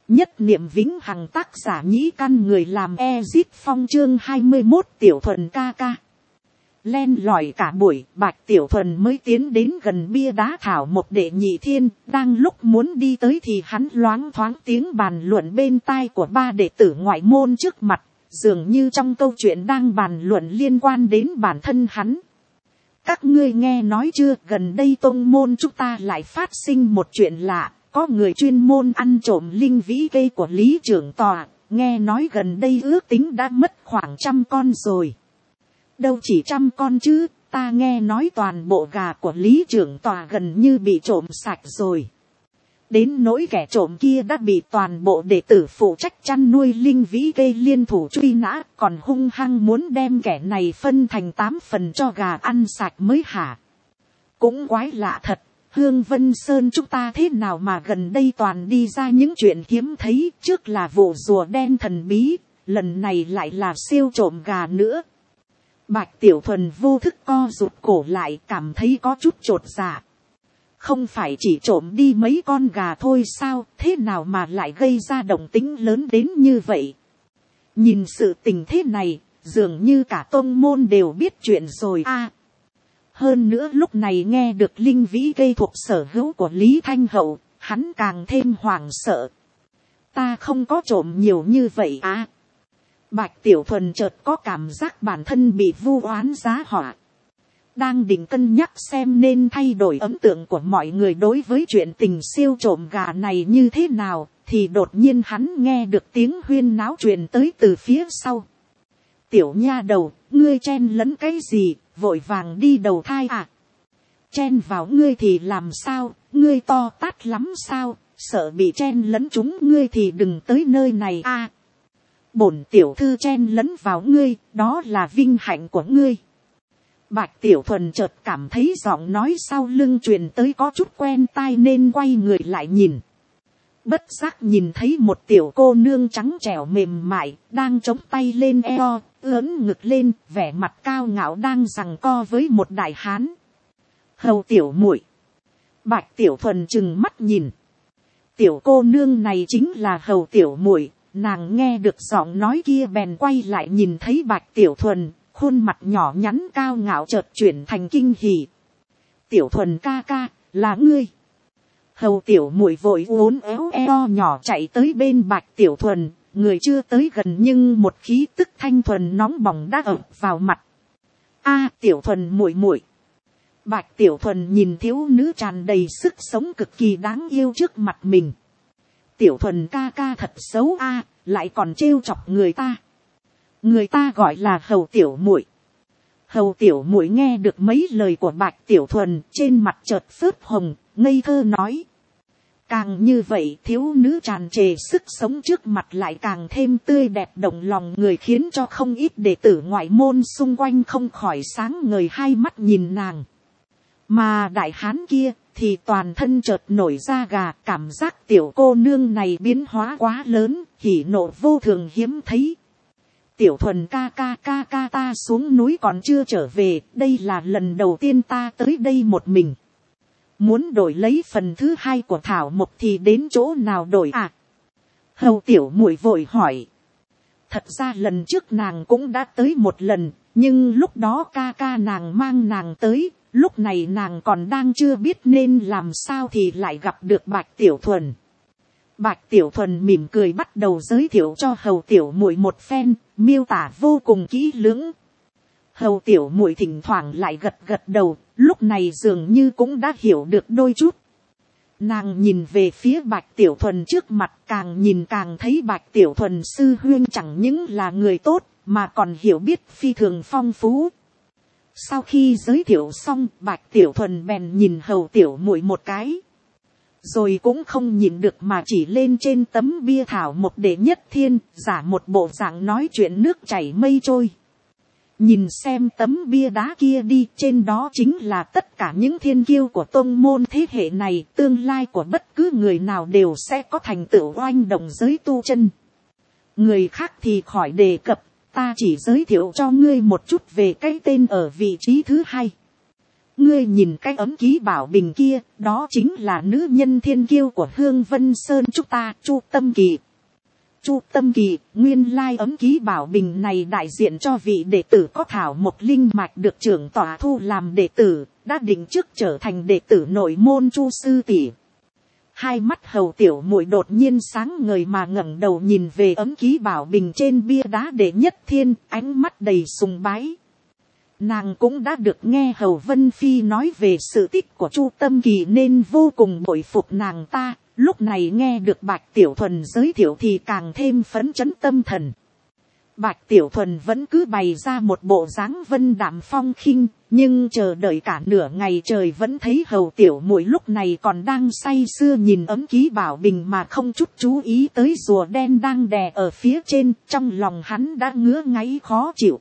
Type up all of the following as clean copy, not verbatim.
Nhất niệm vĩnh hằng, tác giả Nhĩ Căn, người làm Ezit Phong, chương 21, Tiểu Thuần ca ca. Len lỏi cả buổi, Bạch Tiểu Thuần mới tiến đến gần bia đá thảo một đệ nhị thiên. Đang lúc muốn đi tới thì hắn loáng thoáng tiếng bàn luận bên tai của ba đệ tử ngoại môn trước mặt, dường như trong câu chuyện đang bàn luận liên quan đến bản thân hắn. Các ngươi nghe nói chưa, gần đây tông môn chúng ta lại phát sinh một chuyện lạ. Có người chuyên môn ăn trộm linh vĩ cây của Lý trưởng tòa, nghe nói gần đây ước tính đã mất khoảng 100 con rồi. Đâu chỉ 100 con chứ, ta nghe nói toàn bộ gà của Lý trưởng tòa gần như bị trộm sạch rồi. Đến nỗi kẻ trộm kia đã bị toàn bộ đệ tử phụ trách chăn nuôi linh vĩ cây liên thủ truy nã, còn hung hăng muốn đem kẻ này phân thành 8 phần cho gà ăn sạch mới hả. Cũng quái lạ thật. Hương Vân Sơn chúng ta thế nào mà gần đây toàn đi ra những chuyện hiếm thấy, trước là vụ rùa đen thần bí, lần này lại là siêu trộm gà nữa. Bạch Tiểu Thuần vô thức co rụt cổ lại, cảm thấy có chút chột dạ. Không phải chỉ trộm đi mấy con gà thôi sao, thế nào mà lại gây ra động tĩnh lớn đến như vậy. Nhìn sự tình thế này, dường như cả tông môn đều biết chuyện rồi a. Hơn nữa lúc này nghe được linh vĩ cây thuộc sở hữu của Lý Thanh Hậu, hắn càng thêm hoảng sợ. Ta không có trộm nhiều như vậy à. Bạch Tiểu Thuần chợt có cảm giác bản thân bị vu oán giá họa. Đang định cân nhắc xem nên thay đổi ấn tượng của mọi người đối với chuyện tình siêu trộm gà này như thế nào, thì đột nhiên hắn nghe được tiếng huyên náo truyền tới từ phía sau. Tiểu nha đầu, ngươi chen lẫn cái gì, vội vàng đi đầu thai à? Chen vào ngươi thì làm sao, ngươi to tát lắm sao, sợ bị chen lẫn chúng ngươi thì đừng tới nơi này à. Bổn tiểu thư chen lẫn vào ngươi, đó là vinh hạnh của ngươi. Bạch Tiểu Thuần chợt cảm thấy giọng nói sau lưng truyền tới có chút quen tai nên quay người lại nhìn. Bất giác nhìn thấy một tiểu cô nương trắng trẻo mềm mại, đang chống tay lên eo, ưỡn ngực lên, vẻ mặt cao ngạo đang giằng co với một đại hán. Hầu tiểu muội. Bạch Tiểu Thuần trừng mắt nhìn. Tiểu cô nương này chính là Hầu tiểu muội. Nàng nghe được giọng nói kia bèn quay lại nhìn thấy Bạch Tiểu Thuần, khuôn mặt nhỏ nhắn cao ngạo chợt chuyển thành kinh hỉ. Tiểu Thuần ca ca, là ngươi. Hầu tiểu muội vội uốn éo eo nhỏ chạy tới bên Bạch Tiểu Thuần, người chưa tới gần nhưng một khí tức thanh thuần nóng bỏng đã ập vào mặt. A, Tiểu Thuần muội muội. Bạch Tiểu Thuần nhìn thiếu nữ tràn đầy sức sống cực kỳ đáng yêu trước mặt mình. Tiểu Thuần ca ca thật xấu a, lại còn trêu chọc người ta. Người ta gọi là Hầu tiểu muội. Hầu tiểu muội nghe được mấy lời của Bạch Tiểu Thuần, trên mặt chợt phớt hồng, ngây thơ nói. Càng như vậy, thiếu nữ tràn trề sức sống trước mặt lại càng thêm tươi đẹp động lòng người, khiến cho không ít đệ tử ngoại môn xung quanh không khỏi sáng ngời hai mắt nhìn nàng. Mà đại hán kia thì toàn thân chợt nổi da gà, cảm giác tiểu cô nương này biến hóa quá lớn, hỉ nộ vô thường hiếm thấy. Tiểu Thuần ca ca ta xuống núi còn chưa trở về, đây là lần đầu tiên ta tới đây một mình. Muốn đổi lấy phần thứ 2 của thảo mộc thì đến chỗ nào đổi à? Hầu tiểu muội vội hỏi. Thật ra lần trước nàng cũng đã tới một lần, nhưng lúc đó ca ca nàng mang nàng tới, lúc này nàng còn đang chưa biết nên làm sao thì lại gặp được Bạch Tiểu Thuần. Bạch Tiểu Thuần mỉm cười bắt đầu giới thiệu cho Hầu tiểu muội một phen, miêu tả vô cùng kỹ lưỡng. Hầu tiểu muội thỉnh thoảng lại gật gật đầu, lúc này dường như cũng đã hiểu được đôi chút. Nàng nhìn về phía Bạch Tiểu Thuần trước mặt, càng nhìn càng thấy Bạch Tiểu Thuần sư huynh chẳng những là người tốt, mà còn hiểu biết phi thường phong phú. Sau khi giới thiệu xong, Bạch Tiểu Thuần bèn nhìn Hầu tiểu muội một cái. Rồi cũng không nhìn được mà chỉ lên trên tấm bia thảo một đệ nhất thiên, giả một bộ dạng nói chuyện nước chảy mây trôi. Nhìn xem tấm bia đá kia đi, trên đó chính là tất cả những thiên kiêu của tông môn thế hệ này, tương lai của bất cứ người nào đều sẽ có thành tựu oanh động giới tu chân. Người khác thì khỏi đề cập, ta chỉ giới thiệu cho ngươi một chút về cái tên ở vị trí thứ 2. ngươi nhìn cái ấm ký bảo bình kia, đó chính là nữ nhân thiên kiêu của Hương Vân Sơn chúng ta, Chu Tâm Kỳ. Chu Tâm Kỳ, nguyên lai ấm ký bảo bình này đại diện cho vị đệ tử có thảo một linh mạch được trưởng tọa thu làm đệ tử, đã định trước trở thành đệ tử nội môn Chu sư tỷ. Hai mắt Hầu tiểu muội đột nhiên sáng ngời mà ngẩng đầu nhìn về ấm ký bảo bình trên bia đá đệ nhất thiên, ánh mắt đầy sùng bái. Nàng cũng đã được nghe Hầu Vân Phi nói về sự tích của Chu Tâm Kỳ nên vô cùng bội phục nàng ta. Lúc này nghe được Bạch Tiểu Thuần giới thiệu thì càng thêm phấn chấn tâm thần. Bạch Tiểu Thuần vẫn cứ bày ra một bộ dáng vân đạm phong khinh, nhưng chờ đợi cả nửa ngày trời vẫn thấy Hầu tiểu muội lúc này còn đang say sưa nhìn ấm ký bảo bình mà không chút chú ý tới rùa đen đang đè ở phía trên, trong lòng hắn đã ngứa ngáy khó chịu.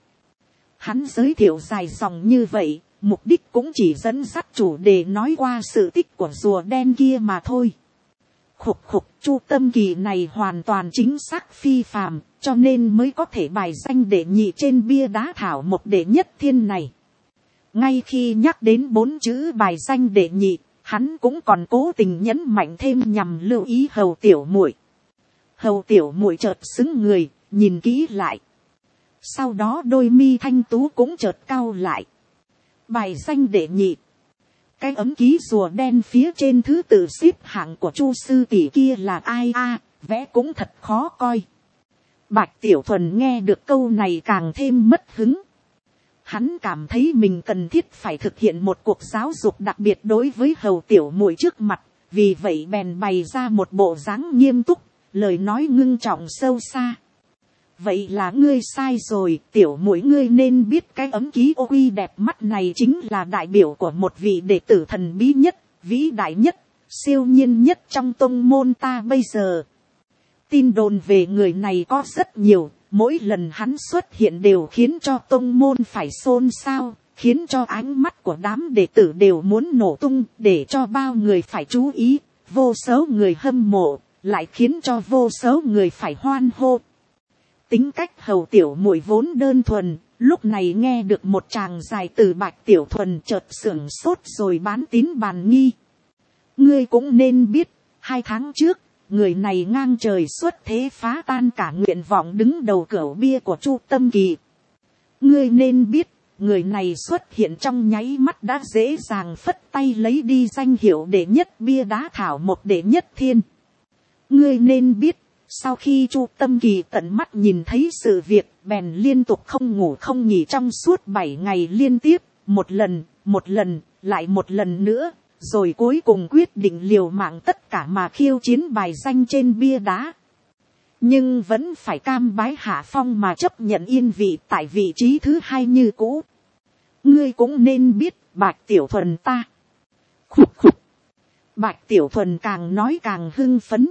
Hắn giới thiệu dài dòng như vậy, mục đích cũng chỉ dẫn dắt chủ đề nói qua sự tích của rùa đen kia mà thôi. Khục khục, Chu Tâm Kỳ này hoàn toàn chính xác phi phàm, cho nên mới có thể bài danh đệ nhị trên bia đá thảo một đệ nhất thiên này. Ngay khi nhắc đến 4 chữ bài danh đệ nhị, hắn cũng còn cố tình nhấn mạnh thêm nhằm lưu ý Hầu tiểu muội. Hầu tiểu muội chợt xứng người, nhìn kỹ lại. Sau đó đôi mi thanh tú cũng chợt cau lại. Bài danh đệ nhị. Cái ấm ký rùa đen phía trên thứ tự xếp hạng của Chu sư tỷ kia là ai a? Vẽ cũng thật khó coi. Bạch Tiểu Thuần nghe được câu này càng thêm mất hứng. Hắn cảm thấy mình cần thiết phải thực hiện một cuộc giáo dục đặc biệt đối với Hầu tiểu muội trước mặt, vì vậy bèn bày ra một bộ dáng nghiêm túc, lời nói ngưng trọng sâu xa. Vậy là ngươi sai rồi, tiểu muội ngươi nên biết cái ấm ký ô uy đẹp mắt này chính là đại biểu của một vị đệ tử thần bí nhất, vĩ đại nhất, siêu nhiên nhất trong tông môn ta bây giờ. Tin đồn về người này có rất nhiều, mỗi lần hắn xuất hiện đều khiến cho tông môn phải xôn xao, khiến cho ánh mắt của đám đệ tử đều muốn nổ tung, để cho bao người phải chú ý, vô số người hâm mộ, lại khiến cho vô số người phải hoan hô. Tính cách Hầu tiểu muội vốn đơn thuần, lúc này nghe được một tràng dài từ Bạch Tiểu Thuần chợt sửng sốt rồi bán tín bàn nghi. Ngươi cũng nên biết, 2 tháng trước, người này ngang trời xuất thế phá tan cả nguyện vọng đứng đầu cửu bia của Chu Tâm Kỳ. Ngươi nên biết, người này xuất hiện trong nháy mắt đã dễ dàng phất tay lấy đi danh hiệu đệ nhất bia đá thảo một đệ nhất thiên. Ngươi nên biết, sau khi Chu Tâm Kỳ tận mắt nhìn thấy sự việc, bèn liên tục không ngủ không nghỉ trong suốt 7 ngày liên tiếp, một lần, lại một lần nữa, rồi cuối cùng quyết định liều mạng tất cả mà khiêu chiến bài danh trên bia đá. Nhưng vẫn phải cam bái hạ phong mà chấp nhận yên vị tại vị trí thứ 2 như cũ. Ngươi cũng nên biết, Bạch Tiểu Thuần ta. Khục khục. Bạch Tiểu Thuần càng nói càng hưng phấn.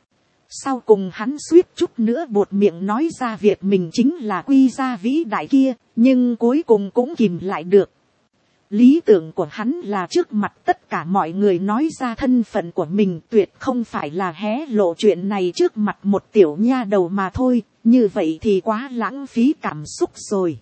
Sau cùng hắn suýt chút nữa buột miệng nói ra việc mình chính là quy gia vĩ đại kia, nhưng cuối cùng cũng kìm lại được. Lý tưởng của hắn là trước mặt tất cả mọi người nói ra thân phận của mình, tuyệt không phải là hé lộ chuyện này trước mặt một tiểu nha đầu mà thôi, như vậy thì quá lãng phí cảm xúc rồi.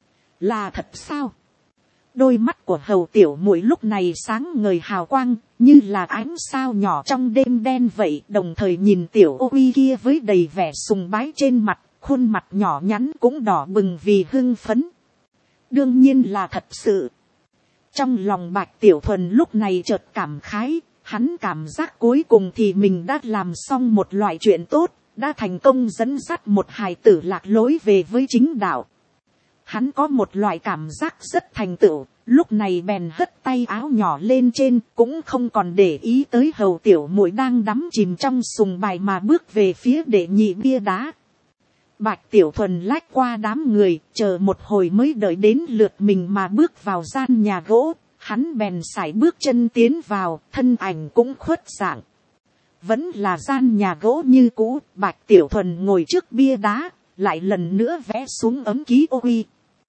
Là thật sao? Đôi mắt của Hầu tiểu muội lúc này sáng ngời hào quang, như là ánh sao nhỏ trong đêm đen vậy, đồng thời nhìn tiểu ô uy kia với đầy vẻ sùng bái trên mặt, khuôn mặt nhỏ nhắn cũng đỏ bừng vì hưng phấn. Đương nhiên là thật sự. Trong lòng Bạch Tiểu Thuần lúc này chợt cảm khái, hắn cảm giác cuối cùng thì mình đã làm xong một loại chuyện tốt, đã thành công dẫn dắt một hài tử lạc lối về với chính đạo. Hắn có một loại cảm giác rất thành tựu, lúc này bèn hất tay áo nhỏ lên trên, cũng không còn để ý tới Hầu tiểu muội đang đắm chìm trong sùng bài mà bước về phía đệ nhị bia đá. Bạch Tiểu Thuần lách qua đám người, chờ một hồi mới đợi đến lượt mình mà bước vào gian nhà gỗ, hắn bèn sải bước chân tiến vào, thân ảnh cũng khuất dạng. Vẫn là gian nhà gỗ như cũ, Bạch Tiểu Thuần ngồi trước bia đá, lại lần nữa vẽ xuống ấm ký ô uy.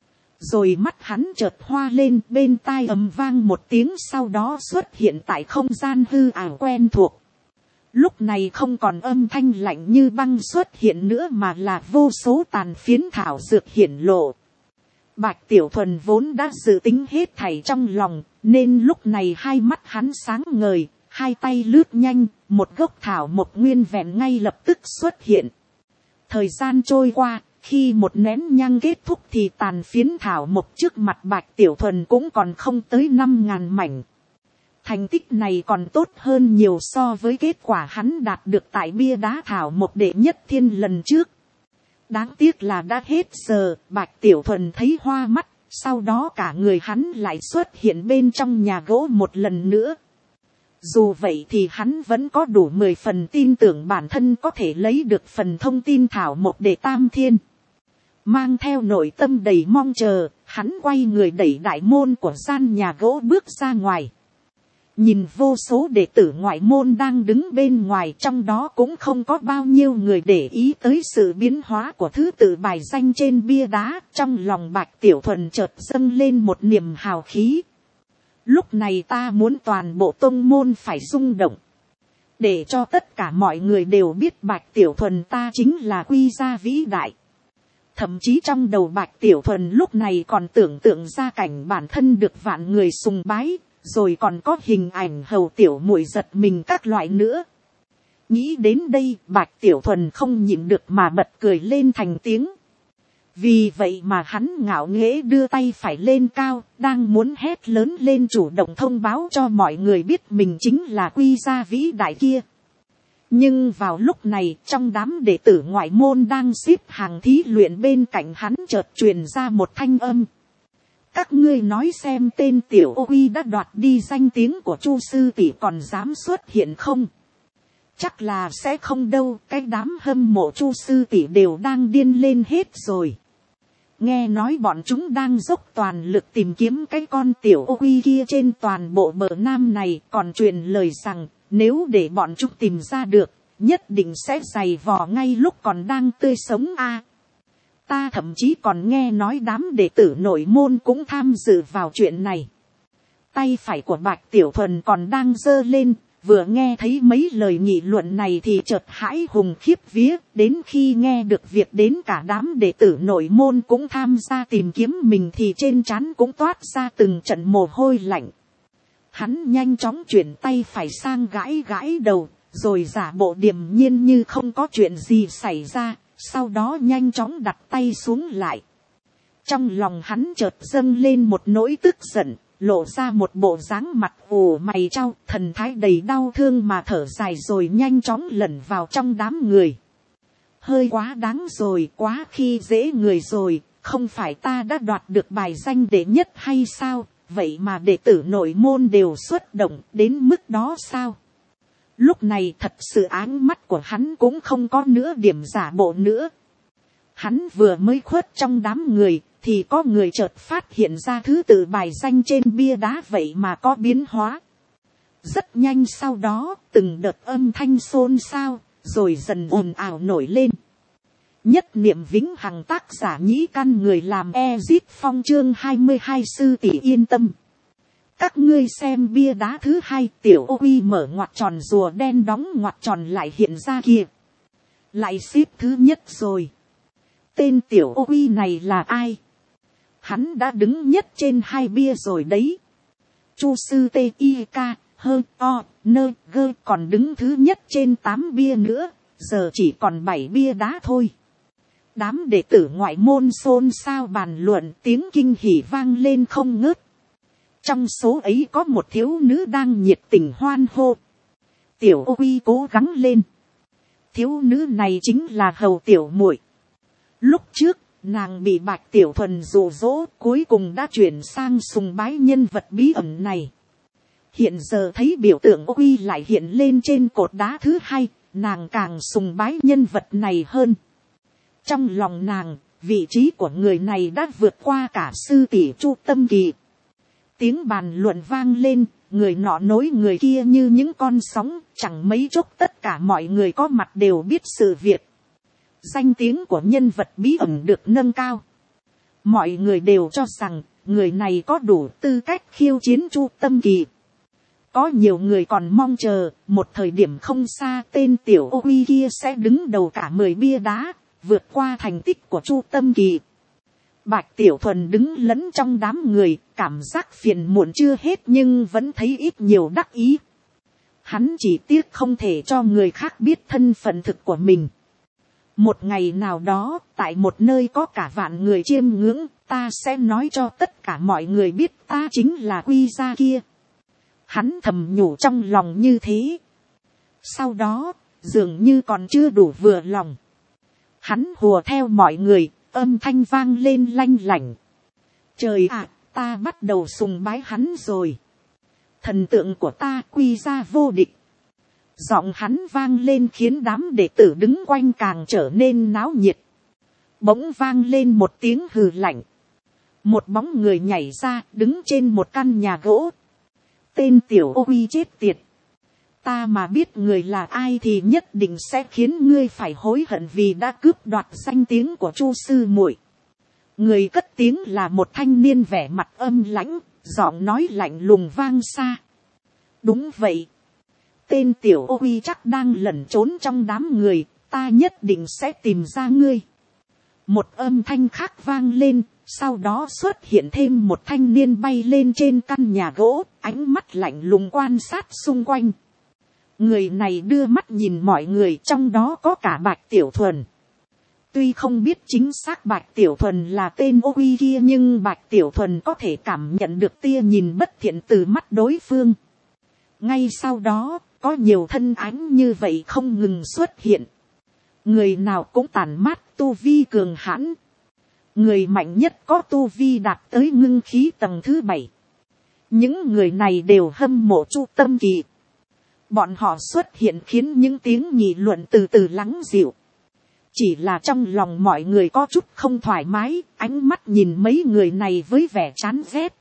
Rồi mắt hắn chợt hoa lên, bên tai ầm vang một tiếng, sau đó xuất hiện tại không gian hư ảo quen thuộc. Lúc này không còn âm thanh lạnh như băng xuất hiện nữa mà là vô số tàn phiến thảo dược hiển lộ. Bạch Tiểu Thuần vốn đã dự tính hết thảy trong lòng, nên lúc này hai mắt hắn sáng ngời, hai tay lướt nhanh, một gốc thảo một nguyên vẹn ngay lập tức xuất hiện. Thời gian trôi qua, khi một nén nhang kết thúc thì tàn phiến thảo một trước mặt Bạch Tiểu Thuần cũng còn không tới 5.000 mảnh. Thành tích này còn tốt hơn nhiều so với kết quả hắn đạt được tại bia đá thảo một đệ nhất thiên lần trước. Đáng tiếc là đã hết giờ, Bạch Tiểu Thuần thấy hoa mắt, sau đó cả người hắn lại xuất hiện bên trong nhà gỗ một lần nữa. Dù vậy thì hắn vẫn có đủ 10 phần tin tưởng bản thân có thể lấy được phần thông tin thảo một đệ tam thiên. Mang theo nội tâm đầy mong chờ, hắn quay người đẩy đại môn của gian nhà gỗ bước ra ngoài. Nhìn vô số đệ tử ngoại môn đang đứng bên ngoài, trong đó cũng không có bao nhiêu người để ý tới sự biến hóa của thứ tự bài danh trên bia đá. Trong lòng Bạch Tiểu Thuần chợt dâng lên một niềm hào khí. Lúc này ta muốn toàn bộ tông môn phải rung động, để cho tất cả mọi người đều biết Bạch Tiểu Thuần ta chính là quy gia vĩ đại. Thậm chí trong đầu Bạch Tiểu Thuần lúc này còn tưởng tượng ra cảnh bản thân được vạn người sùng bái, rồi còn có hình ảnh hầu tiểu muội giật mình các loại nữa. Nghĩ đến đây, Bạch Tiểu Thuần không nhịn được mà bật cười lên thành tiếng. Vì vậy mà hắn ngạo nghễ đưa tay phải lên cao, đang muốn hét lớn lên chủ động thông báo cho mọi người biết mình chính là quy gia vĩ đại kia. Nhưng vào lúc này, trong đám đệ tử ngoại môn đang xếp hàng thí luyện bên cạnh hắn chợt truyền ra một thanh âm. Các ngươi nói xem tên tiểu ô uy đã đoạt đi danh tiếng của Chu sư tỷ còn dám xuất hiện không? Chắc là sẽ không đâu, cái đám hâm mộ Chu sư tỷ đều đang điên lên hết rồi. Nghe nói bọn chúng đang dốc toàn lực tìm kiếm cái con tiểu ô uy kia trên toàn bộ bờ nam này, còn truyền lời rằng nếu để bọn chúng tìm ra được, nhất định sẽ giày vò ngay lúc còn đang tươi sống a. Ta thậm chí còn nghe nói đám đệ tử nội môn cũng tham dự vào chuyện này. Tay phải của Bạch Tiểu Thuần còn đang giơ lên, vừa nghe thấy mấy lời nghị luận này thì chợt hãi hùng khiếp vía, đến khi nghe được việc đến cả đám đệ tử nội môn cũng tham gia tìm kiếm mình thì trên trán cũng toát ra từng trận mồ hôi lạnh. Hắn nhanh chóng chuyển tay phải sang gãi gãi đầu, rồi giả bộ điềm nhiên như không có chuyện gì xảy ra, sau đó nhanh chóng đặt tay xuống lại. Trong lòng hắn chợt dâng lên một nỗi tức giận, lộ ra một bộ dáng mặt ủ mày trao, thần thái đầy đau thương mà thở dài rồi nhanh chóng lẩn vào trong đám người. Hơi quá đáng rồi, quá khi dễ người rồi, không phải ta đã đoạt được bài danh đệ nhất hay sao, vậy mà đệ tử nội môn đều xuất động đến mức đó sao? Lúc này thật sự áng mắt của hắn cũng không có nữa điểm giả bộ nữa. Hắn vừa mới khuất trong đám người, thì có người chợt phát hiện ra thứ tự bài danh trên bia đá vậy mà có biến hóa. Rất nhanh sau đó, từng đợt âm thanh xôn xao, rồi dần ồn ào nổi lên. Nhất niệm vĩnh hằng tác giả nhĩ căn người làm Ezit Phong chương 22 sư tỷ yên tâm. Các ngươi xem bia đá thứ hai, tiểu ô uy mở ngoặc tròn rùa đen đóng ngoặc tròn lại hiện ra kìa. Lại xếp thứ nhất rồi. Tên tiểu ô uy này là ai? Hắn đã đứng nhất trên hai bia rồi đấy. Chu sư T.I.K. Hơ O Nơ Gơ còn đứng thứ nhất trên 8 bia nữa. Giờ chỉ còn 7 bia đá thôi. Đám đệ tử ngoại môn xôn xao bàn luận, tiếng kinh hỉ vang lên không ngớt. Trong số ấy có một thiếu nữ đang nhiệt tình hoan hô. Tiểu ô uy cố gắng lên. Thiếu nữ này chính là hầu tiểu muội. Lúc trước, nàng bị Bạch Tiểu Thuần dụ dỗ, cuối cùng đã chuyển sang sùng bái nhân vật bí ẩn này. Hiện giờ thấy biểu tượng ô uy lại hiện lên trên cột đá thứ hai, nàng càng sùng bái nhân vật này hơn. Trong lòng nàng, vị trí của người này đã vượt qua cả sư tỷ Chu Tâm Kỳ. Tiếng bàn luận vang lên, người nọ nối người kia như những con sóng, chẳng mấy chốc tất cả mọi người có mặt đều biết sự việc. Danh tiếng của nhân vật bí ẩn được nâng cao. Mọi người đều cho rằng, người này có đủ tư cách khiêu chiến Chu Tâm Kỳ. Có nhiều người còn mong chờ, một thời điểm không xa tên tiểu ô uy kia sẽ đứng đầu cả 10 bia đá, vượt qua thành tích của Chu Tâm Kỳ. Bạch Tiểu Thuần đứng lẫn trong đám người, cảm giác phiền muộn chưa hết nhưng vẫn thấy ít nhiều đắc ý. Hắn chỉ tiếc không thể cho người khác biết thân phận thực của mình. Một ngày nào đó, tại một nơi có cả vạn người chiêm ngưỡng, ta sẽ nói cho tất cả mọi người biết ta chính là Quy Gia kia. Hắn thầm nhủ trong lòng như thế. Sau đó, dường như còn chưa đủ vừa lòng. Hắn hùa theo mọi người, âm thanh vang lên lanh lảnh. Trời ạ, ta bắt đầu sùng bái hắn rồi. Thần tượng của ta Quy Gia vô địch. Giọng hắn vang lên khiến đám đệ tử đứng quanh càng trở nên náo nhiệt. Bỗng vang lên một tiếng hừ lạnh. Một bóng người nhảy ra đứng trên một căn nhà gỗ. Tên tiểu ô uy chết tiệt. Ta mà biết người là ai thì nhất định sẽ khiến ngươi phải hối hận vì đã cướp đoạt danh tiếng của Chu sư muội. Người cất tiếng là một thanh niên vẻ mặt âm lãnh, giọng nói lạnh lùng vang xa. Đúng vậy. Tên tiểu ô uy chắc đang lẩn trốn trong đám người, ta nhất định sẽ tìm ra ngươi. Một âm thanh khác vang lên, sau đó xuất hiện thêm một thanh niên bay lên trên căn nhà gỗ, ánh mắt lạnh lùng quan sát xung quanh. Người này đưa mắt nhìn mọi người, trong đó có cả Bạch Tiểu Thuần. Tuy không biết chính xác Bạch Tiểu Thuần là tên ô uy kia nhưng Bạch Tiểu Thuần có thể cảm nhận được tia nhìn bất thiện từ mắt đối phương. Ngay sau đó, có nhiều thân ánh như vậy không ngừng xuất hiện. Người nào cũng tàn mát tu vi cường hãn. Người mạnh nhất có tu vi đạt tới ngưng khí tầng thứ 7. Những người này đều hâm mộ Chu Tâm Kỳ. Bọn họ xuất hiện khiến những tiếng nghị luận từ từ lắng dịu. Chỉ là trong lòng mọi người có chút không thoải mái, ánh mắt nhìn mấy người này với vẻ chán ghét.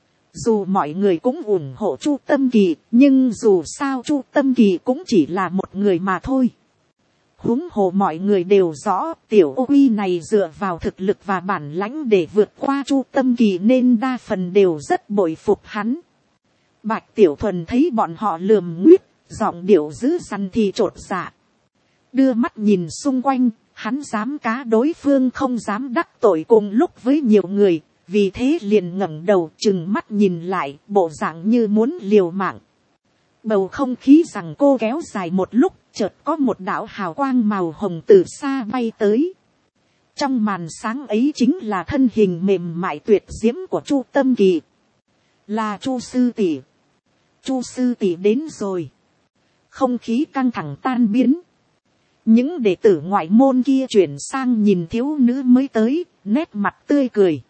Dù mọi người cũng ủng hộ Chu Tâm Kỳ, nhưng dù sao Chu Tâm Kỳ cũng chỉ là một người mà thôi. Huống hồ mọi người đều rõ tiểu ô uy này dựa vào thực lực và bản lãnh để vượt qua Chu Tâm Kỳ nên đa phần đều rất bội phục hắn. Bạch Tiểu Thuần thấy bọn họ lườm nguyết, giọng điệu dữ dằn thì trột dạ. Đưa mắt nhìn xung quanh, hắn dám cá đối phương không dám đắc tội cùng lúc với nhiều người, vì thế liền ngẩng đầu trừng mắt nhìn lại, bộ dạng như muốn liều mạng. Bầu không khí rằng cô kéo dài một lúc, chợt có một đạo hào quang màu hồng từ xa bay tới. Trong màn sáng ấy chính là thân hình mềm mại tuyệt diễm của Chu Tâm Kỳ. Là Chu sư tỷ. Chu sư tỷ đến rồi. Không khí căng thẳng tan biến. Những đệ tử ngoại môn kia chuyển sang nhìn thiếu nữ mới tới, nét mặt tươi cười.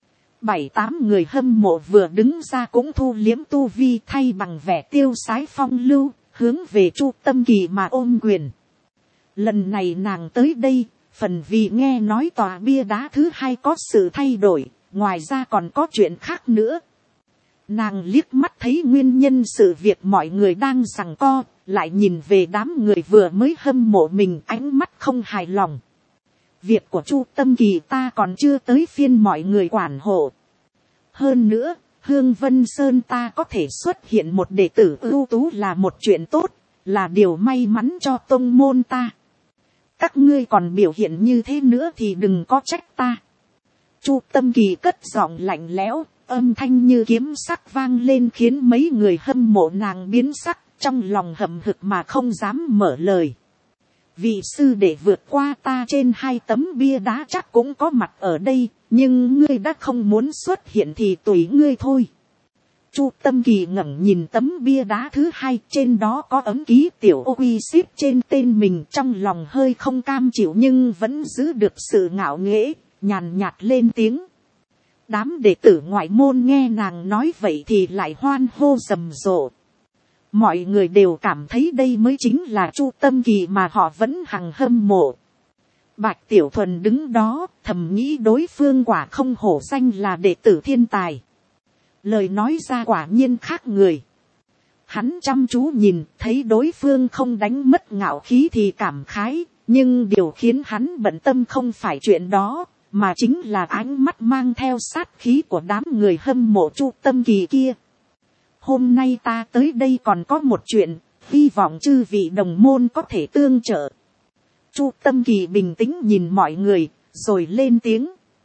7-8 người hâm mộ vừa đứng ra cũng thu liếm tu vi thay bằng vẻ tiêu sái phong lưu, hướng về Chu Tâm Kỳ mà ôm quyền. Lần này nàng tới đây, phần vì nghe nói tòa bia đá thứ 2 có sự thay đổi, ngoài ra còn có chuyện khác nữa. Nàng liếc mắt thấy nguyên nhân sự việc mọi người đang giằng co, lại nhìn về đám người vừa mới hâm mộ mình, ánh mắt không hài lòng. Việc của Chu Tâm Kỳ ta còn chưa tới phiên mọi người quản hộ. Hơn nữa, Hương Vân Sơn ta có thể xuất hiện một đệ tử ưu tú là một chuyện tốt, là điều may mắn cho tông môn ta. Các ngươi còn biểu hiện như thế nữa thì đừng có trách ta. Chu Tâm Kỳ cất giọng lạnh lẽo, âm thanh như kiếm sắc vang lên khiến mấy người hâm mộ nàng biến sắc, trong lòng hậm hực mà không dám mở lời. Vị sư để vượt qua ta trên 2 tấm bia đá chắc cũng có mặt ở đây, nhưng ngươi đã không muốn xuất hiện thì tùy ngươi thôi. Chu Tâm Kỳ ngẩng nhìn tấm bia đá thứ 2, trên đó có ấm ký tiểu ô uy xếp trên tên mình, trong lòng hơi không cam chịu nhưng vẫn giữ được sự ngạo nghễ, nhàn nhạt lên tiếng. Đám đệ tử ngoại môn nghe nàng nói vậy thì lại hoan hô rầm rộ. Mọi người đều cảm thấy đây mới chính là Chu Tâm Kỳ mà họ vẫn hằng hâm mộ. Bạch Tiểu Thuần đứng đó, thầm nghĩ đối phương quả không hổ danh là đệ tử thiên tài. Lời nói ra quả nhiên khác người. Hắn chăm chú nhìn, thấy đối phương không đánh mất ngạo khí thì cảm khái, nhưng điều khiến hắn bận tâm không phải chuyện đó, mà chính là ánh mắt mang theo sát khí của đám người hâm mộ Chu Tâm Kỳ kia. Hôm nay ta tới đây còn có một chuyện, hy vọng chư vị đồng môn có thể tương trợ. Chu Tâm Kỳ bình tĩnh nhìn mọi người, rồi lên tiếng.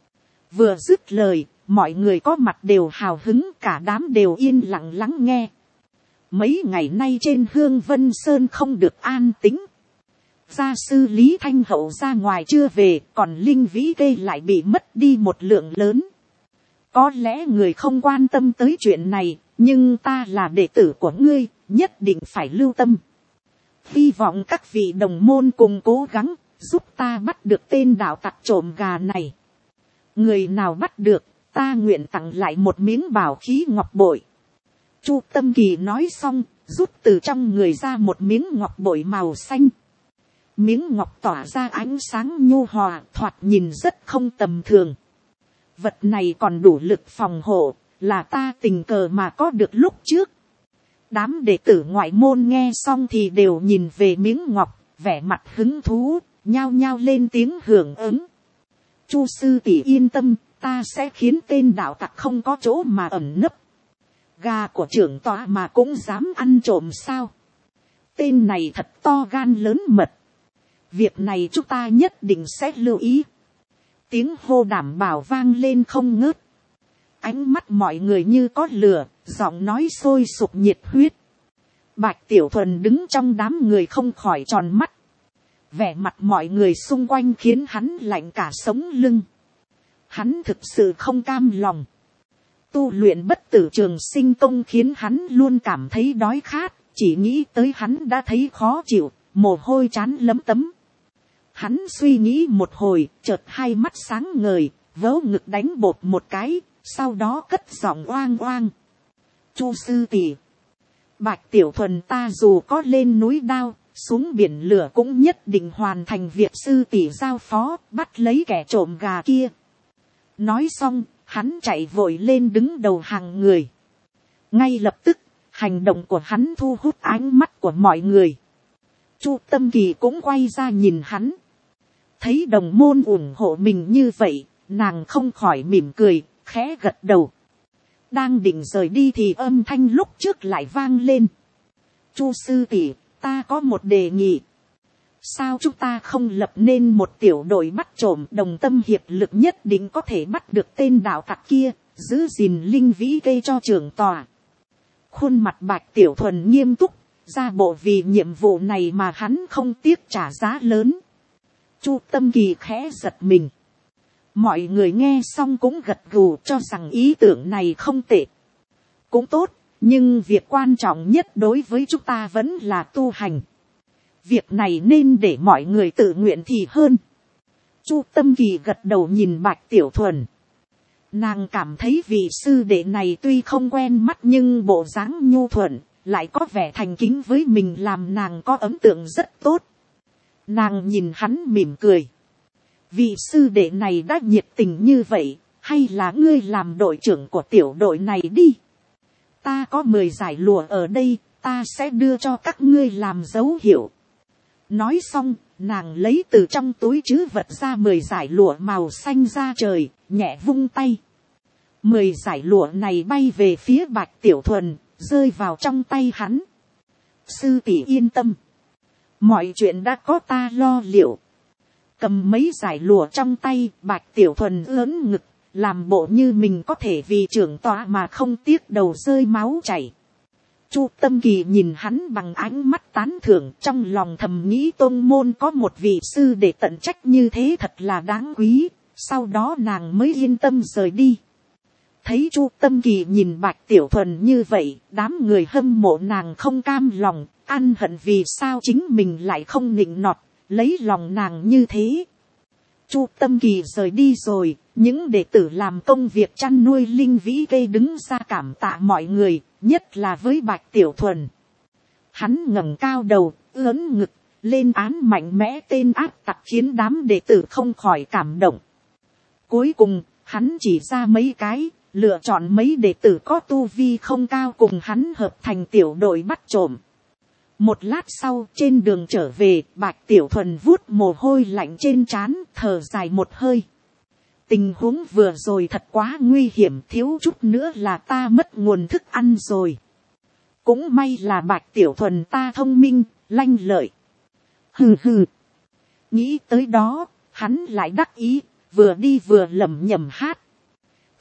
Vừa dứt lời, mọi người có mặt đều hào hứng, cả đám đều yên lặng lắng nghe. Mấy ngày nay trên Hương Vân Sơn không được an tĩnh. Gia sư Lý Thanh Hậu ra ngoài chưa về, còn Linh Vĩ Kê lại bị mất đi một lượng lớn. Có lẽ người không quan tâm tới chuyện này, nhưng ta là đệ tử của ngươi, nhất định phải lưu tâm. Hy vọng các vị đồng môn cùng cố gắng, giúp ta bắt được tên đạo tặc trộm gà này. Người nào bắt được, ta nguyện tặng lại một miếng bảo khí ngọc bội. Chu Tâm Kỳ nói xong, rút từ trong người ra một miếng ngọc bội màu xanh. Miếng ngọc tỏa ra ánh sáng nhu hòa, thoạt nhìn rất không tầm thường. Vật này còn đủ lực phòng hộ, là ta tình cờ mà có được lúc trước. Đám đệ tử ngoại môn nghe xong thì đều nhìn về miếng ngọc, vẻ mặt hứng thú, nhao nhao lên tiếng hưởng ứng. Chu sư tỷ yên tâm, ta sẽ khiến tên đạo tặc không có chỗ mà ẩn nấp. Gà của trưởng tọa mà cũng dám ăn trộm sao? Tên này thật to gan lớn mật. Việc này chúng ta nhất định sẽ lưu ý. Tiếng hô đảm bảo vang lên không ngớt. Ánh mắt mọi người như có lửa, giọng nói sôi sục nhiệt huyết. Bạch Tiểu Thuần đứng trong đám người không khỏi tròn mắt. Vẻ mặt mọi người xung quanh khiến hắn lạnh cả sống lưng. Hắn thực sự không cam lòng. Tu luyện bất tử trường sinh công khiến hắn luôn cảm thấy đói khát. Chỉ nghĩ tới hắn đã thấy khó chịu, mồ hôi trán lấm tấm. Hắn suy nghĩ một hồi, chợt hai mắt sáng ngời, vớ ngực đánh bột một cái, sau đó cất giọng oang oang. Chu sư tỷ, Bạch Tiểu Thuần ta dù có lên núi đao, xuống biển lửa cũng nhất định hoàn thành việc sư tỷ giao phó, bắt lấy kẻ trộm gà kia. Nói xong, hắn chạy vội lên đứng đầu hàng người. Ngay lập tức, hành động của hắn thu hút ánh mắt của mọi người. Chu Tâm Kỳ cũng quay ra nhìn hắn. Thấy đồng môn ủng hộ mình như vậy, nàng không khỏi mỉm cười, khẽ gật đầu. Đang định rời đi thì âm thanh lúc trước lại vang lên. Chu sư tỷ, ta có một đề nghị. Sao chúng ta không lập nên một tiểu đội bắt trộm, đồng tâm hiệp lực nhất định có thể bắt được tên đạo tặc kia, giữ gìn Linh Vĩ Kê cho trưởng tòa. Khuôn mặt Bạch Tiểu Thuần nghiêm túc, ra bộ vì nhiệm vụ này mà hắn không tiếc trả giá lớn. Chu Tâm Kỳ khẽ giật mình. Mọi người nghe xong cũng gật gù cho rằng ý tưởng này không tệ. Cũng tốt, nhưng việc quan trọng nhất đối với chúng ta vẫn là tu hành. Việc này nên để mọi người tự nguyện thì hơn. Chu Tâm Kỳ gật đầu nhìn Bạch Tiểu Thuần. Nàng cảm thấy vị sư đệ này tuy không quen mắt nhưng bộ dáng nhu thuận, lại có vẻ thành kính với mình làm nàng có ấn tượng rất tốt. Nàng nhìn hắn mỉm cười. Vị sư đệ này đã nhiệt tình như vậy, hay là ngươi làm đội trưởng của tiểu đội này đi. Ta có 10 giải lụa ở đây, ta sẽ đưa cho các ngươi làm dấu hiệu. Nói xong, nàng lấy từ trong túi trữ vật ra 10 giải lụa màu xanh ra trời, nhẹ vung tay. 10 giải lụa này bay về phía Bạch Tiểu Thuần, rơi vào trong tay hắn. Sư tỷ yên tâm. Mọi chuyện đã có ta lo liệu. Cầm mấy giải lụa trong tay, Bạch Tiểu Thuần ớn ngực, làm bộ như mình có thể vì trưởng tọa mà không tiếc đầu rơi máu chảy. Chu Tâm Kỳ nhìn hắn bằng ánh mắt tán thưởng, trong lòng thầm nghĩ tôn môn có một vị sư để tận trách như thế thật là đáng quý, sau đó nàng mới yên tâm rời đi. Thấy Chu Tâm Kỳ nhìn Bạch Tiểu Thuần như vậy, đám người hâm mộ nàng không cam lòng, ăn hận vì sao chính mình lại không nịnh nọt, lấy lòng nàng như thế. Chu Tâm Kỳ rời đi rồi, những đệ tử làm công việc chăn nuôi Linh Vĩ Kê đứng ra cảm tạ mọi người, nhất là với Bạch Tiểu Thuần. Hắn ngẩng cao đầu, ưỡn ngực, lên án mạnh mẽ tên ác tặc khiến đám đệ tử không khỏi cảm động. Cuối cùng, hắn chỉ ra mấy cái, lựa chọn mấy đệ tử có tu vi không cao cùng hắn hợp thành tiểu đội bắt trộm. Một lát sau, trên đường trở về, Bạch Tiểu Thuần vuốt mồ hôi lạnh trên trán, thở dài một hơi. Tình huống vừa rồi thật quá nguy hiểm, thiếu chút nữa là ta mất nguồn thức ăn rồi. Cũng may là Bạch Tiểu Thuần ta thông minh, lanh lợi. Hừ hừ. Nghĩ tới đó, hắn lại đắc ý, vừa đi vừa lẩm nhẩm hát.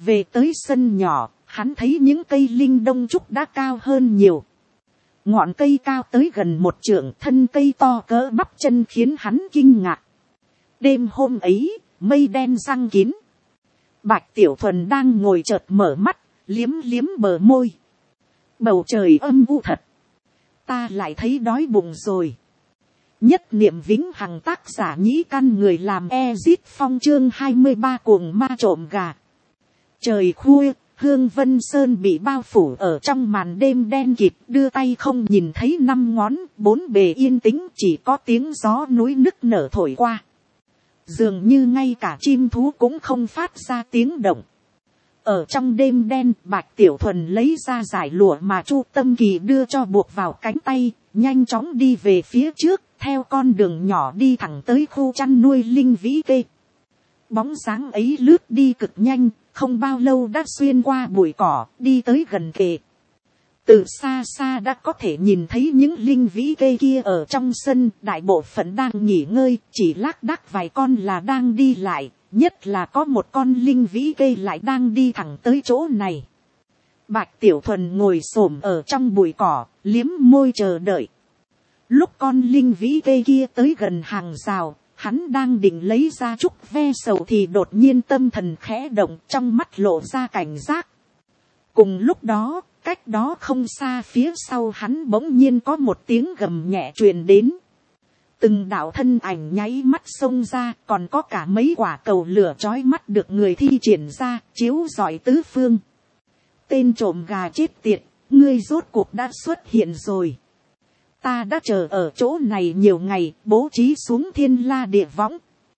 Về tới sân nhỏ, hắn thấy những cây linh đông trúc đã cao hơn nhiều. Ngọn cây cao tới gần 1 trượng, thân cây to cỡ bắp chân khiến hắn kinh ngạc. Đêm hôm ấy, mây đen giăng kín. Bạch Tiểu Thuần đang ngồi chợt mở mắt, liếm liếm bờ môi. Bầu trời âm u thật. Ta lại thấy đói bụng rồi. Nhất niệm vĩnh hằng, tác giả Nhĩ Căn, người làm Ezit Phong, chương 23 cuồng ma trộm gà. Trời khuya, Hương Vân Sơn bị bao phủ ở trong màn đêm đen kịt, đưa tay không nhìn thấy 5 ngón, 4 bề yên tĩnh, chỉ có tiếng gió núi nức nở thổi qua. Dường như ngay cả chim thú cũng không phát ra tiếng động. Ở trong đêm đen, Bạch Tiểu Thuần lấy ra dải lụa mà Chu Tâm Kỳ đưa cho buộc vào cánh tay, nhanh chóng đi về phía trước, theo con đường nhỏ đi thẳng tới khu chăn nuôi linh vĩ kê. Bóng dáng ấy lướt đi cực nhanh, không bao lâu đã xuyên qua bụi cỏ, đi tới gần kề. Từ xa xa đã có thể nhìn thấy những linh vĩ kê kia ở trong sân, đại bộ phận đang nghỉ ngơi, chỉ lác đác vài con là đang đi lại, nhất là có một con linh vĩ kê lại đang đi thẳng tới chỗ này. Bạch Tiểu Thuần ngồi xổm ở trong bụi cỏ, liếm môi chờ đợi. Lúc con linh vĩ kê kia tới gần hàng rào, hắn đang định lấy ra trúc ve sầu thì đột nhiên tâm thần khẽ động, trong mắt lộ ra cảnh giác. Cùng lúc đó, cách đó không xa phía sau hắn bỗng nhiên có một tiếng gầm nhẹ truyền đến. Từng đạo thân ảnh nháy mắt xông ra, còn có cả mấy quả cầu lửa chói mắt được người thi triển ra, chiếu rọi tứ phương. Tên trộm gà chết tiệt, ngươi rốt cuộc đã xuất hiện rồi. Ta đã chờ ở chỗ này nhiều ngày, bố trí xuống thiên la địa võng.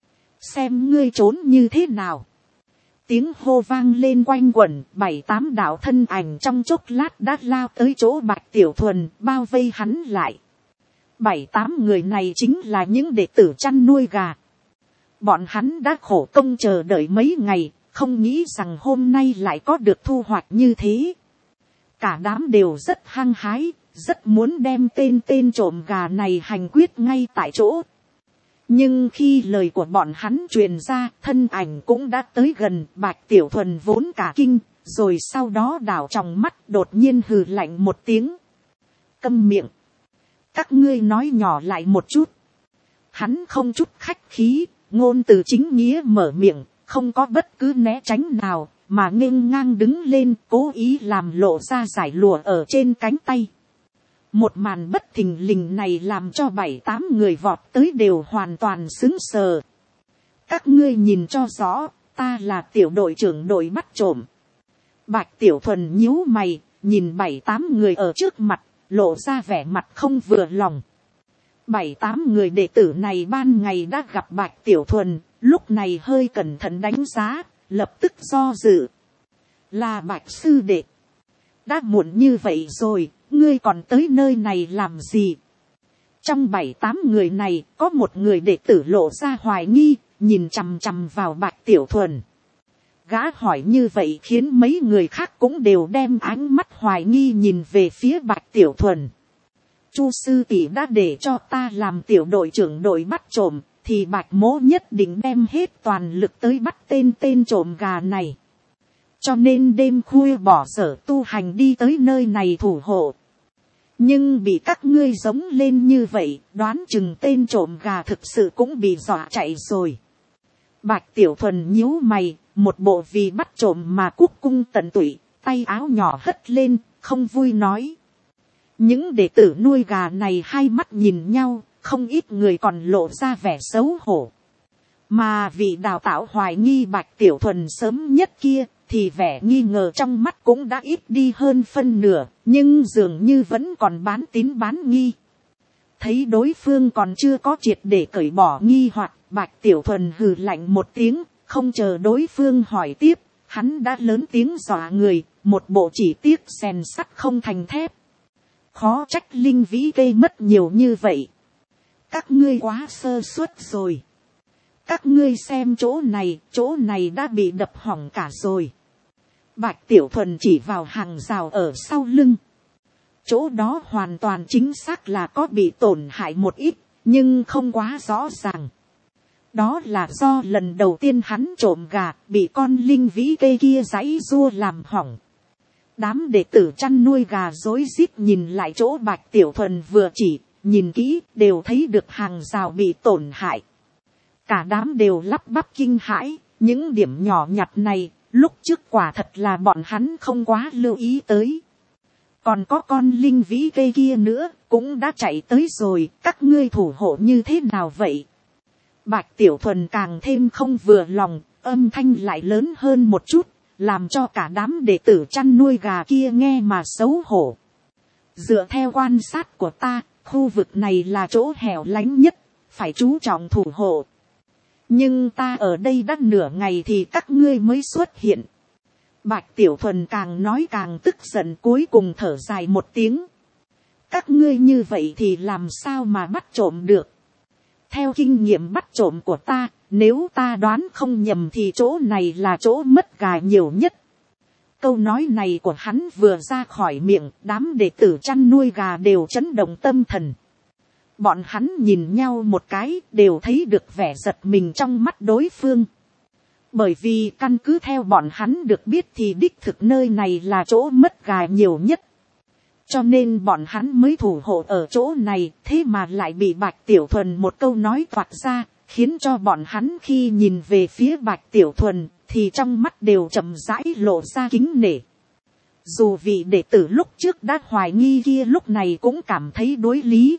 Xem ngươi trốn như thế nào. Tiếng hô vang lên quanh quẩn, 7-8 đạo thân ảnh trong chốc lát đã lao tới chỗ Bạch Tiểu Thuần, bao vây hắn lại. 7-8 người này chính là những đệ tử chăn nuôi gà. Bọn hắn đã khổ công chờ đợi mấy ngày, không nghĩ rằng hôm nay lại có được thu hoạch như thế. Cả đám đều rất hăng hái, rất muốn đem tên trộm gà này hành quyết ngay tại chỗ. Nhưng khi lời của bọn hắn truyền ra, thân ảnh cũng đã tới gần. Bạch Tiểu Thuần vốn cả kinh, rồi sau đó đảo tròng mắt, đột nhiên hừ lạnh một tiếng. Câm miệng. Các ngươi nói nhỏ lại một chút. Hắn không chút khách khí, ngôn từ chính nghĩa mở miệng, không có bất cứ né tránh nào, mà nghênh ngang đứng lên, cố ý làm lộ ra dải lụa ở trên cánh tay. Một màn bất thình lình này làm cho 7-8 người vọt tới đều hoàn toàn sững sờ. Các ngươi nhìn cho rõ, ta là tiểu đội trưởng đội bắt trộm. Bạch Tiểu Thuần nhíu mày, nhìn 7-8 người ở trước mặt, lộ ra vẻ mặt không vừa lòng. 7-8 người đệ tử này ban ngày đã gặp Bạch Tiểu Thuần, lúc này hơi cẩn thận đánh giá, lập tức do dự. Là Bạch sư đệ. Đã muộn như vậy rồi, ngươi còn tới nơi này làm gì? Trong 7-8 người này, có một người đệ tử lộ ra hoài nghi, nhìn chằm chằm vào Bạch Tiểu Thuần. Gã hỏi như vậy khiến mấy người khác cũng đều đem ánh mắt hoài nghi nhìn về phía Bạch Tiểu Thuần. Chu sư tỷ đã để cho ta làm tiểu đội trưởng đội bắt trộm, thì Bạch mỗ nhất định đem hết toàn lực tới bắt tên trộm gà này. Cho nên đêm khuya bỏ sở tu hành đi tới nơi này thủ hộ. Nhưng bị các ngươi giống lên như vậy, đoán chừng tên trộm gà thực sự cũng bị dọa chạy rồi. Bạch Tiểu Thuần nhíu mày, một bộ vì bắt trộm mà cúc cung tận tụy, tay áo nhỏ hất lên, không vui nói. Những đệ tử nuôi gà này hai mắt nhìn nhau, không ít người còn lộ ra vẻ xấu hổ. Mà vị đào tạo hoài nghi Bạch Tiểu Thuần sớm nhất kia, thì vẻ nghi ngờ trong mắt cũng đã ít đi hơn phân nửa, nhưng dường như vẫn còn bán tín bán nghi. Thấy đối phương còn chưa có triệt để cởi bỏ nghi hoặc, Bạch Tiểu Thuần hừ lạnh một tiếng, không chờ đối phương hỏi tiếp, hắn đã lớn tiếng dọa người, một bộ chỉ tiếc rèn sắt không thành thép. Khó trách linh vĩ kê mất nhiều như vậy. Các ngươi quá sơ suất rồi. Các ngươi xem chỗ này đã bị đập hỏng cả rồi. Bạch Tiểu Thuần chỉ vào hàng rào ở sau lưng. Chỗ đó hoàn toàn chính xác là có bị tổn hại một ít, nhưng không quá rõ ràng. Đó là do lần đầu tiên hắn trộm gà bị con linh vĩ cây kia giãy giụa làm hỏng. Đám đệ tử chăn nuôi gà rối rít nhìn lại chỗ Bạch Tiểu Thuần vừa chỉ, nhìn kỹ đều thấy được hàng rào bị tổn hại. Cả đám đều lắp bắp kinh hãi, những điểm nhỏ nhặt này, lúc trước quả thật là bọn hắn không quá lưu ý tới. Còn có con linh vĩ cây kia nữa, cũng đã chạy tới rồi, các ngươi thủ hộ như thế nào vậy? Bạch Tiểu Thuần càng thêm không vừa lòng, âm thanh lại lớn hơn một chút, làm cho cả đám đệ tử chăn nuôi gà kia nghe mà xấu hổ. Dựa theo quan sát của ta, khu vực này là chỗ hẻo lánh nhất, phải chú trọng thủ hộ. Nhưng ta ở đây đã nửa ngày thì các ngươi mới xuất hiện. Bạch Tiểu Thuần càng nói càng tức giận, cuối cùng thở dài một tiếng. Các ngươi như vậy thì làm sao mà bắt trộm được? Theo kinh nghiệm bắt trộm của ta, nếu ta đoán không nhầm thì chỗ này là chỗ mất gà nhiều nhất. Câu nói này của hắn vừa ra khỏi miệng, đám đệ tử chăn nuôi gà đều chấn động tâm thần. Bọn hắn nhìn nhau một cái, đều thấy được vẻ giật mình trong mắt đối phương. Bởi vì căn cứ theo bọn hắn được biết thì đích thực nơi này là chỗ mất gà nhiều nhất. Cho nên bọn hắn mới thủ hộ ở chỗ này, thế mà lại bị Bạch Tiểu Thuần một câu nói toạc ra, khiến cho bọn hắn khi nhìn về phía Bạch Tiểu Thuần, thì trong mắt đều chậm rãi lộ ra kính nể. Dù vị đệ tử lúc trước đã hoài nghi kia lúc này cũng cảm thấy đối lý.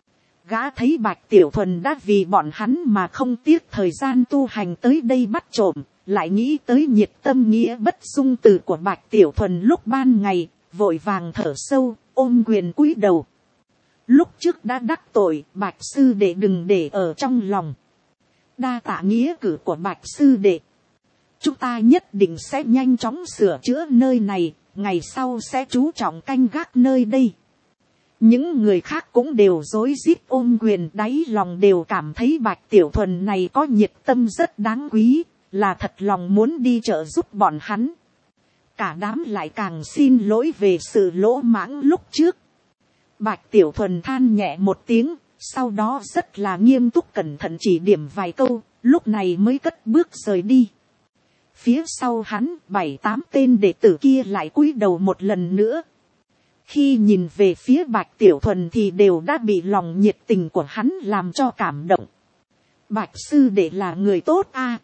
Gã thấy Bạch Tiểu Thuần đã vì bọn hắn mà không tiếc thời gian tu hành tới đây bắt trộm, lại nghĩ tới nhiệt tâm nghĩa bất dung từ của Bạch Tiểu Thuần lúc ban ngày, vội vàng thở sâu, ôm quyền cúi đầu. Lúc trước đã đắc tội, Bạch sư đệ đừng để ở trong lòng. Đa tạ nghĩa cử của Bạch sư đệ. Chúng ta nhất định sẽ nhanh chóng sửa chữa nơi này, ngày sau sẽ chú trọng canh gác nơi đây. Những người khác cũng đều rối rít ôm quyền, đáy lòng đều cảm thấy Bạch Tiểu Thuần này có nhiệt tâm rất đáng quý, là thật lòng muốn đi trợ giúp bọn hắn. Cả đám lại càng xin lỗi về sự lỗ mãng lúc trước. Bạch Tiểu Thuần than nhẹ một tiếng, sau đó rất là nghiêm túc cẩn thận chỉ điểm vài câu, lúc này mới cất bước rời đi. Phía sau hắn 7-8 tên đệ tử kia lại cúi đầu một lần nữa. Khi nhìn về phía Bạch Tiểu Thuần thì đều đã bị lòng nhiệt tình của hắn làm cho cảm động. Bạch sư đệ là người tốt a.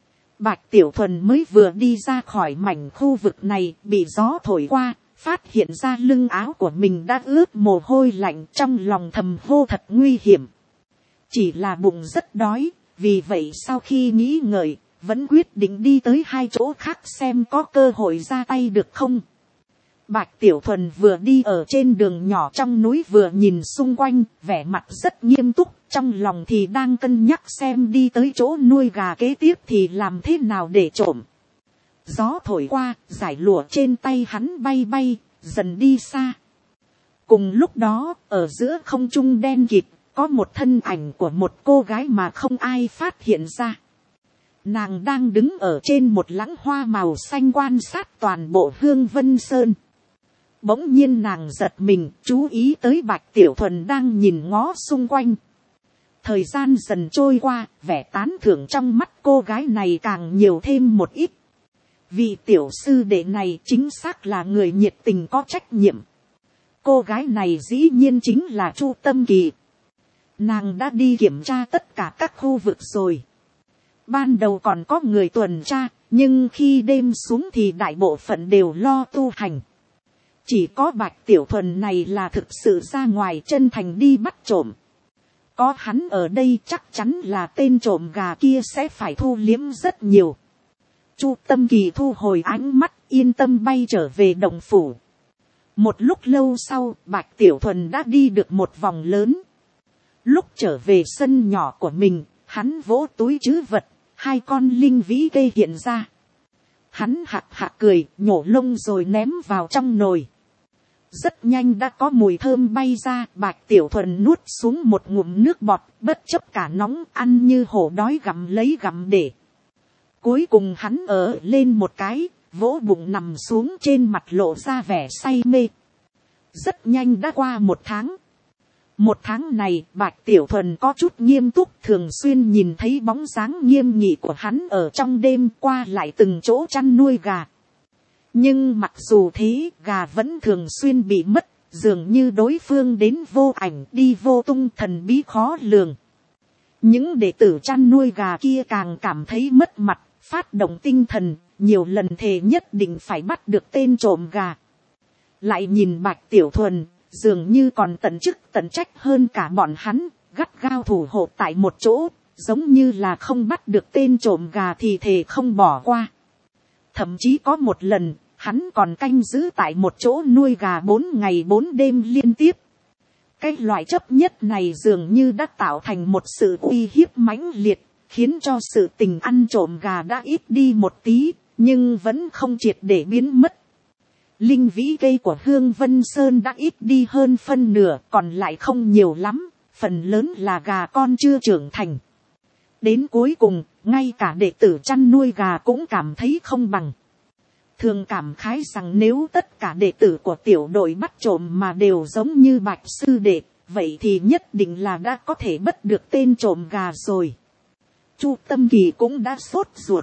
Bạch Tiểu Thuần mới vừa đi ra khỏi mảnh khu vực này, bị gió thổi qua, phát hiện ra lưng áo của mình đã ướt mồ hôi lạnh, trong lòng thầm hô thật nguy hiểm. Chỉ là bụng rất đói, vì vậy sau khi nghĩ ngợi, vẫn quyết định đi tới hai chỗ khác xem có cơ hội ra tay được không. Bạch Tiểu Thuần vừa đi ở trên đường nhỏ trong núi vừa nhìn xung quanh, vẻ mặt rất nghiêm túc, trong lòng thì đang cân nhắc xem đi tới chỗ nuôi gà kế tiếp thì làm thế nào để trộm. Gió thổi qua, dải lụa trên tay hắn bay bay, dần đi xa. Cùng lúc đó, ở giữa không trung đen kịt, có một thân ảnh của một cô gái mà không ai phát hiện ra. Nàng đang đứng ở trên một lãng hoa màu xanh quan sát toàn bộ Hương Vân Sơn. Bỗng nhiên nàng giật mình, chú ý tới Bạch Tiểu Thuần đang nhìn ngó xung quanh. Thời gian dần trôi qua, vẻ tán thưởng trong mắt cô gái này càng nhiều thêm một ít. Vị tiểu sư đệ này chính xác là người nhiệt tình có trách nhiệm. Cô gái này dĩ nhiên chính là Chu Tâm Kỳ. Nàng đã đi kiểm tra tất cả các khu vực rồi. Ban đầu còn có người tuần tra, nhưng khi đêm xuống thì đại bộ phận đều lo tu hành. Chỉ có Bạch Tiểu Thuần này là thực sự ra ngoài chân thành đi bắt trộm. Có hắn ở đây chắc chắn là tên trộm gà kia sẽ phải thu liếm rất nhiều. Chu Tâm Kỳ thu hồi ánh mắt, yên tâm bay trở về động phủ. Một lúc lâu sau, Bạch Tiểu Thuần đã đi được một vòng lớn. Lúc trở về sân nhỏ của mình, hắn vỗ túi trữ vật, hai con linh vĩ cây hiện ra. Hắn hạc hạc cười, nhổ lông rồi ném vào trong nồi. Rất nhanh đã có mùi thơm bay ra, Bạch Tiểu Thuần nuốt xuống một ngụm nước bọt, bất chấp cả nóng, ăn như hổ đói gặm lấy gặm để. Cuối cùng hắn ở lên một cái, vỗ bụng nằm xuống trên mặt lộ ra vẻ say mê. Rất nhanh đã qua một tháng. Một tháng này, Bạch Tiểu Thuần có chút nghiêm túc, thường xuyên nhìn thấy bóng dáng nghiêm nghị của hắn ở trong đêm qua lại từng chỗ chăn nuôi gà. Nhưng mặc dù thế, gà vẫn thường xuyên bị mất, dường như đối phương đến vô ảnh đi vô tung, thần bí khó lường. Những đệ tử chăn nuôi gà kia càng cảm thấy mất mặt, phát động tinh thần, nhiều lần thề nhất định phải bắt được tên trộm gà. Lại nhìn Bạch Tiểu Thuần, dường như còn tận chức tận trách hơn cả bọn hắn, gắt gao thủ hộ tại một chỗ, giống như là không bắt được tên trộm gà thì thề không bỏ qua. Thậm chí có một lần, hắn còn canh giữ tại một chỗ nuôi gà 4 ngày 4 đêm liên tiếp. Cái loại chấp nhất này dường như đã tạo thành một sự uy hiếp mãnh liệt, khiến cho sự tình ăn trộm gà đã ít đi một tí, nhưng vẫn không triệt để biến mất. Linh vĩ cây của Hương Vân Sơn đã ít đi hơn phân nửa, còn lại không nhiều lắm, phần lớn là gà con chưa trưởng thành. Đến cuối cùng, ngay cả đệ tử chăn nuôi gà cũng cảm thấy không bằng. Thường cảm khái rằng nếu tất cả đệ tử của tiểu đội bắt trộm mà đều giống như Bạch sư đệ, vậy thì nhất định là đã có thể bắt được tên trộm gà rồi. Chu Tâm Kỳ cũng đã sốt ruột.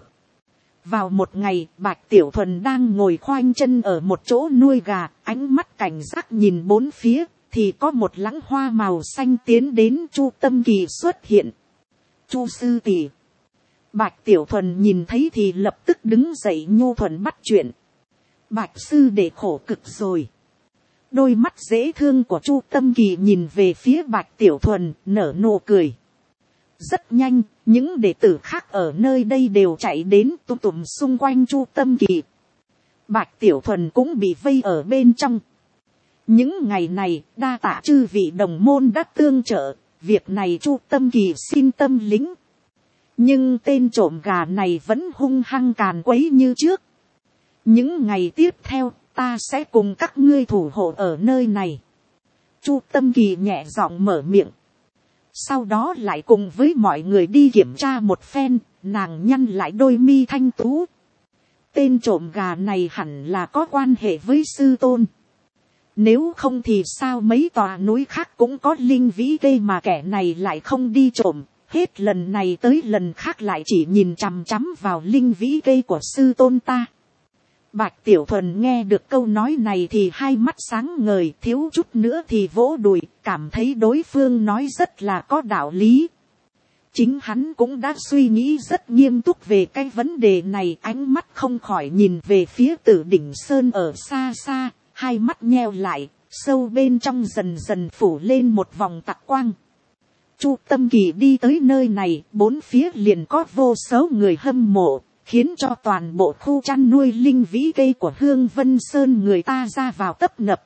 Vào một ngày, Bạch Tiểu Thuần đang ngồi khoanh chân ở một chỗ nuôi gà, ánh mắt cảnh giác nhìn bốn phía, thì có một lẵng hoa màu xanh tiến đến. Chu Tâm Kỳ xuất hiện. Chu sư tỷ. Bạch Tiểu Thuần nhìn thấy thì lập tức đứng dậy nhu thuận bắt chuyện. Bạch sư đệ khổ cực rồi. Đôi mắt dễ thương của Chu Tâm Kỳ nhìn về phía Bạch Tiểu Thuần, nở nụ cười. Rất nhanh, những đệ tử khác ở nơi đây đều chạy đến tụm tụm xung quanh Chu Tâm Kỳ. Bạch Tiểu Thuần cũng bị vây ở bên trong. Những ngày này, đa tạ chư vị đồng môn đã tương trợ, việc này Chu Tâm Kỳ xin tâm lĩnh. Nhưng tên trộm gà này vẫn hung hăng càn quấy như trước. Những ngày tiếp theo, ta sẽ cùng các ngươi thủ hộ ở nơi này. Chu Tâm Kỳ nhẹ giọng mở miệng. Sau đó lại cùng với mọi người đi kiểm tra một phen, nàng nhăn lại đôi mi thanh tú. Tên trộm gà này hẳn là có quan hệ với sư tôn. Nếu không thì sao mấy tòa núi khác cũng có linh vĩ cây mà kẻ này lại không đi trộm. Hết lần này tới lần khác lại chỉ nhìn chằm chằm vào linh vĩ cây của sư tôn ta. Bạch Tiểu Thuần nghe được câu nói này thì hai mắt sáng ngời, thiếu chút nữa thì vỗ đùi, cảm thấy đối phương nói rất là có đạo lý. Chính hắn cũng đã suy nghĩ rất nghiêm túc về cái vấn đề này, ánh mắt không khỏi nhìn về phía Tử Đỉnh Sơn ở xa xa, hai mắt nheo lại, sâu bên trong dần dần phủ lên một vòng tạc quang. Chu Tâm Kỳ đi tới nơi này, bốn phía liền có vô số người hâm mộ, khiến cho toàn bộ khu chăn nuôi linh vĩ cây của Hương Vân Sơn người ta ra vào tấp nập.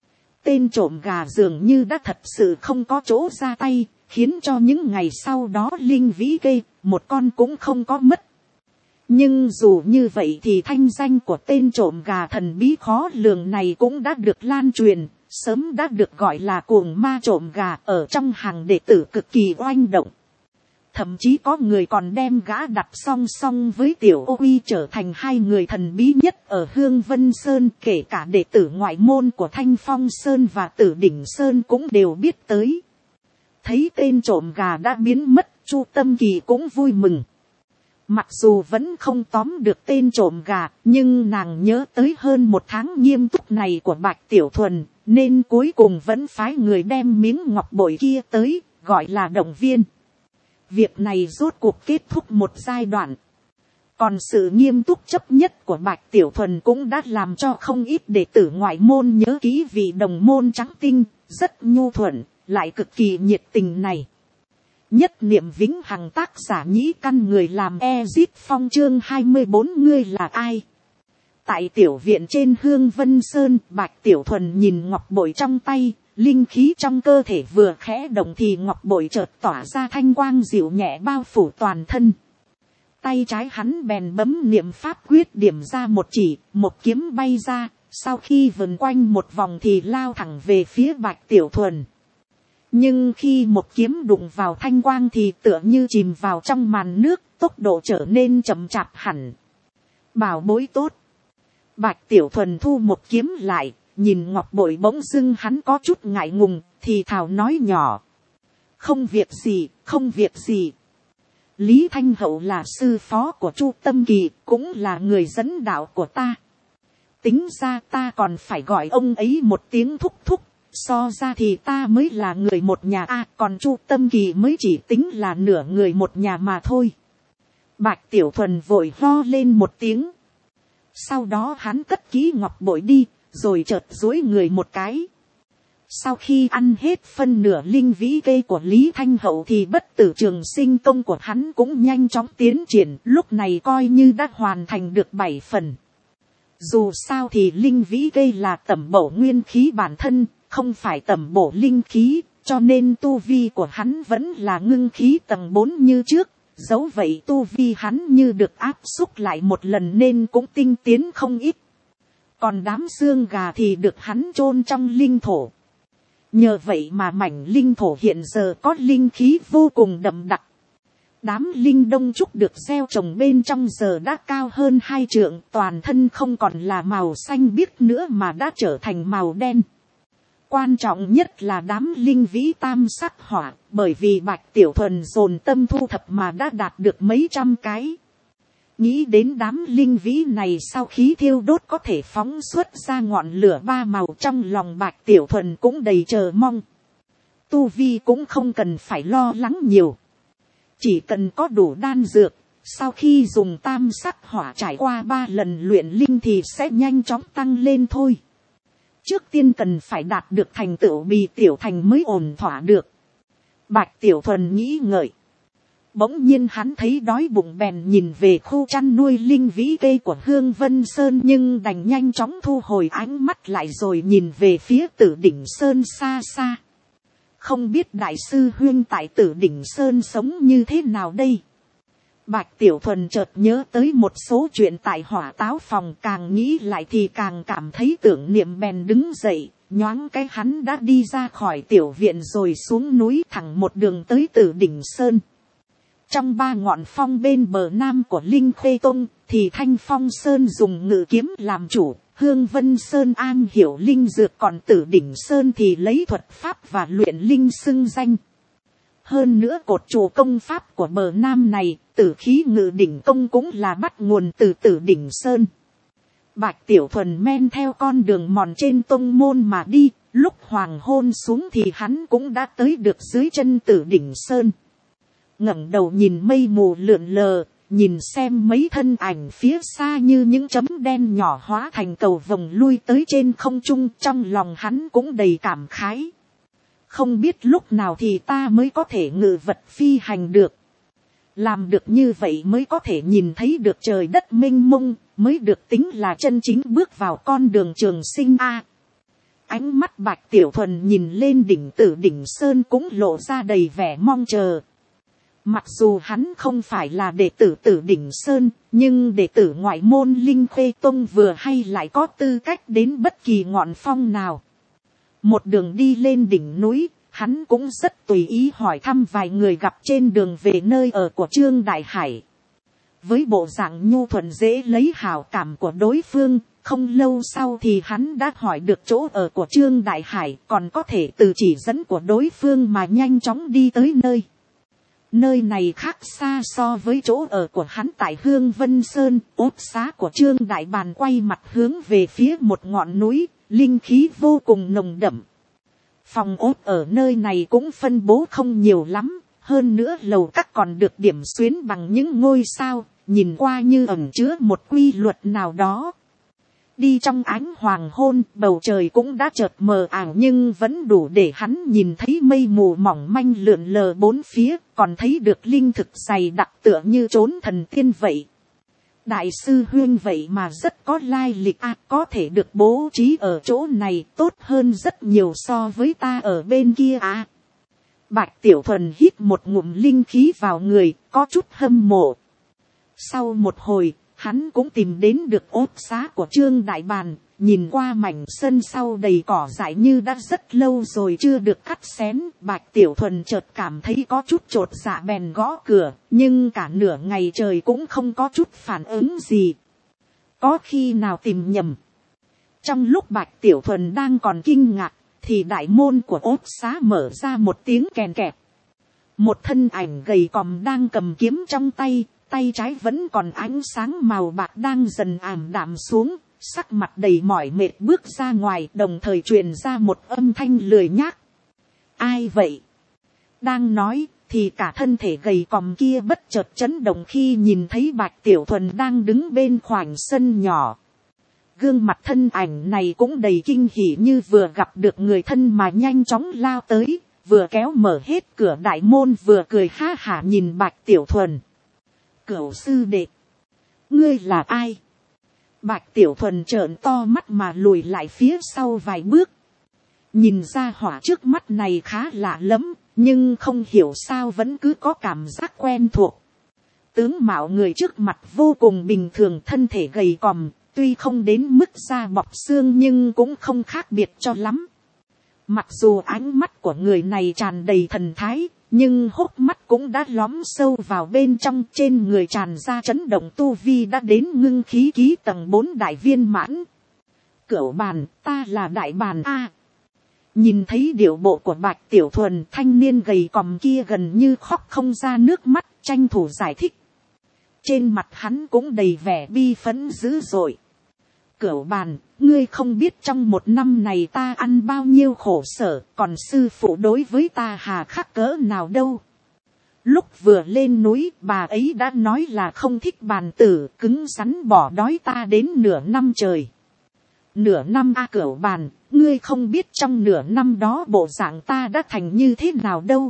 Tên trộm gà dường như đã thật sự không có chỗ ra tay, khiến cho những ngày sau đó linh vĩ cây, một con cũng không có mất. Nhưng dù như vậy thì thanh danh của tên trộm gà thần bí khó lường này cũng đã được lan truyền, sớm đã được gọi là cuồng ma trộm gà, ở trong hàng đệ tử cực kỳ oanh động. Thậm chí có người còn đem gã đặt song song với Tiểu Ô Uy trở thành hai người thần bí nhất ở Hương Vân Sơn, kể cả đệ tử ngoại môn của Thanh Phong Sơn và Tử Đỉnh Sơn cũng đều biết tới. Thấy tên trộm gà đã biến mất, Chu Tâm Kỳ cũng vui mừng. Mặc dù vẫn không tóm được tên trộm gà, nhưng nàng nhớ tới hơn một tháng nghiêm túc này của Bạch Tiểu Thuần, nên cuối cùng vẫn phái người đem miếng ngọc bội kia tới, gọi là động viên. Việc này rốt cuộc kết thúc một giai đoạn. Còn sự nghiêm túc chấp nhất của Bạch Tiểu Thuần cũng đã làm cho không ít đệ tử ngoại môn nhớ kỹ vị đồng môn trắng tinh, rất nhu thuận, lại cực kỳ nhiệt tình này. Nhất niệm vĩnh hằng, tác giả Nhĩ Căn, người làm Ezit Phong, chương 24. Ngươi là ai? Tại tiểu viện trên Hương Vân Sơn, Bạch Tiểu Thuần nhìn ngọc bội trong tay, linh khí trong cơ thể vừa khẽ động thì ngọc bội chợt tỏa ra thanh quang dịu nhẹ bao phủ toàn thân. Tay trái hắn bèn bấm niệm pháp quyết điểm ra một chỉ, một kiếm bay ra, sau khi vần quanh một vòng thì lao thẳng về phía Bạch Tiểu Thuần. Nhưng khi một kiếm đụng vào thanh quang thì tựa như chìm vào trong màn nước, tốc độ trở nên chậm chạp hẳn. Bảo bối tốt. Bạch Tiểu Thuần thu một kiếm lại, nhìn ngọc bội bỗng dưng hắn có chút ngại ngùng, thì thào nói nhỏ. Không việc gì, không việc gì. Lý Thanh Hậu là sư phó của Chu Tâm Kỳ, cũng là người dẫn đạo của ta. Tính ra ta còn phải gọi ông ấy một tiếng thúc thúc, so ra thì ta mới là người một nhà còn Chu Tâm Kỳ mới chỉ tính là nửa người một nhà mà thôi. Bạch Tiểu Thuần vội ho lên một tiếng. Sau đó hắn cất kỹ ngọc bội đi, rồi chợt duỗi người một cái. Sau khi ăn hết phân nửa linh vĩ cây của Lý Thanh Hậu thì bất tử trường sinh công của hắn cũng nhanh chóng tiến triển, lúc này coi như đã hoàn thành được 7 phần. Dù sao thì linh vĩ cây là tẩm bổ nguyên khí bản thân, không phải tẩm bổ linh khí, cho nên tu vi của hắn vẫn là ngưng khí tầng 4 như trước. Dẫu vậy tu vi hắn như được áp xúc lại một lần nên cũng tinh tiến không ít. Còn đám xương gà thì được hắn chôn trong linh thổ. Nhờ vậy mà mảnh linh thổ hiện giờ có linh khí vô cùng đậm đặc. Đám linh đông trúc được gieo trồng bên trong giờ đã cao hơn 2 trượng, toàn thân không còn là màu xanh biếc nữa mà đã trở thành màu đen. Quan trọng nhất là đám linh vĩ tam sắc hỏa, bởi vì Bạch Tiểu Thuần dồn tâm thu thập mà đã đạt được mấy trăm cái. Nghĩ đến đám linh vĩ này sau khí thiêu đốt có thể phóng xuất ra ngọn lửa 3 màu, trong lòng Bạch Tiểu Thuần cũng đầy chờ mong. Tu vi cũng không cần phải lo lắng nhiều. Chỉ cần có đủ đan dược, sau khi dùng tam sắc hỏa trải qua 3 lần luyện linh thì sẽ nhanh chóng tăng lên thôi. Trước tiên cần phải đạt được thành tựu Bì Tiểu Thành mới ổn thỏa được. Bạch Tiểu Thuần nghĩ ngợi. Bỗng nhiên hắn thấy đói bụng bèn nhìn về khu chăn nuôi linh vĩ cây của Hương Vân Sơn, nhưng đành nhanh chóng thu hồi ánh mắt lại rồi nhìn về phía Tử Đỉnh Sơn xa xa. Không biết đại sư huynh tại Tử Đỉnh Sơn sống như thế nào đây? Bạch Tiểu Thuần chợt nhớ tới một số chuyện tại Hỏa Táo Phòng, càng nghĩ lại thì càng cảm thấy tưởng niệm, bèn đứng dậy, nhoáng cái hắn đã đi ra khỏi tiểu viện rồi xuống núi thẳng một đường tới Tử Đỉnh Sơn. Trong 3 ngọn phong bên bờ nam của Linh Khê Tông thì Thanh Phong Sơn dùng ngự kiếm làm chủ, Hương Vân Sơn an hiểu linh dược, còn Tử Đỉnh Sơn thì lấy thuật pháp và luyện linh xưng danh. Hơn nữa cột trụ công pháp của bờ nam này, Tử Khí Ngự Đỉnh Công cũng là bắt nguồn từ Tử Đỉnh Sơn. Bạch Tiểu Thuần men theo con đường mòn trên tông môn mà đi, lúc hoàng hôn xuống thì hắn cũng đã tới được dưới chân Tử Đỉnh Sơn. Ngẩng đầu nhìn mây mù lượn lờ, nhìn xem mấy thân ảnh phía xa như những chấm đen nhỏ hóa thành cầu vồng lui tới trên không trung, trong lòng hắn cũng đầy cảm khái. Không biết lúc nào thì ta mới có thể ngự vật phi hành được. Làm được như vậy mới có thể nhìn thấy được trời đất mênh mông, mới được tính là chân chính bước vào con đường trường sinh Ánh mắt Bạch Tiểu Thuần nhìn lên đỉnh Tử Đỉnh Sơn cũng lộ ra đầy vẻ mong chờ. Mặc dù hắn không phải là đệ tử Tử Đỉnh Sơn, nhưng đệ tử ngoại môn Linh Khê Tông vừa hay lại có tư cách đến bất kỳ ngọn phong nào. Một đường đi lên đỉnh núi, hắn cũng rất tùy ý hỏi thăm vài người gặp trên đường về nơi ở của Trương Đại Hải. Với bộ dạng nhu thuận dễ lấy hảo cảm của đối phương, không lâu sau thì hắn đã hỏi được chỗ ở của Trương Đại Hải, còn có thể từ chỉ dẫn của đối phương mà nhanh chóng đi tới nơi. Nơi này khác xa so với chỗ ở của hắn tại Hương Vân Sơn, ốt xá của Trương Đại Bàn quay mặt hướng về phía một ngọn núi, linh khí vô cùng nồng đậm. Phòng ốt ở nơi này cũng phân bố không nhiều lắm, hơn nữa lầu các còn được điểm xuyến bằng những ngôi sao, nhìn qua như ẩn chứa một quy luật nào đó. Đi trong ánh hoàng hôn, bầu trời cũng đã chợt mờ ảo nhưng vẫn đủ để hắn nhìn thấy mây mù mỏng manh lượn lờ bốn phía, còn thấy được linh thực dày đặc tựa như trốn thần tiên vậy. Đại sư huynh vậy mà rất có lai lịch có thể được bố trí ở chỗ này tốt hơn rất nhiều so với ta ở bên kia Bạch Tiểu Thuần hít một ngụm linh khí vào người, có chút hâm mộ. Sau một hồi, hắn cũng tìm đến được ốt xá của Trương Đại Bàn, nhìn qua mảnh sân sau đầy cỏ dại như đã rất lâu rồi chưa được cắt xén. Bạch Tiểu Thuần chợt cảm thấy có chút chột dạ bèn gõ cửa, nhưng cả nửa ngày trời cũng không có chút phản ứng gì. Có khi nào tìm nhầm? Trong lúc Bạch Tiểu Thuần đang còn kinh ngạc, thì đại môn của ốt xá mở ra một tiếng kèn kẹt. Một thân ảnh gầy còm đang cầm kiếm trong tay, tay trái vẫn còn ánh sáng màu bạc đang dần ảm đạm xuống, sắc mặt đầy mỏi mệt bước ra ngoài, đồng thời truyền ra một âm thanh lười nhác. Ai vậy? Đang nói, thì cả thân thể gầy còm kia bất chợt chấn động khi nhìn thấy Bạch Tiểu Thuần đang đứng bên khoảnh sân nhỏ. Gương mặt thân ảnh này cũng đầy kinh hỉ như vừa gặp được người thân mà nhanh chóng lao tới, vừa kéo mở hết cửa đại môn vừa cười ha hả nhìn Bạch Tiểu Thuần. Cửu sư đệ, ngươi là ai? Bạch Tiểu Thuần trợn to mắt mà lùi lại phía sau vài bước. Nhìn ra hỏa trước mắt này khá lạ lắm, nhưng không hiểu sao vẫn cứ có cảm giác quen thuộc. Tướng mạo người trước mặt vô cùng bình thường, thân thể gầy còm, tuy không đến mức da bọc xương nhưng cũng không khác biệt cho lắm. Mặc dù ánh mắt của người này tràn đầy thần thái, nhưng hốc mắt cũng đã lõm sâu vào bên trong, trên người tràn ra chấn động tu vi đã đến ngưng khí ký tầng 4 đại viên mãn. Cửu bàn, ta là đại bàn A. Nhìn thấy điệu bộ của Bạch Tiểu Thuần, thanh niên gầy còm kia gần như khóc không ra nước mắt, tranh thủ giải thích. Trên mặt hắn cũng đầy vẻ bi phẫn dữ dội. Cửu bàn, ngươi không biết trong một năm này ta ăn bao nhiêu khổ sở, còn sư phụ đối với ta hà khắc cỡ nào đâu. Lúc vừa lên núi, bà ấy đã nói là không thích bàn tử, cứng rắn bỏ đói ta đến nửa năm trời. Nửa năm a Cửu bàn, ngươi không biết trong nửa năm đó bộ dạng ta đã thành như thế nào đâu.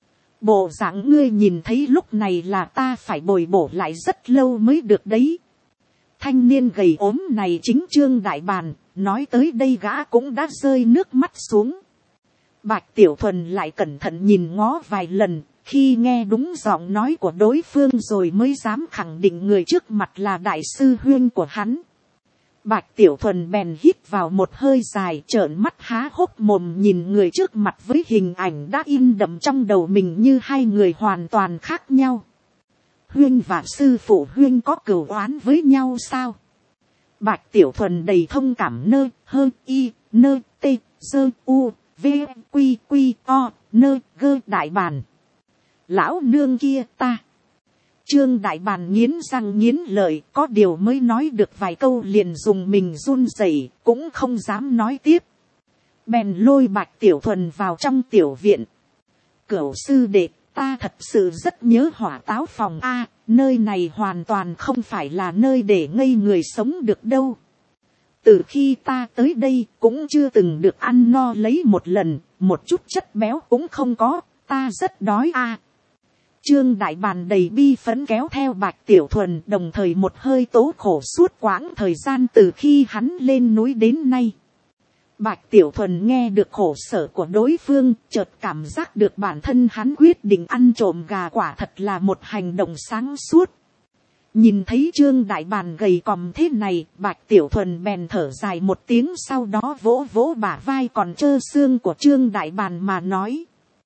Bộ dạng ngươi nhìn thấy lúc này là ta phải bồi bổ lại rất lâu mới được đấy. Thanh niên gầy ốm này chính Trương Đại Bàn, nói tới đây gã cũng đã rơi nước mắt xuống. Bạch Tiểu Thuần lại cẩn thận nhìn ngó vài lần, khi nghe đúng giọng nói của đối phương rồi mới dám khẳng định người trước mặt là đại sư huynh của hắn. Bạch Tiểu Thuần bèn hít vào một hơi dài, trợn mắt há hốc mồm nhìn người trước mặt với hình ảnh đã in đậm trong đầu mình như hai người hoàn toàn khác nhau. Huynh và sư phụ huynh có cừu oán với nhau sao? Bạch Tiểu Thuần đầy thông cảm nơ, hơ, y, nơ, tê, dơ, u, v, quy, quy, o, nơ, gơ đại bàn. Lão nương kia ta. Trương Đại Bàn nghiến răng nghiến lợi, có điều mới nói được vài câu liền dùng mình run rẩy, cũng không dám nói tiếp. Bèn lôi Bạch Tiểu Thuần vào trong tiểu viện. Cửu sư đệ, ta thật sự rất nhớ Hỏa Táo phòng a, nơi này hoàn toàn không phải là nơi để ngây người sống được đâu. Từ khi ta tới đây cũng chưa từng được ăn no lấy một lần, một chút chất béo cũng không có, ta rất đói a. Trương Đại Bàn đầy bi phấn kéo theo Bạch Tiểu Thuần, đồng thời một hơi tố khổ suốt quãng thời gian từ khi hắn lên núi đến nay. Bạch Tiểu Thuần nghe được khổ sở của đối phương, chợt cảm giác được bản thân hắn quyết định ăn trộm gà quả thật là một hành động sáng suốt. Nhìn thấy Trương Đại Bàn gầy còm thế này, Bạch Tiểu Thuần bèn thở dài một tiếng, sau đó vỗ vỗ bả vai còn trơ xương của Trương Đại Bàn mà nói.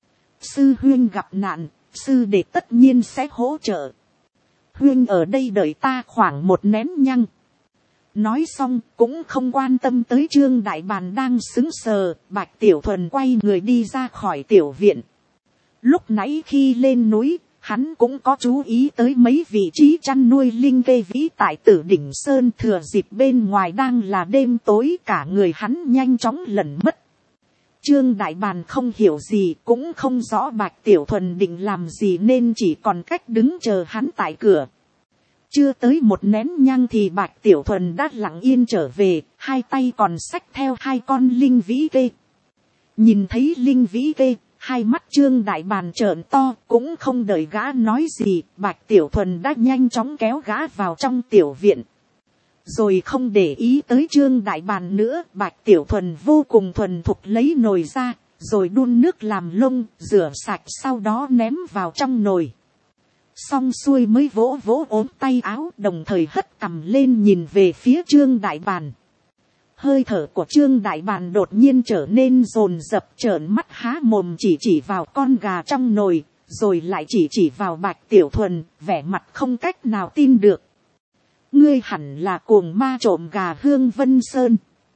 Sư huynh gặp nạn, sư đệ tất nhiên sẽ hỗ trợ. Huynh ở đây đợi ta khoảng một nén nhăng. Nói xong cũng không quan tâm tới Trương Đại Bàn đang sững sờ, Bạch Tiểu Thuần quay người đi ra khỏi tiểu viện. Lúc nãy khi lên núi, hắn cũng có chú ý tới mấy vị trí chăn nuôi linh kê vĩ tại Tử Đỉnh Sơn, thừa dịp bên ngoài đang là đêm tối, cả người hắn nhanh chóng lẩn mất. Trương Đại Bàn không hiểu gì, cũng không rõ Bạch Tiểu Thuần định làm gì nên chỉ còn cách đứng chờ hắn tại cửa. Chưa tới một nén nhang thì Bạch Tiểu Thuần đã lặng yên trở về, hai tay còn xách theo hai con linh vĩ kê. Nhìn thấy linh vĩ kê, hai mắt Trương Đại Bàn trợn to, cũng không đợi gã nói gì, Bạch Tiểu Thuần đã nhanh chóng kéo gã vào trong tiểu viện. Rồi không để ý tới Trương Đại Bàn nữa, Bạch Tiểu Thuần vô cùng thuần thục lấy nồi ra, rồi đun nước làm lông, rửa sạch sau đó ném vào trong nồi. Xong xuôi mới vỗ vỗ ốm tay áo, đồng thời hất cằm lên nhìn về phía Trương Đại Bàn. Hơi thở của Trương Đại Bàn đột nhiên trở nên dồn dập, trợn mắt há mồm chỉ vào con gà trong nồi, rồi lại chỉ vào Bạch Tiểu Thuần, vẻ mặt không cách nào tin được. Ngươi hẳn là cuồng ma trộm gà Hương Vân Sơn.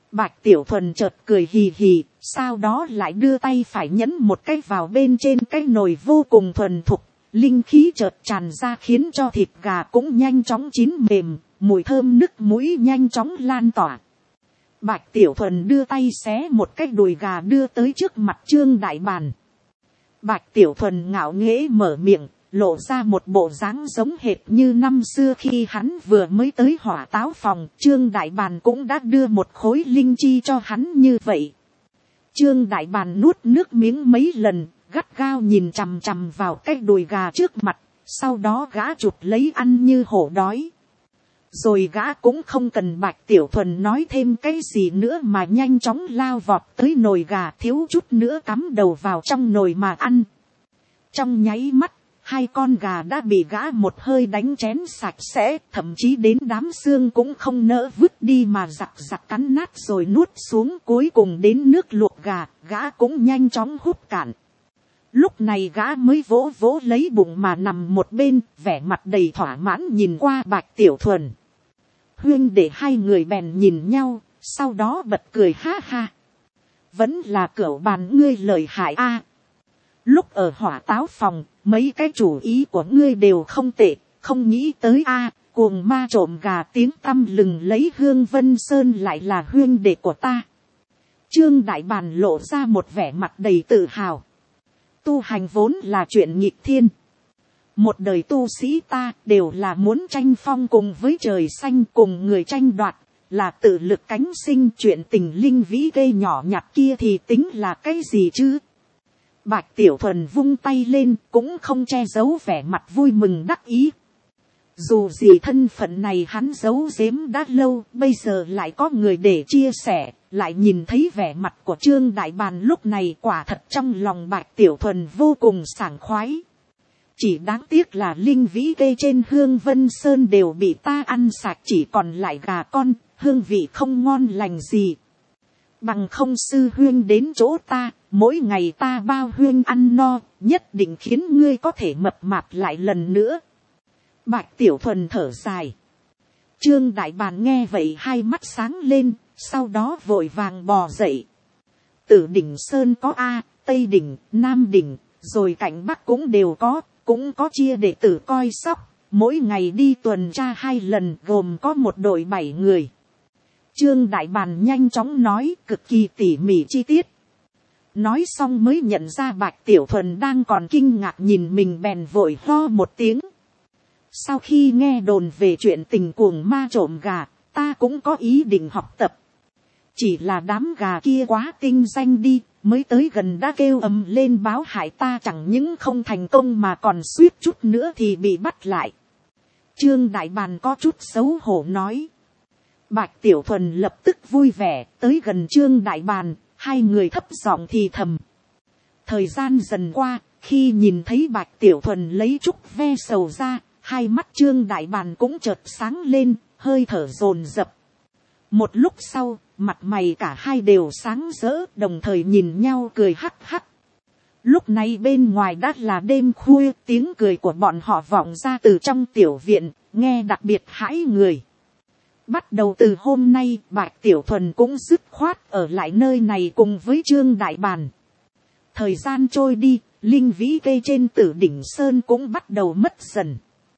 Bạch Tiểu Thuần chợt cười hì hì, sau đó lại đưa tay phải nhấn một cái vào bên trên cái nồi vô cùng thuần thục, linh khí chợt tràn ra khiến cho thịt gà cũng nhanh chóng chín mềm, mùi thơm nức mũi nhanh chóng lan tỏa. Bạch Tiểu Thuần đưa tay xé một cái đùi gà đưa tới trước mặt Trương Đại Bàn. Bạch Tiểu Thuần ngạo nghễ mở miệng, lộ ra một bộ dáng giống hệt như năm xưa khi hắn vừa mới tới Hỏa Táo phòng. Trương Đại Bàn cũng đã đưa một khối linh chi cho hắn như vậy. Trương Đại Bàn nuốt nước miếng mấy lần, gắt gao nhìn chằm chằm vào cái đùi gà trước mặt, sau đó gã chụp lấy ăn như hổ đói. Rồi gã cũng không cần Bạch Tiểu Thuần nói thêm cái gì nữa mà nhanh chóng lao vọt tới nồi gà, thiếu chút nữa cắm đầu vào trong nồi mà ăn. Trong nháy mắt, hai con gà đã bị gã một hơi đánh chén sạch sẽ, thậm chí đến đám xương cũng không nỡ vứt đi mà giặt giặt cắn nát rồi nuốt xuống. Cuối cùng đến nước luộc gà, gã cũng nhanh chóng hút cạn. Lúc này gã mới vỗ vỗ lấy bụng mà nằm một bên, vẻ mặt đầy thỏa mãn nhìn qua Bạch Tiểu Thuần. Huyên để hai người bèn nhìn nhau, sau đó bật cười ha ha. Vẫn là Cửu Bàn ngươi lợi hại a. Lúc ở Hỏa Táo phòng, mấy cái chủ ý của ngươi đều không tệ, không nghĩ tới a. Cuồng ma trộm gà tiếng tăm lừng lấy Hương Vân Sơn lại là huyên đệ của ta. Trương Đại Bàn lộ ra một vẻ mặt đầy tự hào. Tu hành vốn là chuyện nghịch thiên. Một đời tu sĩ ta đều là muốn tranh phong cùng với trời xanh, cùng người tranh đoạt, là tự lực cánh sinh. Chuyện tình linh vĩ gây nhỏ nhặt kia thì tính là cái gì chứ? Bạch Tiểu Thuần vung tay lên, cũng không che giấu vẻ mặt vui mừng đắc ý. Dù gì thân phận này hắn giấu giếm đã lâu, bây giờ lại có người để chia sẻ, lại nhìn thấy vẻ mặt của Trương Đại Bàn lúc này, quả thật trong lòng Bạch Tiểu Thuần vô cùng sảng khoái. Chỉ đáng tiếc là linh vĩ cây trên Hương Vân Sơn đều bị ta ăn sạch, chỉ còn lại gà con, hương vị không ngon lành gì. Bằng không sư huyên đến chỗ ta, mỗi ngày ta bao huyên ăn no, nhất định khiến ngươi có thể mập mạp lại lần nữa. Bạch Tiểu Thuần thở dài. Trương Đại Bàn nghe vậy hai mắt sáng lên, sau đó vội vàng bò dậy. Tử Đỉnh Sơn có A, Tây Đỉnh, Nam Đỉnh, rồi cạnh Bắc cũng đều có, cũng có chia đệ tử coi sóc, mỗi ngày đi tuần tra 2 lần, gồm có một đội 7 người. Trương Đại Bàn nhanh chóng nói, cực kỳ tỉ mỉ chi tiết. Nói xong mới nhận ra Bạch Tiểu Thuần đang còn kinh ngạc nhìn mình, bèn vội ho một tiếng. Sau khi nghe đồn về chuyện tình cuồng ma trộm gà, ta cũng có ý định học tập. Chỉ là đám gà kia quá tinh danh đi, mới tới gần đã kêu ầm lên báo hại ta, chẳng những không thành công mà còn suýt chút nữa thì bị bắt lại. Trương Đại Bàn có chút xấu hổ nói. Bạch Tiểu Thuần lập tức vui vẻ, tới gần Trương Đại Bàn, hai người thấp giọng thì thầm. Thời gian dần qua, khi nhìn thấy Bạch Tiểu Thuần lấy trúc ve sầu ra, hai mắt Trương Đại Bàn cũng chợt sáng lên, hơi thở dồn dập. Một lúc sau, mặt mày cả hai đều sáng rỡ, đồng thời nhìn nhau cười hắc hắc. Lúc này bên ngoài đã là đêm khuya, tiếng cười của bọn họ vọng ra từ trong tiểu viện, nghe đặc biệt hãi người. Bắt đầu từ hôm nay, Bạch Tiểu Thuần cũng dứt khoát ở lại nơi này cùng với Trương Đại Bàn. Thời gian trôi đi, linh vĩ cây trên Tử Đỉnh Sơn cũng bắt đầu mất dần.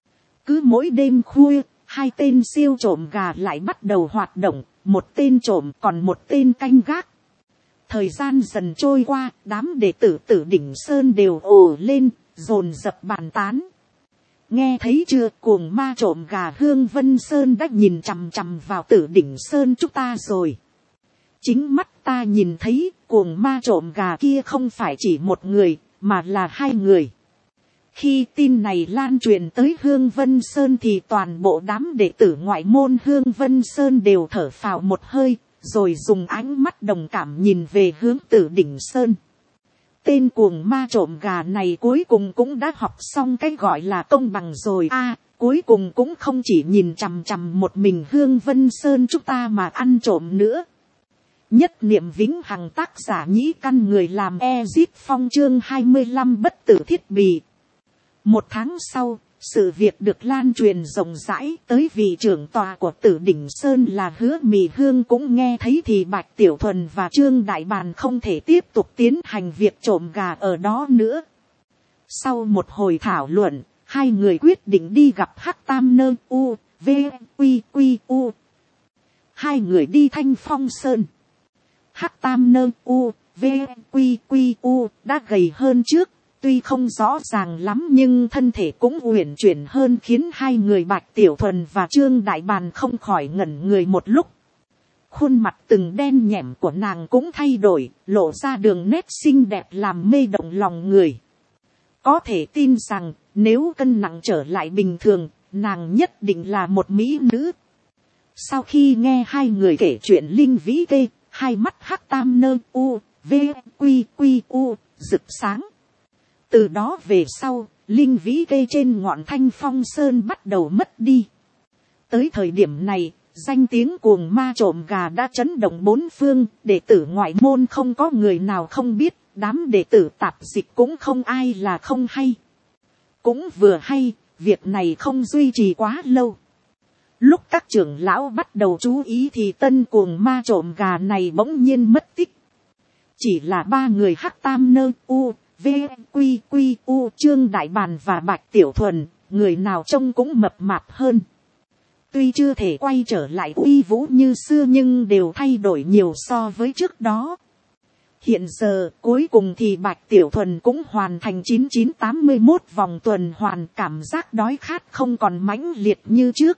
Cứ mỗi đêm khuya, hai tên siêu trộm gà lại bắt đầu hoạt động, một tên trộm còn một tên canh gác. Thời gian dần trôi qua, đám đệ tử Tử Đỉnh Sơn đều ồ lên, dồn dập bàn tán. Nghe thấy chưa, cuồng ma trộm gà Hương Vân Sơn đã nhìn chằm chằm vào Tử Đỉnh Sơn chúng ta rồi. Chính mắt ta nhìn thấy, cuồng ma trộm gà kia không phải chỉ một người, mà là 2 người. Khi tin này lan truyền tới Hương Vân Sơn thì toàn bộ đám đệ tử ngoại môn Hương Vân Sơn đều thở phào một hơi, rồi dùng ánh mắt đồng cảm nhìn về hướng Tử Đỉnh Sơn. Tên cuồng ma trộm gà này cuối cùng cũng đã học xong cái gọi là công bằng rồi a, cuối cùng cũng không chỉ nhìn chằm chằm một mình Hương Vân Sơn chúng ta mà ăn trộm nữa. Nhất niệm vĩnh hằng, tác giả Nhĩ Căn, người làm Ezit Phong, chương 25 bất tử thiết bị. 1 tháng sau, Sự việc được lan truyền rộng rãi, tới vị trưởng tòa của Tử Đỉnh Sơn là Hứa Mì Hương cũng nghe thấy, thì Bạch Tiểu Thuần và Trương Đại Bàn không thể tiếp tục tiến hành việc trộm gà ở đó nữa. Sau một hồi thảo luận, hai người quyết định đi gặp Hắc Tam Nơ U, V, Quy Quy U. Hai người đi Thanh Phong Sơn. Hắc Tam Nơ U, V, Quy Quy U đã gầy hơn trước, tuy không rõ ràng lắm nhưng thân thể cũng uyển chuyển hơn, khiến hai người Bạch Tiểu Thuần và Trương Đại Bàn không khỏi ngẩn người một lúc. Khuôn mặt từng đen nhẻm của nàng cũng thay đổi, lộ ra đường nét xinh đẹp làm mê động lòng người. Có thể tin rằng, nếu cân nặng trở lại bình thường, nàng nhất định là một mỹ nữ. Sau khi nghe hai người kể chuyện linh vĩ kê, hai mắt Hắc Tam Nơ U, V, Quy Quy U rực sáng. Từ đó về sau, linh vĩ kê trên ngọn Thanh Phong Sơn bắt đầu mất đi. Tới thời điểm này, danh tiếng cuồng ma trộm gà đã chấn động bốn phương, đệ tử ngoại môn không có người nào không biết, đám đệ tử tạp dịch cũng không ai là không hay. Cũng vừa hay, việc này không duy trì quá lâu. Lúc các trưởng lão bắt đầu chú ý thì tân cuồng ma trộm gà này bỗng nhiên mất tích. Chỉ là ba người Hắc Tam Nơ U, V, Quy Quy U, Trương Đại Bàn và Bạch Tiểu Thuần, người nào trông cũng mập mạp hơn. Tuy chưa thể quay trở lại uy vũ như xưa nhưng đều thay đổi nhiều so với trước đó. Hiện giờ, cuối cùng thì Bạch Tiểu Thuần cũng hoàn thành 9981 vòng tuần hoàn, cảm giác đói khát không còn mãnh liệt như trước.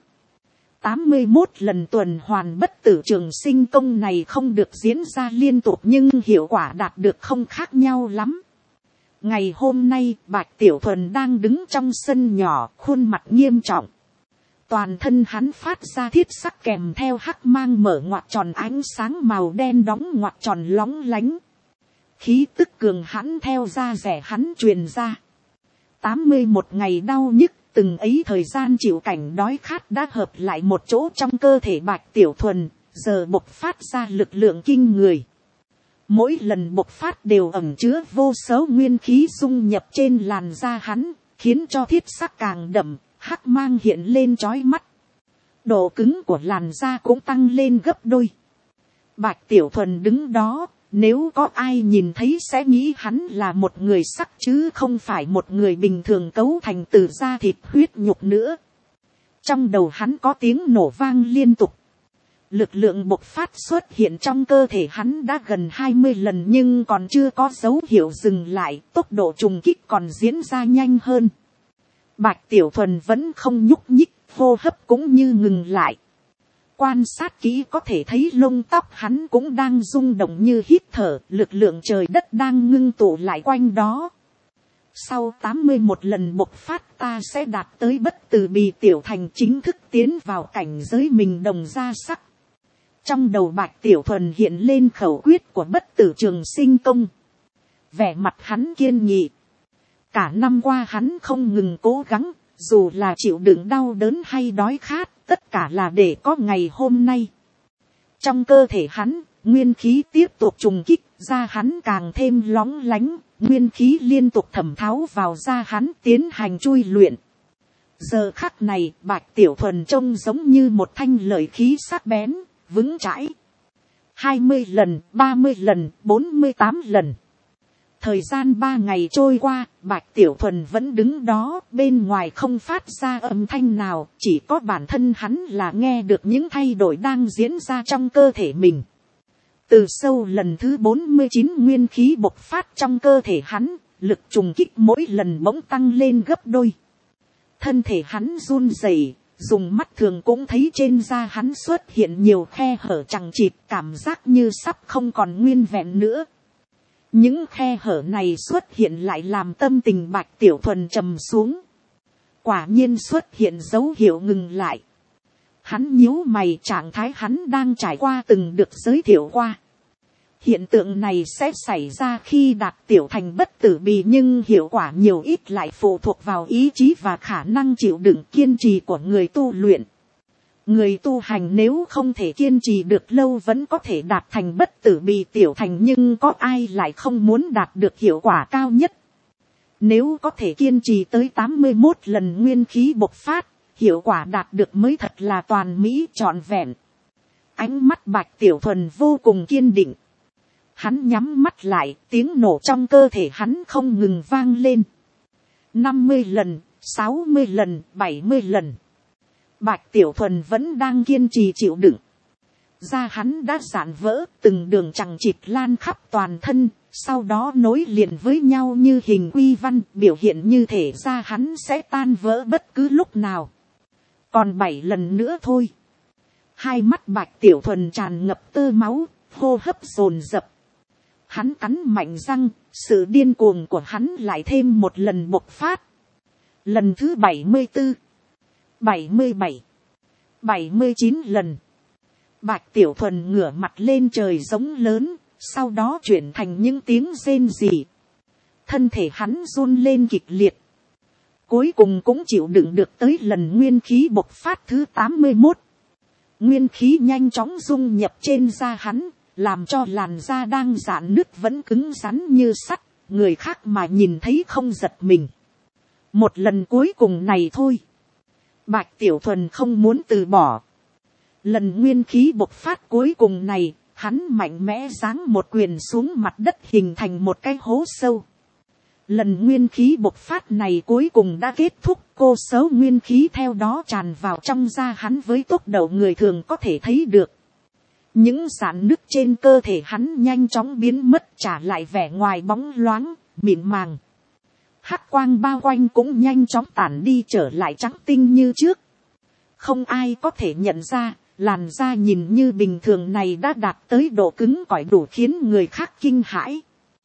81 lần tuần hoàn bất tử trường sinh công này không được diễn ra liên tục nhưng hiệu quả đạt được không khác nhau lắm. Ngày hôm nay, Bạch Tiểu Thuần đang đứng trong sân nhỏ, khuôn mặt nghiêm trọng. Toàn thân hắn phát ra thiết sắc kèm theo hắc mang mở ngoặt tròn ánh sáng màu đen đóng ngoặt tròn lóng lánh. Khí tức cường hãn theo da rẻ hắn truyền ra. 81 ngày đau nhức, từng ấy thời gian chịu cảnh đói khát đã hợp lại một chỗ trong cơ thể Bạch Tiểu Thuần, giờ bộc phát ra lực lượng kinh người. Mỗi lần bộc phát đều ẩn chứa vô số nguyên khí dung nhập trên làn da hắn, khiến cho thiết sắc càng đậm, hắc mang hiện lên chói mắt. Độ cứng của làn da cũng tăng lên gấp đôi. Bạch Tiểu Thuần đứng đó, nếu có ai nhìn thấy sẽ nghĩ hắn là một người sắc chứ không phải một người bình thường cấu thành từ da thịt huyết nhục nữa. Trong đầu hắn có tiếng nổ vang liên tục. Lực lượng bộc phát xuất hiện trong cơ thể hắn đã gần 20 lần nhưng còn chưa có dấu hiệu dừng lại, tốc độ trùng kích còn diễn ra nhanh hơn. Bạch Tiểu Thuần vẫn không nhúc nhích, hô hấp cũng như ngừng lại. Quan sát kỹ có thể thấy lông tóc hắn cũng đang rung động như hít thở, lực lượng trời đất đang ngưng tụ lại quanh đó. Sau 81 lần bộc phát ta sẽ đạt tới bất tử bì tiểu thành, chính thức tiến vào cảnh giới mình đồng ra sắc. Trong đầu Bạch Tiểu Thuần hiện lên khẩu quyết của bất tử trường sinh công. Vẻ mặt hắn kiên nghị. Cả năm qua hắn không ngừng cố gắng, dù là chịu đựng đau đớn hay đói khát, tất cả là để có ngày hôm nay. Trong cơ thể hắn, nguyên khí tiếp tục trùng kích, da hắn càng thêm lóng lánh, nguyên khí liên tục thẩm tháo vào da hắn tiến hành chui luyện. Giờ khắc này, Bạch Tiểu Thuần trông giống như một thanh lợi khí sắc bén, vững chãi. 20 lần, 30 lần, 48 lần. Thời gian 3 ngày trôi qua, Bạch Tiểu Thuần vẫn đứng đó, bên ngoài không phát ra âm thanh nào, chỉ có bản thân hắn là nghe được những thay đổi đang diễn ra trong cơ thể mình. Từ sâu lần thứ 49 nguyên khí bộc phát trong cơ thể hắn, lực trùng kích mỗi lần bỗng tăng lên gấp đôi. Thân thể hắn run rẩy, dùng mắt thường cũng thấy trên da hắn xuất hiện nhiều khe hở chằng chịt, cảm giác như sắp không còn nguyên vẹn nữa. Những khe hở này xuất hiện lại làm tâm tình Bạch Tiểu Thuần trầm xuống. Quả nhiên xuất hiện dấu hiệu ngừng lại. Hắn nhíu mày, trạng thái hắn đang trải qua từng được giới thiệu qua. Hiện tượng này sẽ xảy ra khi đạt tiểu thành bất tử bì, nhưng hiệu quả nhiều ít lại phụ thuộc vào ý chí và khả năng chịu đựng kiên trì của người tu luyện. Người tu hành nếu không thể kiên trì được lâu vẫn có thể đạt thành bất tử bì tiểu thành, nhưng có ai lại không muốn đạt được hiệu quả cao nhất. Nếu có thể kiên trì tới 81 lần nguyên khí bộc phát, hiệu quả đạt được mới thật là toàn mỹ trọn vẹn. Ánh mắt Bạch Tiểu Thuần vô cùng kiên định. Hắn nhắm mắt lại, tiếng nổ trong cơ thể hắn không ngừng vang lên. 50 lần, 60 lần, 70 lần. Bạch Tiểu Thuần vẫn đang kiên trì chịu đựng. Da hắn đã giãn vỡ, từng đường chằng chịt lan khắp toàn thân, sau đó nối liền với nhau như hình quy văn, biểu hiện như thể da hắn sẽ tan vỡ bất cứ lúc nào. Còn 7 lần nữa thôi. Hai mắt Bạch Tiểu Thuần tràn ngập tơ máu, hô hấp dồn dập. Hắn cắn mạnh răng, sự điên cuồng của hắn lại thêm một lần bộc phát. Lần thứ 74, 77, 79 lần. Bạch Tiểu Thuần ngửa mặt lên trời giống lớn, sau đó chuyển thành những tiếng rên rỉ. Thân thể hắn run lên kịch liệt. Cuối cùng cũng chịu đựng được tới lần nguyên khí bộc phát thứ 81. Nguyên khí nhanh chóng dung nhập trên da hắn, làm cho làn da đang rạn nứt vẫn cứng rắn như sắt, người khác mà nhìn thấy không giật mình. Một lần cuối cùng này thôi. Bạch Tiểu Thuần không muốn từ bỏ. Lần nguyên khí bộc phát cuối cùng này, hắn mạnh mẽ giáng một quyền xuống mặt đất hình thành một cái hố sâu. Lần nguyên khí bộc phát này cuối cùng đã kết thúc, cô số nguyên khí theo đó tràn vào trong da hắn với tốc độ người thường có thể thấy được. Những rạn nứt trên cơ thể hắn nhanh chóng biến mất, trả lại vẻ ngoài bóng loáng, mịn màng. Hắc quang bao quanh cũng nhanh chóng tản đi trở lại trắng tinh như trước. Không ai có thể nhận ra, làn da nhìn như bình thường này đã đạt tới độ cứng cỏi đủ khiến người khác kinh hãi.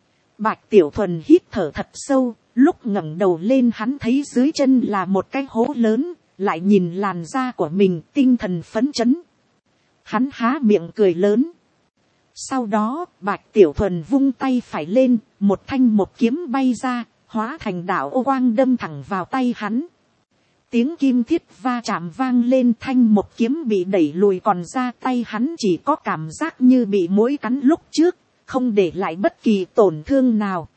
Bạch Tiểu Thuần hít thở thật sâu, lúc ngẩng đầu lên hắn thấy dưới chân là một cái hố lớn, lại nhìn làn da của mình tinh thần phấn chấn. Hắn há miệng cười lớn. Sau đó, Bạch Tiểu Thuần vung tay phải lên, một thanh một kiếm bay ra, hóa thành đạo ô quang đâm thẳng vào tay hắn. Tiếng kim thiết va chạm vang lên, thanh một kiếm bị đẩy lùi, còn ra tay hắn chỉ có cảm giác như bị muỗi cắn lúc trước, không để lại bất kỳ tổn thương nào.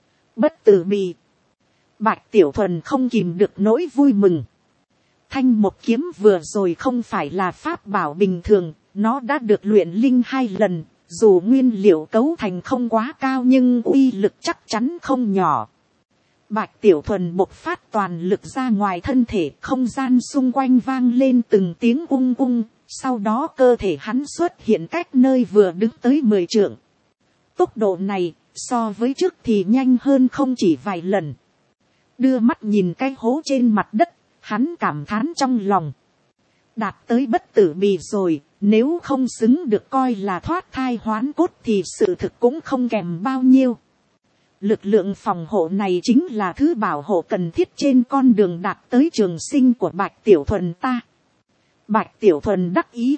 Bất tử bị. Bạch Tiểu Thuần không kìm được nỗi vui mừng. Thanh một kiếm vừa rồi không phải là pháp bảo bình thường, nó đã được luyện linh 2 lần, dù nguyên liệu cấu thành không quá cao nhưng uy lực chắc chắn không nhỏ. Bạch Tiểu Thuần bộc phát toàn lực ra ngoài thân thể, không gian xung quanh vang lên từng tiếng ung ung, sau đó cơ thể hắn xuất hiện cách nơi vừa đứng tới 10 trượng. Tốc độ này, so với trước thì nhanh hơn không chỉ vài lần. Đưa mắt nhìn cái hố trên mặt đất, hắn cảm thán trong lòng. Đạt tới bất tử bì rồi, nếu không xứng được coi là thoát thai hoán cốt thì sự thực cũng không kèm bao nhiêu. Lực lượng phòng hộ này chính là thứ bảo hộ cần thiết trên con đường đạt tới trường sinh của Bạch Tiểu Thuần ta. Bạch Tiểu Thuần đắc ý.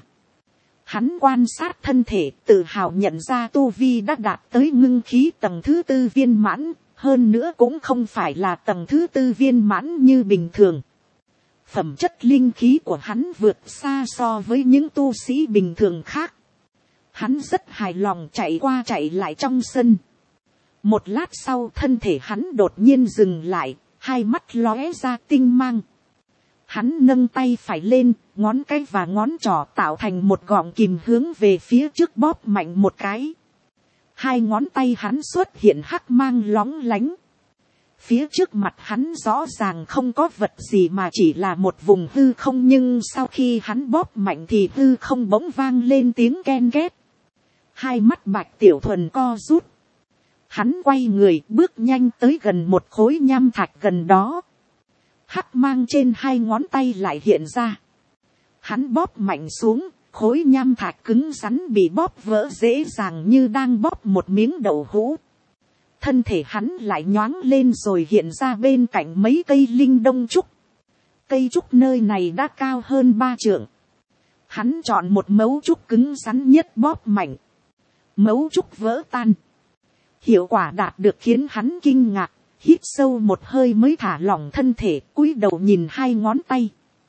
Hắn quan sát thân thể, tự hào nhận ra tu vi đã đạt tới ngưng khí tầng thứ 4 viên mãn, hơn nữa cũng không phải là tầng thứ 4 viên mãn như bình thường. Phẩm chất linh khí của hắn vượt xa so với những tu sĩ bình thường khác. Hắn rất hài lòng chạy qua chạy lại trong sân. Một lát sau thân thể hắn đột nhiên dừng lại, hai mắt lóe ra tinh mang. Hắn nâng tay phải lên, ngón cái và ngón trỏ tạo thành một gọng kìm hướng về phía trước bóp mạnh một cái. Hai ngón tay hắn xuất hiện hắc mang lóng lánh. Phía trước mặt hắn rõ ràng không có vật gì mà chỉ là một vùng hư không, nhưng sau khi hắn bóp mạnh thì hư không bỗng vang lên tiếng ken két. Hai mắt Bạch Tiểu Thuần co rút. Hắn quay người bước nhanh tới gần một khối nham thạch gần đó. Hắc mang trên hai ngón tay lại hiện ra. Hắn bóp mạnh xuống, khối nham thạch cứng rắn bị bóp vỡ dễ dàng như đang bóp một miếng đậu hũ. Thân thể hắn lại nhoáng lên rồi hiện ra bên cạnh mấy cây linh đông trúc. Cây trúc nơi này đã cao hơn 3 trượng. Hắn chọn một mấu trúc cứng rắn nhất bóp mạnh. Mấu trúc vỡ tan. Hiệu quả đạt được khiến hắn kinh ngạc, hít sâu một hơi mới thả lỏng thân thể, cúi đầu nhìn hai ngón tay.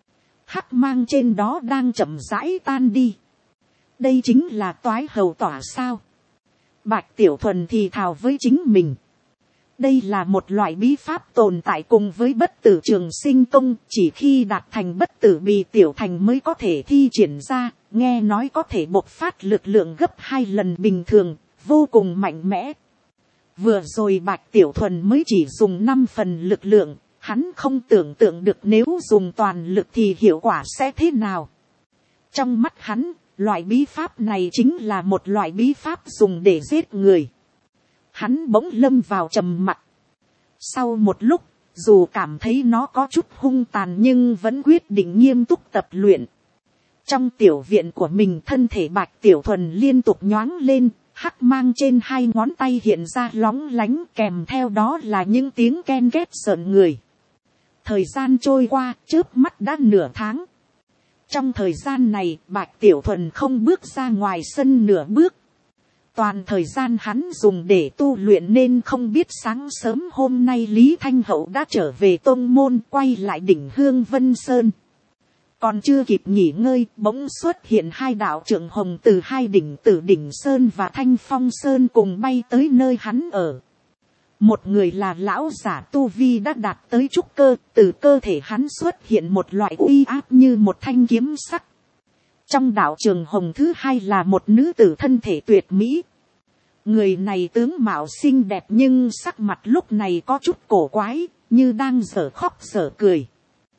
Hắc mang trên đó đang chậm rãi tan đi. Đây chính là toái hầu tỏa sao? Bạch Tiểu Thuần thì thào với chính mình. Đây là một loại bí pháp tồn tại cùng với bất tử trường sinh công, chỉ khi đạt thành bất tử bì tiểu thành mới có thể thi triển ra, nghe nói có thể bộc phát lực lượng gấp 2 lần bình thường, vô cùng mạnh mẽ. Vừa rồi Bạch Tiểu Thuần mới chỉ dùng 5 phần lực lượng, hắn không tưởng tượng được nếu dùng toàn lực thì hiệu quả sẽ thế nào. Trong mắt hắn, loại bí pháp này chính là một loại bí pháp dùng để giết người. Hắn bỗng lâm vào trầm mặc. Sau một lúc, dù cảm thấy nó có chút hung tàn nhưng vẫn quyết định nghiêm túc tập luyện. Trong tiểu viện của mình, thân thể Bạch Tiểu Thuần liên tục nhoáng lên, hắc mang trên 2 ngón tay hiện ra lóng lánh, kèm theo đó là những tiếng ken ghét sợn người. Thời gian trôi qua, chớp mắt đã nửa tháng. Trong thời gian này, Bạch Tiểu Thuần không bước ra ngoài sân nửa bước. Toàn thời gian hắn dùng để tu luyện nên không biết sáng sớm hôm nay Lý Thanh Hậu đã trở về tông môn, quay lại đỉnh Hương Vân Sơn. Còn chưa kịp nghỉ ngơi, bỗng xuất hiện 2 đạo trượng hồng từ 2 đỉnh Tử Đỉnh Sơn và Thanh Phong Sơn cùng bay tới nơi hắn ở. Một người là lão giả tu vi đã đạt tới trúc cơ, từ cơ thể hắn xuất hiện một loại uy áp như một thanh kiếm sắc. Trong đạo trường hồng thứ 2 là một nữ tử thân thể tuyệt mỹ. Người này tướng mạo xinh đẹp nhưng sắc mặt lúc này có chút cổ quái, như đang dở khóc dở cười.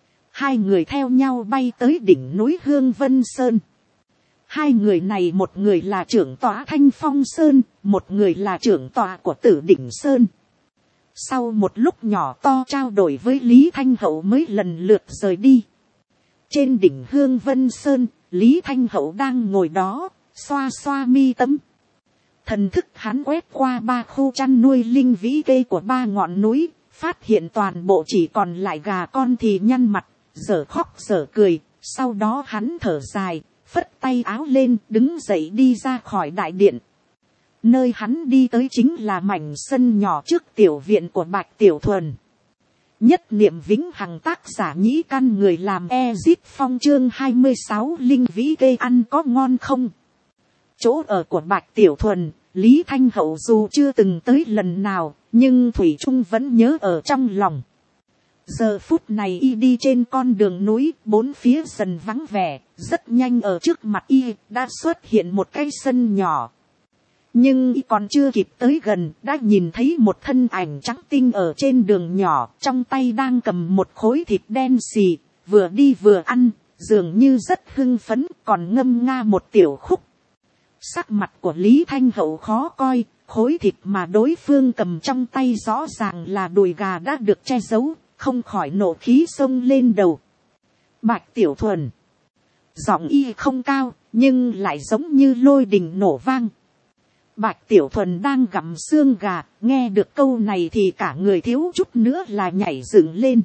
2 người theo nhau bay tới đỉnh núi Hương Vân Sơn. 2 người này, một người là trưởng tọa Thanh Phong Sơn, một người là trưởng tọa của Tử Đỉnh Sơn. Sau một lúc nhỏ to trao đổi với Lý Thanh Hậu mới lần lượt rời đi. Trên đỉnh Hương Vân Sơn, Lý Thanh Hậu đang ngồi đó, xoa xoa mi tâm. Thần thức hắn quét qua 3 khu chăn nuôi linh vĩ cây của 3 ngọn núi, phát hiện toàn bộ chỉ còn lại gà con thì nhăn mặt, dở khóc dở cười. Sau đó hắn thở dài, phất tay áo lên, đứng dậy đi ra khỏi đại điện. Nơi hắn đi tới chính là mảnh sân nhỏ trước tiểu viện của Bạch Tiểu Thuần. Nhất niệm vĩnh hằng, tác giả Nhĩ Căn, người làm Ezit Phong, chương 26, linh vĩ cây ăn có ngon không? Chỗ ở của Bạch Tiểu Thuần, Lý Thanh Hậu dù chưa từng tới lần nào, nhưng thủy chung vẫn nhớ ở trong lòng. Giờ phút này y đi trên con đường núi, 4 phía dần vắng vẻ, rất nhanh ở trước mặt y đã xuất hiện một cái sân nhỏ. Nhưng y còn chưa kịp tới gần, đã nhìn thấy một thân ảnh trắng tinh ở trên đường nhỏ, trong tay đang cầm một khối thịt đen xì, vừa đi vừa ăn, dường như rất hưng phấn, còn ngâm nga một tiểu khúc. Sắc mặt của Lý Thanh Hậu khó coi, khối thịt mà đối phương cầm trong tay rõ ràng là đùi gà đã được che giấu, không khỏi nộ khí xông lên đầu. Bạch Tiểu Thuần. Giọng y không cao, nhưng lại giống như lôi đình nổ vang. Bạch Tiểu Thuần đang gặm xương gà, nghe được câu này thì cả người thiếu chút nữa là nhảy dựng lên.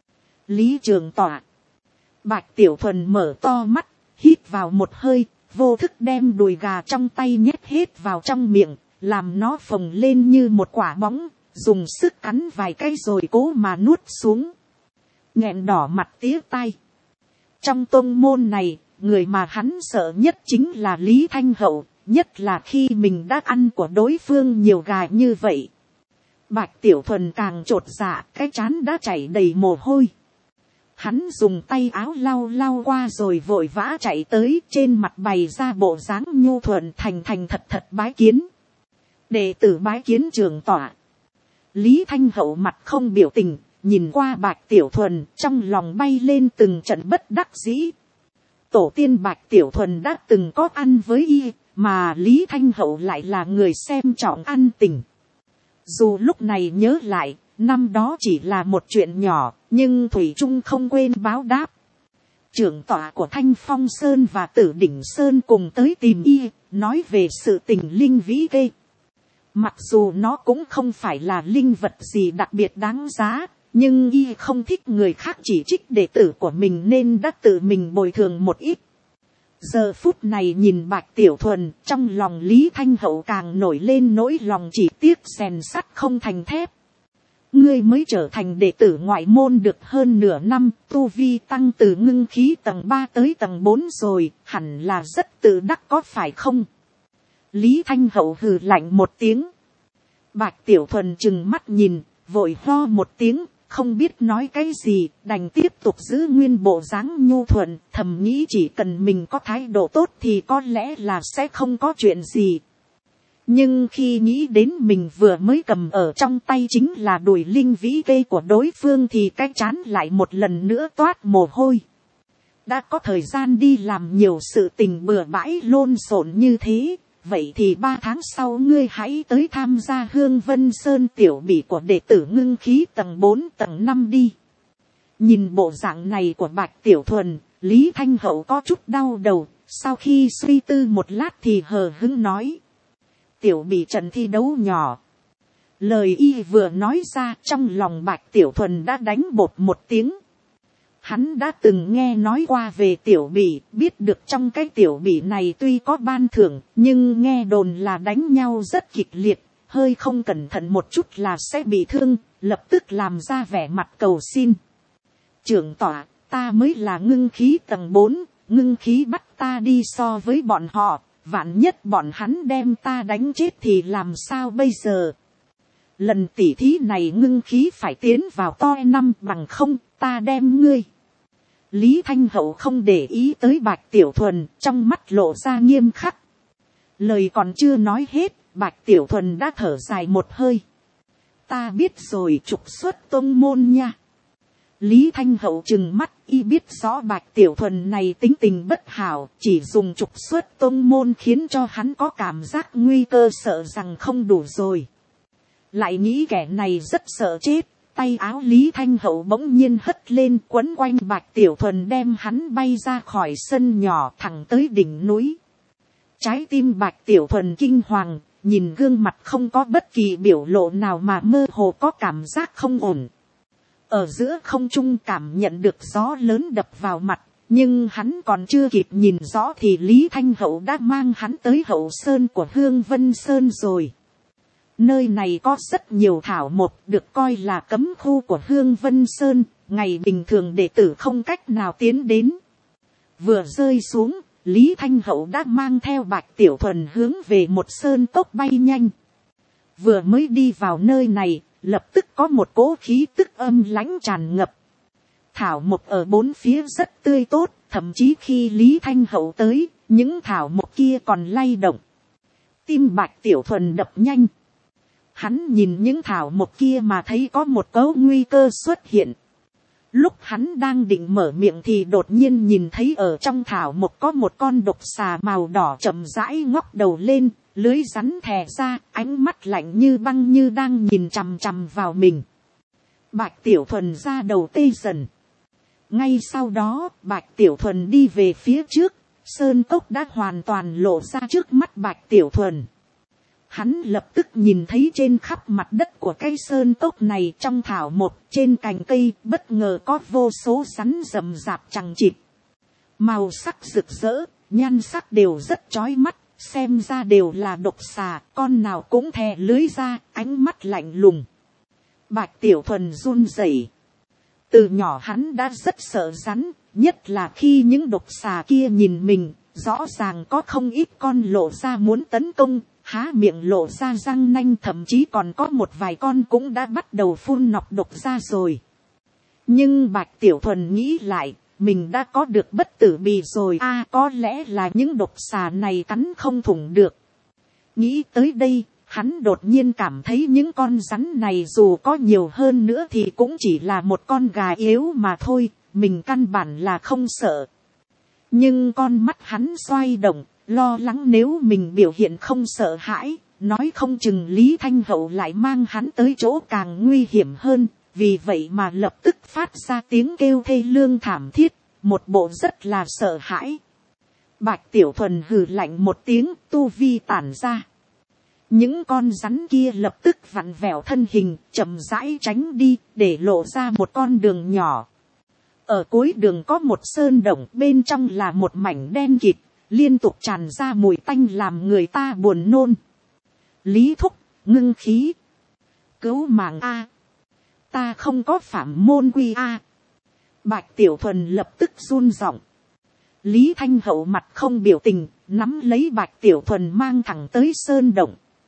Lý Trường Tọa. Bạch Tiểu Thuần mở to mắt, hít vào một hơi, vô thức đem đùi gà trong tay nhét hết vào trong miệng, làm nó phồng lên như một quả bóng, dùng sức cắn vài cái rồi cố mà nuốt xuống. Nghẹn đỏ mặt tía tai. Trong tông môn này, người mà hắn sợ nhất chính là Lý Thanh Hậu, nhất là khi mình đã ăn của đối phương nhiều gà như vậy. Bạch Tiểu Thuần càng chột dạ, cái trán đã chảy đầy mồ hôi. Hắn dùng tay áo lau lau qua rồi vội vã chạy tới, trên mặt bày ra bộ dáng nhu thuận, thành thật thật bái kiến. Đệ tử bái kiến Trường Tọa. Lý Thanh Hậu mặt không biểu tình, nhìn qua Bạch Tiểu Thuần, trong lòng bay lên từng trận bất đắc dĩ. Tổ tiên Bạch Tiểu Thuần đã từng có ăn với y, mà Lý Thanh Hậu lại là người xem trọng ăn tình. Dù lúc này nhớ lại, năm đó chỉ là một chuyện nhỏ, nhưng thủy chung không quên báo đáp. Trưởng tọa của Thanh Phong Sơn và Tử Đỉnh Sơn cùng tới tìm y, nói về sự tình linh vĩ kê. Mặc dù nó cũng không phải là linh vật gì đặc biệt đáng giá, nhưng y không thích người khác chỉ trích đệ tử của mình nên đã tự mình bồi thường một ít. Giờ phút này nhìn Bạch Tiểu Thuần, trong lòng Lý Thanh Hậu càng nổi lên nỗi lòng chỉ tiếc rèn sắt không thành thép. Ngươi mới trở thành đệ tử ngoại môn được hơn nửa năm, tu vi tăng từ ngưng khí tầng 3 tới tầng 4 rồi, hẳn là rất tự đắc có phải không? Lý Thanh Hậu hừ lạnh một tiếng. Bạch Tiểu Thuần chừng mắt nhìn, vội ho một tiếng, không biết nói cái gì, đành tiếp tục giữ nguyên bộ dáng nhu thuận, thầm nghĩ chỉ cần mình có thái độ tốt thì có lẽ là sẽ không có chuyện gì. Nhưng khi nghĩ đến mình vừa mới cầm ở trong tay chính là đùi linh vĩ cây của đối phương thì cái chán lại một lần nữa toát mồ hôi. Đã có thời gian đi làm nhiều sự tình bừa bãi lộn xộn như thế, vậy thì 3 tháng sau ngươi hãy tới tham gia Hương Vân Sơn tiểu bỉ của đệ tử ngưng khí tầng 4 tầng 5 đi. Nhìn bộ dạng này của Bạch Tiểu Thuần, Lý Thanh Hậu có chút đau đầu, sau khi suy tư một lát thì hờ hững nói. Tiểu bỉ trận thi đấu nhỏ. Lời y vừa nói ra, trong lòng Bạch Tiểu Thuần đã đánh bột một tiếng. Hắn đã từng nghe nói qua về tiểu bỉ, biết được trong cái tiểu bỉ này tuy có ban thưởng, nhưng nghe đồn là đánh nhau rất kịch liệt, hơi không cẩn thận một chút là sẽ bị thương, lập tức làm ra vẻ mặt cầu xin. Trưởng tọa, ta mới là ngưng khí tầng 4, ngưng khí bắt ta đi so với bọn họ, vạn nhất bọn hắn đem ta đánh chết thì làm sao bây giờ? Lần tỉ thí này ngưng khí phải tiến vào to 5 bằng không, ta đem ngươi. Lý Thanh Hậu không để ý tới Bạch Tiểu Thuần, trong mắt lộ ra nghiêm khắc. Lời còn chưa nói hết, Bạch Tiểu Thuần đã thở dài một hơi. Ta biết rồi, trục xuất tông môn nha. Lý Thanh Hậu trừng mắt, y biết rõ Bạch Tiểu Thuần này tính tình bất hảo, chỉ dùng trục xuất tông môn khiến cho hắn có cảm giác nguy cơ, sợ rằng không đủ rồi. Lại nghĩ kẻ này rất sợ chết, tay áo Lý Thanh Hậu bỗng nhiên hất lên quấn quanh Bạch Tiểu Thuần đem hắn bay ra khỏi sân nhỏ thẳng tới đỉnh núi. Trái tim Bạch Tiểu Thuần kinh hoàng, nhìn gương mặt không có bất kỳ biểu lộ nào mà mơ hồ có cảm giác không ổn. Ở giữa không trung cảm nhận được gió lớn đập vào mặt, nhưng hắn còn chưa kịp nhìn rõ thì Lý Thanh Hậu đã mang hắn tới hậu sơn của Hương Vân Sơn rồi. Nơi này có rất nhiều thảo mộc, được coi là cấm khu của Hương Vân Sơn, ngày bình thường đệ tử không cách nào tiến đến. Vừa rơi xuống, Lý Thanh Hậu đã mang theo Bạch Tiểu Thuần hướng về một sơn cốc bay nhanh. Vừa mới đi vào nơi này, lập tức có một cỗ khí tức âm lãnh tràn ngập. Thảo mộc ở bốn phía rất tươi tốt, thậm chí khi Lý Thanh Hậu tới, những thảo mộc kia còn lay động. Tim Bạch Tiểu Thuần đập nhanh. Hắn nhìn những thảo mộc kia mà thấy có một cấu nguy cơ xuất hiện. Lúc hắn đang định mở miệng thì đột nhiên nhìn thấy ở trong thảo mộc có một con độc xà màu đỏ chậm rãi ngóc đầu lên, lưới rắn thè ra, ánh mắt lạnh như băng như đang nhìn chằm chằm vào mình. Bạch Tiểu Thuần ra đầu tê dần. Ngay sau đó, Bạch Tiểu Thuần đi về phía trước, sơn cốc đã hoàn toàn lộ ra trước mắt Bạch Tiểu Thuần. Hắn lập tức nhìn thấy trên khắp mặt đất của cái sơn cốc này trong thảo mộc, trên cành cây bất ngờ có vô số rắn rậm rạp chằng chịt. Màu sắc rực rỡ, nhan sắc đều rất chói mắt, xem ra đều là độc xà, con nào cũng thè lưới ra, ánh mắt lạnh lùng. Bạch Tiểu Thuần run rẩy. Từ nhỏ hắn đã rất sợ rắn, nhất là khi những độc xà kia nhìn mình, rõ ràng có không ít con lộ ra muốn tấn công, há miệng lộ ra răng nanh, thậm chí còn có một vài con cũng đã bắt đầu phun nọc độc ra rồi. Nhưng Bạch Tiểu Thuần nghĩ lại, mình đã có được bất tử bì rồi, có lẽ là những độc xà này cắn không thủng được. Nghĩ tới đây, hắn đột nhiên cảm thấy những con rắn này dù có nhiều hơn nữa thì cũng chỉ là một con gà yếu mà thôi, mình căn bản là không sợ. Nhưng con mắt hắn xoay động, lo lắng nếu mình biểu hiện không sợ hãi, nói không chừng Lý Thanh Hậu lại mang hắn tới chỗ càng nguy hiểm hơn, vì vậy mà lập tức phát ra tiếng kêu thê lương thảm thiết, một bộ rất là sợ hãi. Bạch Tiểu Thuần hừ lạnh một tiếng, tu vi tản ra. Những con rắn kia lập tức vặn vẹo thân hình, chậm rãi tránh đi, để lộ ra một con đường nhỏ. Ở cuối đường có một sơn động, bên trong là một mảnh đen kịt, liên tục tràn ra mùi tanh làm người ta buồn nôn. Lý thúc, ngưng khí. Cứu mạng a. Ta không có phạm môn quy a. Bạch Tiểu Thuần lập tức run giọng. Lý Thanh Hậu mặt không biểu tình, nắm lấy Bạch Tiểu Thuần mang thẳng tới sơn động.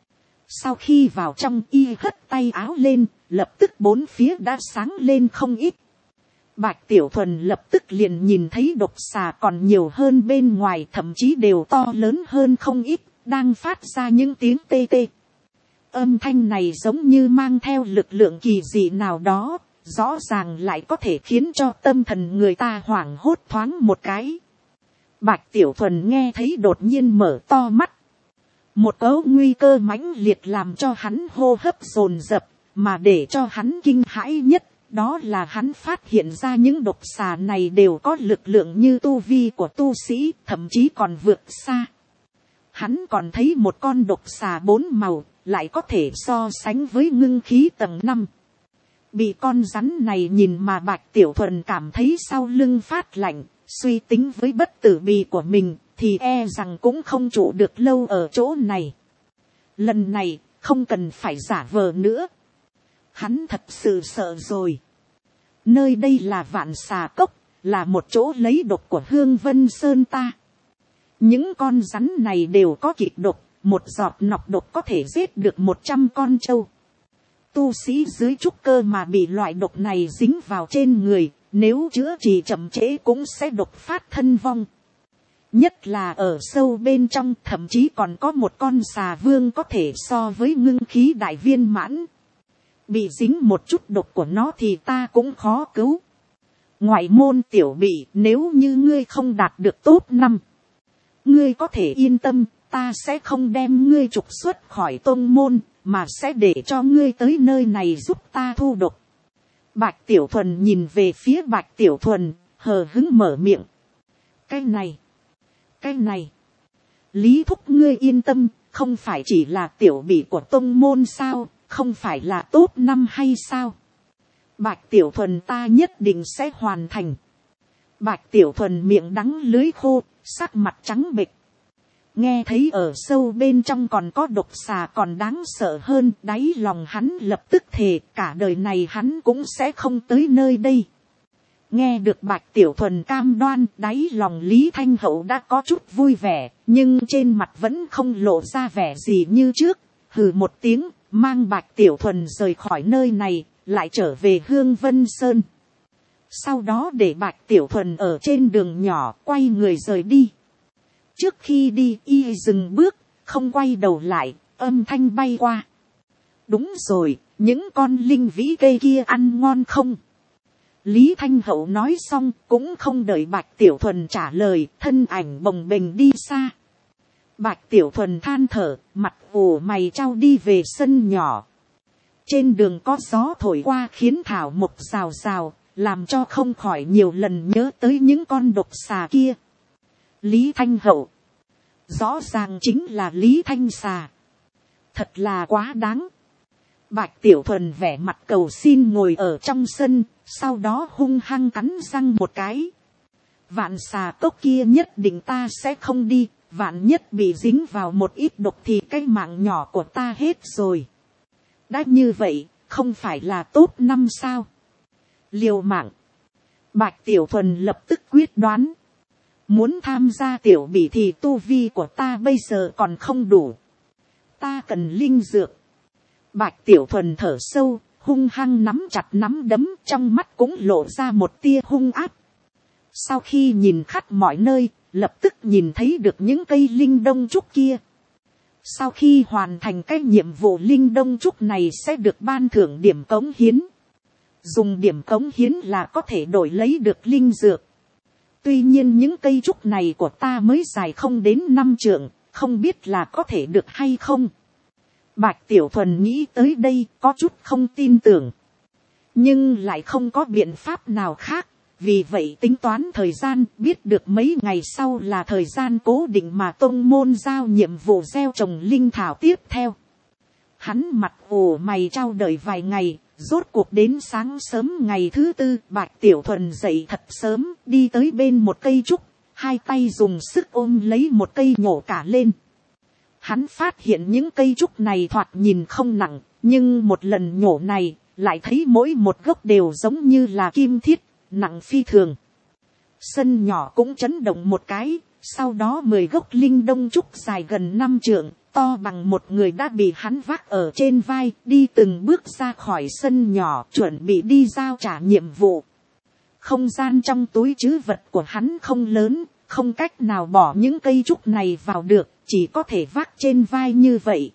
Sau khi vào trong, y hất tay áo lên, lập tức bốn phía đã sáng lên không ít. Bạch Tiểu Thuần lập tức liền nhìn thấy độc xà còn nhiều hơn bên ngoài, thậm chí đều to lớn hơn không ít, đang phát ra những tiếng tê tê. Âm thanh này giống như mang theo lực lượng kỳ dị nào đó, rõ ràng lại có thể khiến cho tâm thần người ta hoảng hốt thoáng một cái. Bạch Tiểu Thuần nghe thấy đột nhiên mở to mắt. Một cấu nguy cơ mãnh liệt làm cho hắn hô hấp dồn dập, mà để cho hắn kinh hãi nhất, đó là hắn phát hiện ra những độc xà này đều có lực lượng như tu vi của tu sĩ, thậm chí còn vượt xa. Hắn còn thấy một con độc xà 4 màu, lại có thể so sánh với ngưng khí tầng 5. Bị con rắn này nhìn mà Bạch Tiểu Thuần cảm thấy sau lưng phát lạnh, suy tính với bất tử bì của mình, thì e rằng cũng không trụ được lâu ở chỗ này. Lần này, không cần phải giả vờ nữa. Hắn thật sự sợ rồi. Nơi đây là Vạn Xà Cốc, là một chỗ lấy độc của Hương Vân Sơn ta. Những con rắn này đều có kịch độc, một giọt nọc độc có thể giết được 100 con trâu. Tu sĩ dưới trúc cơ mà bị loại độc này dính vào trên người, nếu chữa trị chậm trễ cũng sẽ độc phát thân vong. Nhất là ở sâu bên trong, thậm chí còn có một con xà vương có thể so với ngưng khí đại viên mãn. Bị dính một chút độc của nó thì ta cũng khó cứu. Ngoại môn tiểu bị, nếu như ngươi không đạt được top 5, ngươi có thể yên tâm, ta sẽ không đem ngươi trục xuất khỏi tôn môn, mà sẽ để cho ngươi tới nơi này giúp ta thu độc. Bạch Tiểu Thuần nhìn về phía Bạch Tiểu Thuần, hờ hững mở miệng. Cái này, Lý Thúc ngươi yên tâm, không phải chỉ là tiểu bị của tôn môn sao, không phải là top 5 hay sao? Bạch Tiểu Thuần ta nhất định sẽ hoàn thành. Bạch Tiểu Thuần miệng đắng lưới khô, sắc mặt trắng bệch. Nghe thấy ở sâu bên trong còn có độc xà còn đáng sợ hơn, đáy lòng hắn lập tức thề cả đời này hắn cũng sẽ không tới nơi đây. Nghe được Bạch Tiểu Thuần cam đoan, đáy lòng Lý Thanh Hậu đã có chút vui vẻ, nhưng trên mặt vẫn không lộ ra vẻ gì như trước. Hừ một tiếng, mang Bạch Tiểu Thuần rời khỏi nơi này, lại trở về Hương Vân Sơn. Sau đó để Bạch Tiểu Thuần ở trên đường nhỏ, quay người rời đi. Trước khi đi, y dừng bước, không quay đầu lại, âm thanh bay qua. Đúng rồi, những con linh vĩ cây kia ăn ngon không? Lý Thanh Hậu nói xong, cũng không đợi Bạch Tiểu Thuần trả lời, thân ảnh bồng bềnh đi xa. Bạch Tiểu Thuần than thở, mặt ủ mày trao đi về sân nhỏ. Trên đường có gió thổi qua khiến thảo mộc rào rào, làm cho không khỏi nhiều lần nhớ tới những con độc xà kia. Lý Thanh Hậu, rõ ràng chính là Lý Thanh Xà. Thật là quá đáng. Bạch Tiểu Thuần vẻ mặt cầu xin ngồi ở trong sân, sau đó hung hăng cắn răng một cái. Vạn Xà Cốc kia nhất định ta sẽ không đi, vạn nhất bị dính vào một ít độc thì cái mạng nhỏ của ta hết rồi. Đã như vậy, không phải là top 5 sao? Liều mạng. Bạch Tiểu Thuần lập tức quyết đoán. Muốn tham gia tiểu bỉ thì tu vi của ta bây giờ còn không đủ. Ta cần linh dược. Bạch Tiểu Thuần thở sâu, hung hăng nắm chặt nắm đấm, trong mắt cũng lộ ra một tia hung áp. Sau khi nhìn khắp mọi nơi, lập tức nhìn thấy được những cây linh đông trúc kia. Sau khi hoàn thành cái nhiệm vụ linh đông trúc này sẽ được ban thưởng điểm cống hiến. Dùng điểm cống hiến là có thể đổi lấy được linh dược. Tuy nhiên những cây trúc này của ta mới dài không đến 5 trượng, không biết là có thể được hay không. Bạch Tiểu Thuần nghĩ tới đây có chút không tin tưởng. Nhưng lại không có biện pháp nào khác. Vì vậy tính toán thời gian, biết được mấy ngày sau là thời gian cố định mà tông môn giao nhiệm vụ gieo trồng linh thảo tiếp theo. Hắn mặt ủ mày trao đợi vài ngày, rốt cuộc đến sáng sớm ngày thứ 4, Bạch Tiểu Thuần dậy thật sớm, đi tới bên một cây trúc, hai tay dùng sức ôm lấy một cây nhổ cả lên. Hắn phát hiện những cây trúc này thoạt nhìn không nặng, nhưng một lần nhổ này, lại thấy mỗi một gốc đều giống như là kim thiết, nặng phi thường. Sân nhỏ cũng chấn động một cái, sau đó 10 gốc linh đông trúc dài gần 5 trượng, to bằng một người đã bị hắn vác ở trên vai, đi từng bước ra khỏi sân nhỏ, chuẩn bị đi giao trả nhiệm vụ. Không gian trong túi trữ vật của hắn không lớn, không cách nào bỏ những cây trúc này vào được, chỉ có thể vác trên vai như vậy.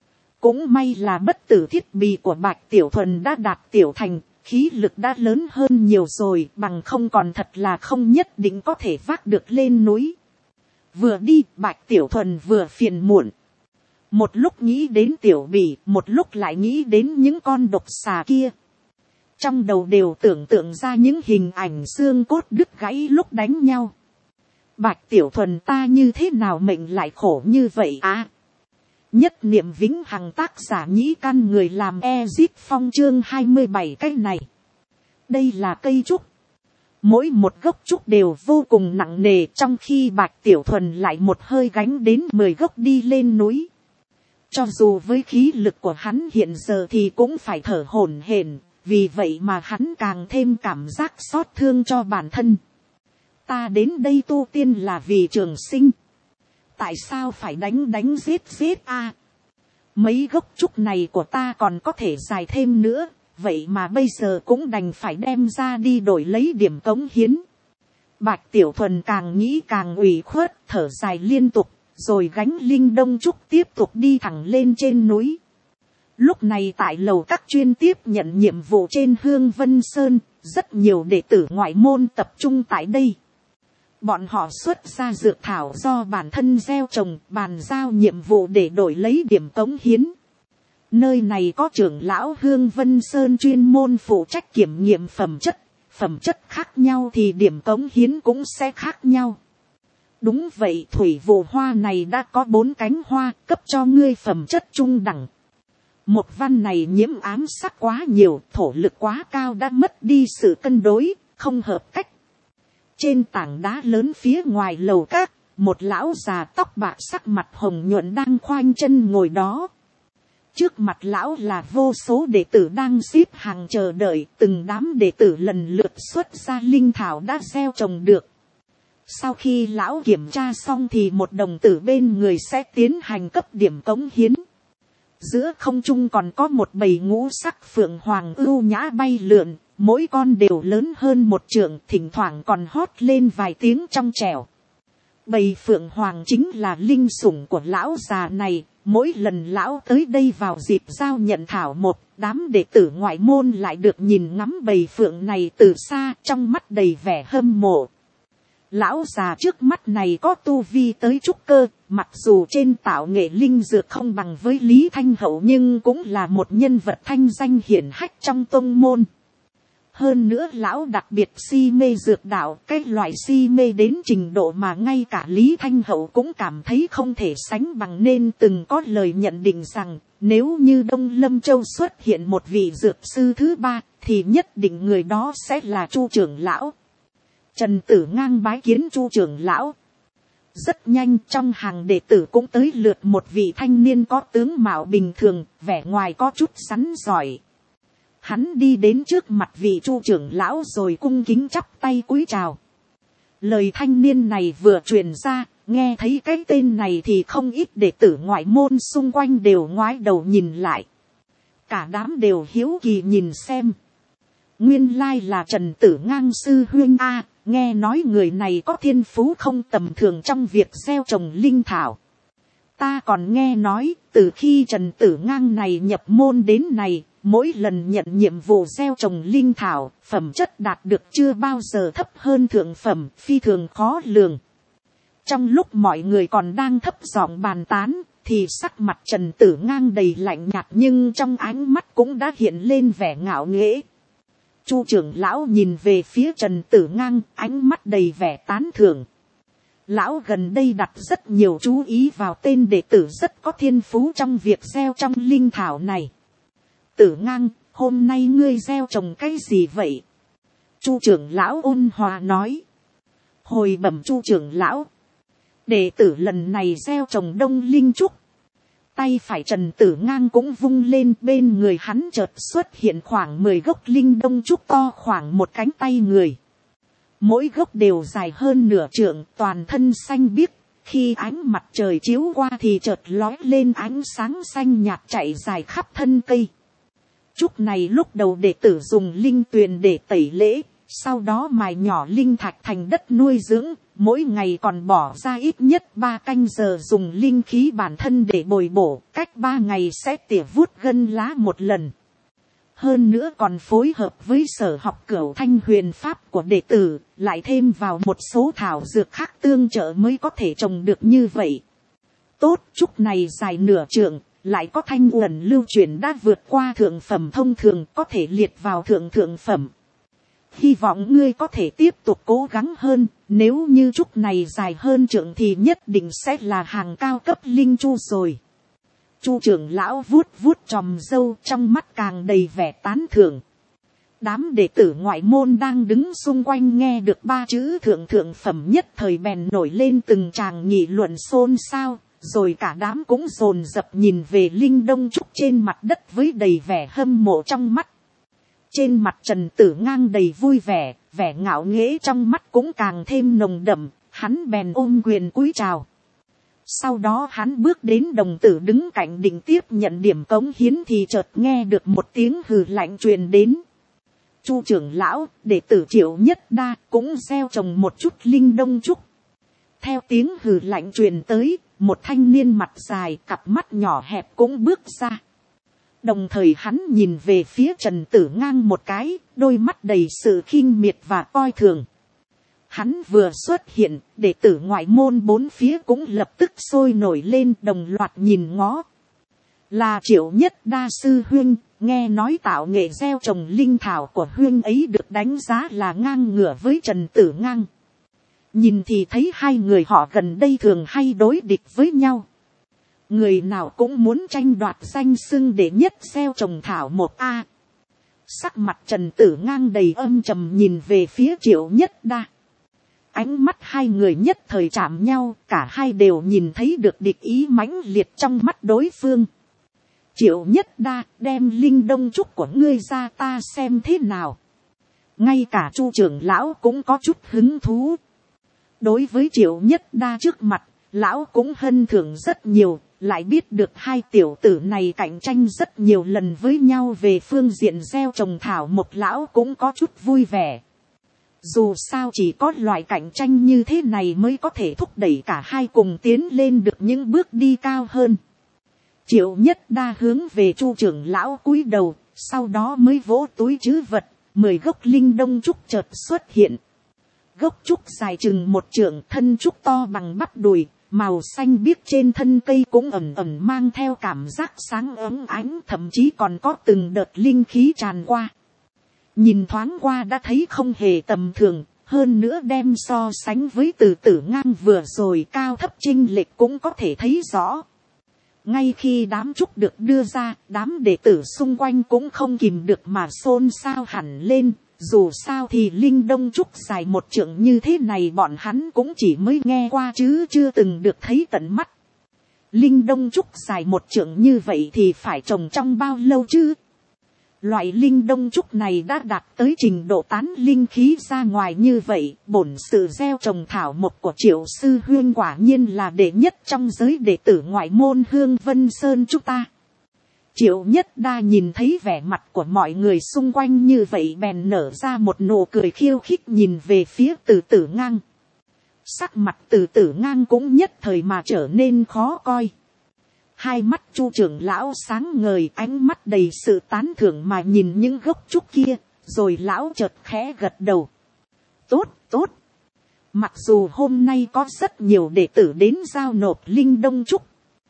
Cũng may là bất tử thiết bị của Bạch Tiểu Thuần đã đạt tiểu thành, khí lực đã lớn hơn nhiều rồi, bằng không còn thật là không nhất định có thể vác được lên núi. Vừa đi, Bạch Tiểu Thuần vừa phiền muộn. Một lúc nghĩ đến Tiểu Bỉ, một lúc lại nghĩ đến những con độc xà kia. Trong đầu đều tưởng tượng ra những hình ảnh xương cốt đứt gãy lúc đánh nhau. Bạch Tiểu Thuần ta như thế nào mệnh lại khổ như vậy à? Nhất niệm vĩnh hằng, tác giả Nhĩ Căn, người làm Ezip Phong, chương 27. Cái này, đây là cây trúc. Mỗi một gốc trúc đều vô cùng nặng nề, trong khi Bạch Tiểu Thuần lại một hơi gánh đến 10 gốc đi lên núi. Cho dù với khí lực của hắn hiện giờ thì cũng phải thở hổn hển, vì vậy mà hắn càng thêm cảm giác xót thương cho bản thân. Ta đến đây tu tiên là vì trường sinh. Tại sao phải đánh giết a? Mấy gốc trúc này của ta còn có thể dài thêm nữa, vậy mà bây giờ cũng đành phải đem ra đi đổi lấy điểm cống hiến. Bạch Tiểu Thuần càng nghĩ càng ủy khuất, thở dài liên tục, rồi gánh linh đông trúc tiếp tục đi thẳng lên trên núi. Lúc này tại lầu các chuyên tiếp nhận nhiệm vụ trên Hương Vân Sơn, rất nhiều đệ tử ngoại môn tập trung tại đây. Bọn họ xuất ra dược thảo do bản thân gieo trồng, bàn giao nhiệm vụ để đổi lấy điểm cống hiến. Nơi này có trưởng lão Hương Vân Sơn chuyên môn phụ trách kiểm nghiệm phẩm chất khác nhau thì điểm cống hiến cũng sẽ khác nhau. Đúng vậy, thủy vụ hoa này đã có 4 cánh hoa, cấp cho ngươi phẩm chất trung đẳng. Một văn này nhiễm ám sắc quá nhiều, thổ lực quá cao đã mất đi sự cân đối, không hợp cách. Trên tảng đá lớn phía ngoài lầu các, một lão già tóc bạc sắc mặt hồng nhuận đang khoanh chân ngồi đó. Trước mặt lão là vô số đệ tử đang xếp hàng chờ đợi, từng đám đệ tử lần lượt xuất ra linh thảo đã gieo trồng được. Sau khi lão kiểm tra xong thì một đồng tử bên người sẽ tiến hành cấp điểm cống hiến. Giữa không trung còn có một bầy ngũ sắc phượng hoàng ưu nhã bay lượn, mỗi con đều lớn hơn 1 trượng, thỉnh thoảng còn hót lên vài tiếng trong trẻo. Bầy phượng hoàng chính là linh sủng của lão già này. Mỗi lần lão tới đây vào dịp giao nhận thảo một, đám đệ tử ngoại môn lại được nhìn ngắm bầy phượng này từ xa, trong mắt đầy vẻ hâm mộ. Lão già trước mắt này có tu vi tới trúc cơ, mặc dù trên tạo nghệ linh dược không bằng với Lý Thanh Hậu nhưng cũng là một nhân vật thanh danh hiển hách trong tông môn. Hơn nữa lão đặc biệt si mê dược đạo, cái loại si mê đến trình độ mà ngay cả Lý Thanh Hậu cũng cảm thấy không thể sánh bằng, nên từng có lời nhận định rằng nếu như Đông Lâm Châu xuất hiện một vị dược sư thứ 3 thì nhất định người đó sẽ là Chu trưởng lão. Trần Tử Ngang bái kiến Chu trưởng lão. Rất nhanh trong hàng đệ tử cũng tới lượt một vị thanh niên có tướng mạo bình thường, vẻ ngoài có chút sắn giỏi. Hắn đi đến trước mặt vị Chu trưởng lão rồi cung kính chắp tay cúi chào. Lời thanh niên này vừa truyền ra, nghe thấy cái tên này thì không ít đệ tử ngoại môn xung quanh đều ngoái đầu nhìn lại. Cả đám đều hiếu kỳ nhìn xem. Nguyên lai là Trần Tử Ngang sư huynh a, nghe nói người này có thiên phú không tầm thường trong việc gieo trồng linh thảo. Ta còn nghe nói, từ khi Trần Tử Ngang này nhập môn đến này, mỗi lần nhận nhiệm vụ gieo trồng linh thảo, phẩm chất đạt được chưa bao giờ thấp hơn thượng phẩm, phi thường khó lường. Trong lúc mọi người còn đang thấp giọng bàn tán, thì sắc mặt Trần Tử Ngang đầy lạnh nhạt nhưng trong ánh mắt cũng đã hiện lên vẻ ngạo nghễ. Chu trưởng lão nhìn về phía Trần Tử Ngang, ánh mắt đầy vẻ tán thưởng. Lão gần đây đặt rất nhiều chú ý vào tên đệ tử rất có thiên phú trong việc gieo trong linh thảo này. Tử Ngang, hôm nay ngươi gieo trồng cái gì vậy? Chu trưởng lão ôn hòa nói. Hồi bẩm Chu trưởng lão, đệ tử lần này gieo trồng đông linh trúc. Tay phải Trần Tử Ngang cũng vung lên, bên người hắn chợt xuất hiện khoảng 10 gốc linh đông trúc to khoảng một cánh tay người. Mỗi gốc đều dài hơn nửa trượng, toàn thân xanh biếc, Khi ánh mặt trời chiếu qua thì chợt lói lên ánh sáng xanh nhạt chạy dài khắp thân cây. Chúc này lúc đầu đệ tử dùng linh tuyền để tẩy lễ, sau đó mài nhỏ linh thạch thành đất nuôi dưỡng, mỗi ngày còn bỏ ra ít nhất 3 canh giờ dùng linh khí bản thân để bồi bổ, cách 3 ngày sẽ tỉa vuốt gân lá một lần. Hơn nữa còn phối hợp với sở học Cửu Thanh huyền pháp của đệ tử, lại thêm vào một số thảo dược khác tương trợ mới có thể trồng được như vậy. Tốt, trúc này dài nửa trượng, lại có thanh uẩn lưu chuyển đã vượt qua thượng phẩm thông thường, có thể liệt vào thượng phẩm. Hy vọng ngươi có thể tiếp tục cố gắng hơn, nếu như trúc này dài hơn trượng thì nhất định sẽ là hàng cao cấp linh chu rồi. Chu trưởng lão vuốt vuốt chòm râu, trong mắt càng đầy vẻ tán thưởng. Đám đệ tử ngoại môn đang đứng xung quanh nghe được 3 chữ thượng phẩm nhất thời bèn nổi lên từng tràng nghị luận xôn xao, rồi cả đám cũng dồn dập nhìn về linh đông trúc trên mặt đất với đầy vẻ hâm mộ trong mắt. Trên mặt Trần Tử Ngang đầy vui vẻ, vẻ ngạo nghễ trong mắt cũng càng thêm nồng đậm, hắn bèn ôm quyền cúi chào. Sau đó hắn bước đến đồng tử đứng cạnh định tiếp nhận điểm cống hiến thì chợt nghe được một tiếng hừ lạnh truyền đến. Chu trưởng lão, đệ tử Triệu Nhất Đa cũng gieo trồng một chút linh đông trúc. Theo tiếng hừ lạnh truyền tới, một thanh niên mặt dài, cặp mắt nhỏ hẹp cũng bước ra. Đồng thời hắn nhìn về phía Trần Tử Ngang một cái, đôi mắt đầy sự khinh miệt và coi thường. Hắn vừa xuất hiện, đệ tử ngoại môn bốn phía cũng lập tức sôi nổi lên, đồng loạt nhìn ngó. Là Triệu Nhất Đa sư huynh, nghe nói tạo nghệ gieo trồng linh thảo của huynh ấy được đánh giá là ngang ngửa với Trần Tử Ngang. Nhìn thì thấy hai người họ gần đây thường hay đối địch với nhau. Người nào cũng muốn tranh đoạt danh xưng đệ nhất gieo trồng thảo một A. Sắc mặt Trần Tử Ngang đầy âm trầm nhìn về phía Triệu Nhất Đa. Ánh mắt hai người nhất thời chạm nhau, cả hai đều nhìn thấy được địch ý mãnh liệt trong mắt đối phương. Triệu Nhất Đa, đem linh đông trúc của ngươi ra ta xem thế nào. Ngay cả Chu trưởng lão cũng có chút hứng thú. Đối với Triệu Nhất Đa trước mặt, lão cũng hân thưởng rất nhiều, lại biết được hai tiểu tử này cạnh tranh rất nhiều lần với nhau về phương diện gieo trồng thảo một, lão cũng có chút vui vẻ. Dù sao chỉ có loại cạnh tranh như thế này mới có thể thúc đẩy cả hai cùng tiến lên được những bước đi cao hơn. Triệu Nhất Đa hướng về Chu trưởng lão cúi đầu, sau đó mới vỗ túi trữ vật, 10 gốc linh đông trúc chợt xuất hiện. Gốc trúc dài chừng 1 trượng, thân trúc to bằng bắp đùi, màu xanh biếc trên thân cây cũng ẩn ẩn mang theo cảm giác sáng óng ánh, thậm chí còn có từng đợt linh khí tràn qua. Nhìn thoáng qua đã thấy không hề tầm thường, hơn nữa đem so sánh với Từ Tử Ngang vừa rồi cao thấp chênh lệch cũng có thể thấy rõ. Ngay khi đám trúc được đưa ra, đám đệ tử xung quanh cũng không kìm được mà xôn xao hẳn lên. Dù sao thì linh đông trúc dài 1 trượng như thế này bọn hắn cũng chỉ mới nghe qua chứ chưa từng được thấy tận mắt. Linh đông trúc dài 1 trượng như vậy thì phải trồng trong bao lâu chứ? Loại linh đông trúc này đã đạt tới trình độ tán linh khí ra ngoài như vậy, bổn sự gieo trồng thảo mộc của Triệu sư huynh quả nhiên là đệ nhất trong giới đệ tử ngoại môn Hương Vân Sơn chúng ta. Triệu Nhất Đa nhìn thấy vẻ mặt của mọi người xung quanh như vậy bèn nở ra một nụ cười khiêu khích nhìn về phía Từ Tử Ngang. Sắc mặt Từ Tử Ngang cũng nhất thời mà trở nên khó coi. Hai mắt Chu trưởng lão sáng ngời, ánh mắt đầy sự tán thưởng mà nhìn những gốc trúc kia, rồi lão chợt khẽ gật đầu. Tốt, tốt. Mặc dù hôm nay có rất nhiều đệ tử đến giao nộp linh đông trúc,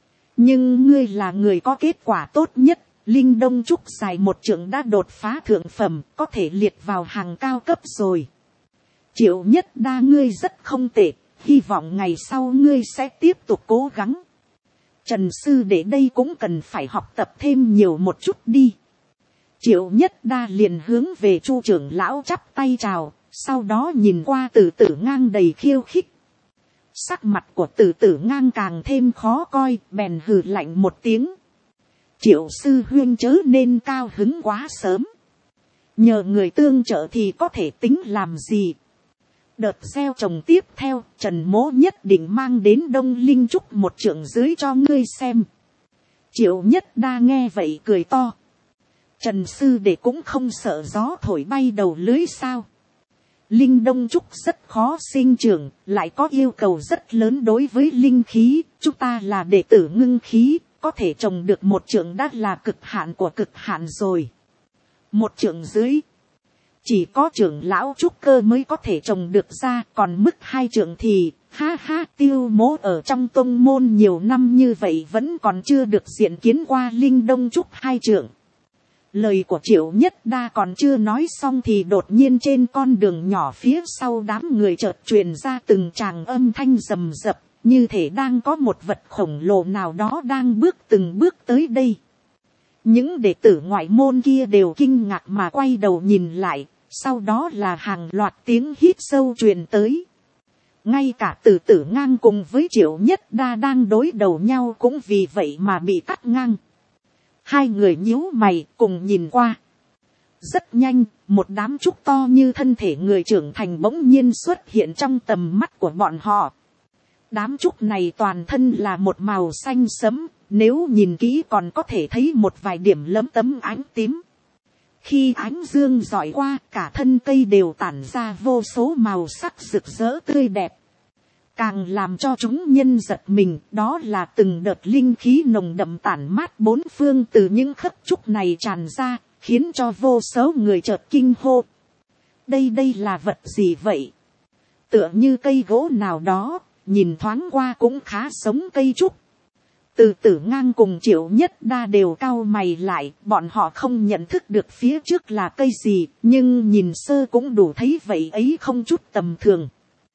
nhưng ngươi là người có kết quả tốt nhất. Linh đông trúc dài 1 trượng đã đột phá thượng phẩm, có thể liệt vào hàng cao cấp rồi. Triệu Nhất Đa, ngươi rất không tệ, hy vọng ngày sau ngươi sẽ tiếp tục cố gắng. Trần sư đệ đây cũng cần phải học tập thêm nhiều một chút đi. Triệu Nhất Đa liền hướng về Chu trưởng lão chắp tay chào, sau đó nhìn qua Từ Tử Ngang đầy khiêu khích. Sắc mặt của Từ Tử Ngang càng thêm khó coi, bèn hừ lạnh một tiếng. Triệu sư huynh chớ nên cao hứng quá sớm. Nhờ người tương trợ thì có thể tính làm gì. Đợt gieo trồng tiếp theo, Trần Mỗ nhất định mang đến Đông Linh Trúc một trượng dưới cho ngươi xem. Triệu Nhất Đa nghe vậy cười to. Trần sư đệ cũng không sợ gió thổi bay đầu lưới sao. Linh Đông Trúc rất khó sinh trưởng, lại có yêu cầu rất lớn đối với linh khí. Chúng ta là đệ tử ngưng khí, có thể trồng được một trượng đã là cực hạn của cực hạn rồi. Một trượng dưới, chỉ có trưởng lão trúc cơ mới có thể trồng được ra, còn mức 2 trượng thì, ha ha, Tiêu Mỗ ở trong tông môn nhiều năm như vậy vẫn còn chưa được diện kiến qua Linh Đông Trúc 2 trượng. Lời của Triệu Nhất Đa còn chưa nói xong thì đột nhiên trên con đường nhỏ phía sau đám người chợt truyền ra từng tràng âm thanh rầm rập, như thể đang có một vật khổng lồ nào đó đang từng bước tới đây. Những đệ tử ngoại môn kia đều kinh ngạc mà quay đầu nhìn lại, sau đó là hàng loạt tiếng hít sâu truyền tới. Ngay cả Từ Tử Ngang cùng với Triệu Nhất Đa đang đối đầu nhau cũng vì vậy mà bị cắt ngang. Hai người nhíu mày cùng nhìn qua. Rất nhanh, một đám trúc to như thân thể người trưởng thành bỗng nhiên xuất hiện trong tầm mắt của bọn họ. Đám trúc này toàn thân là một màu xanh sẫm, nếu nhìn kỹ còn có thể thấy một vài điểm lấm tấm ánh tím. Khi ánh dương rọi qua, cả thân cây đều tản ra vô số màu sắc rực rỡ tươi đẹp. Càng làm cho chúng nhân giật mình, đó là từng đợt linh khí nồng đậm tản mát bốn phương từ những khất trúc này tràn ra, khiến cho vô số người chợt kinh hô. Đây là vật gì vậy? Tựa như cây gỗ nào đó, nhìn thoáng qua cũng khá giống cây trúc. Từ Tử Ngang cùng Triệu Nhất Đa đều cau mày lại, bọn họ không nhận thức được phía trước là cây gì, nhưng nhìn sơ cũng đủ thấy vậy ấy không chút tầm thường.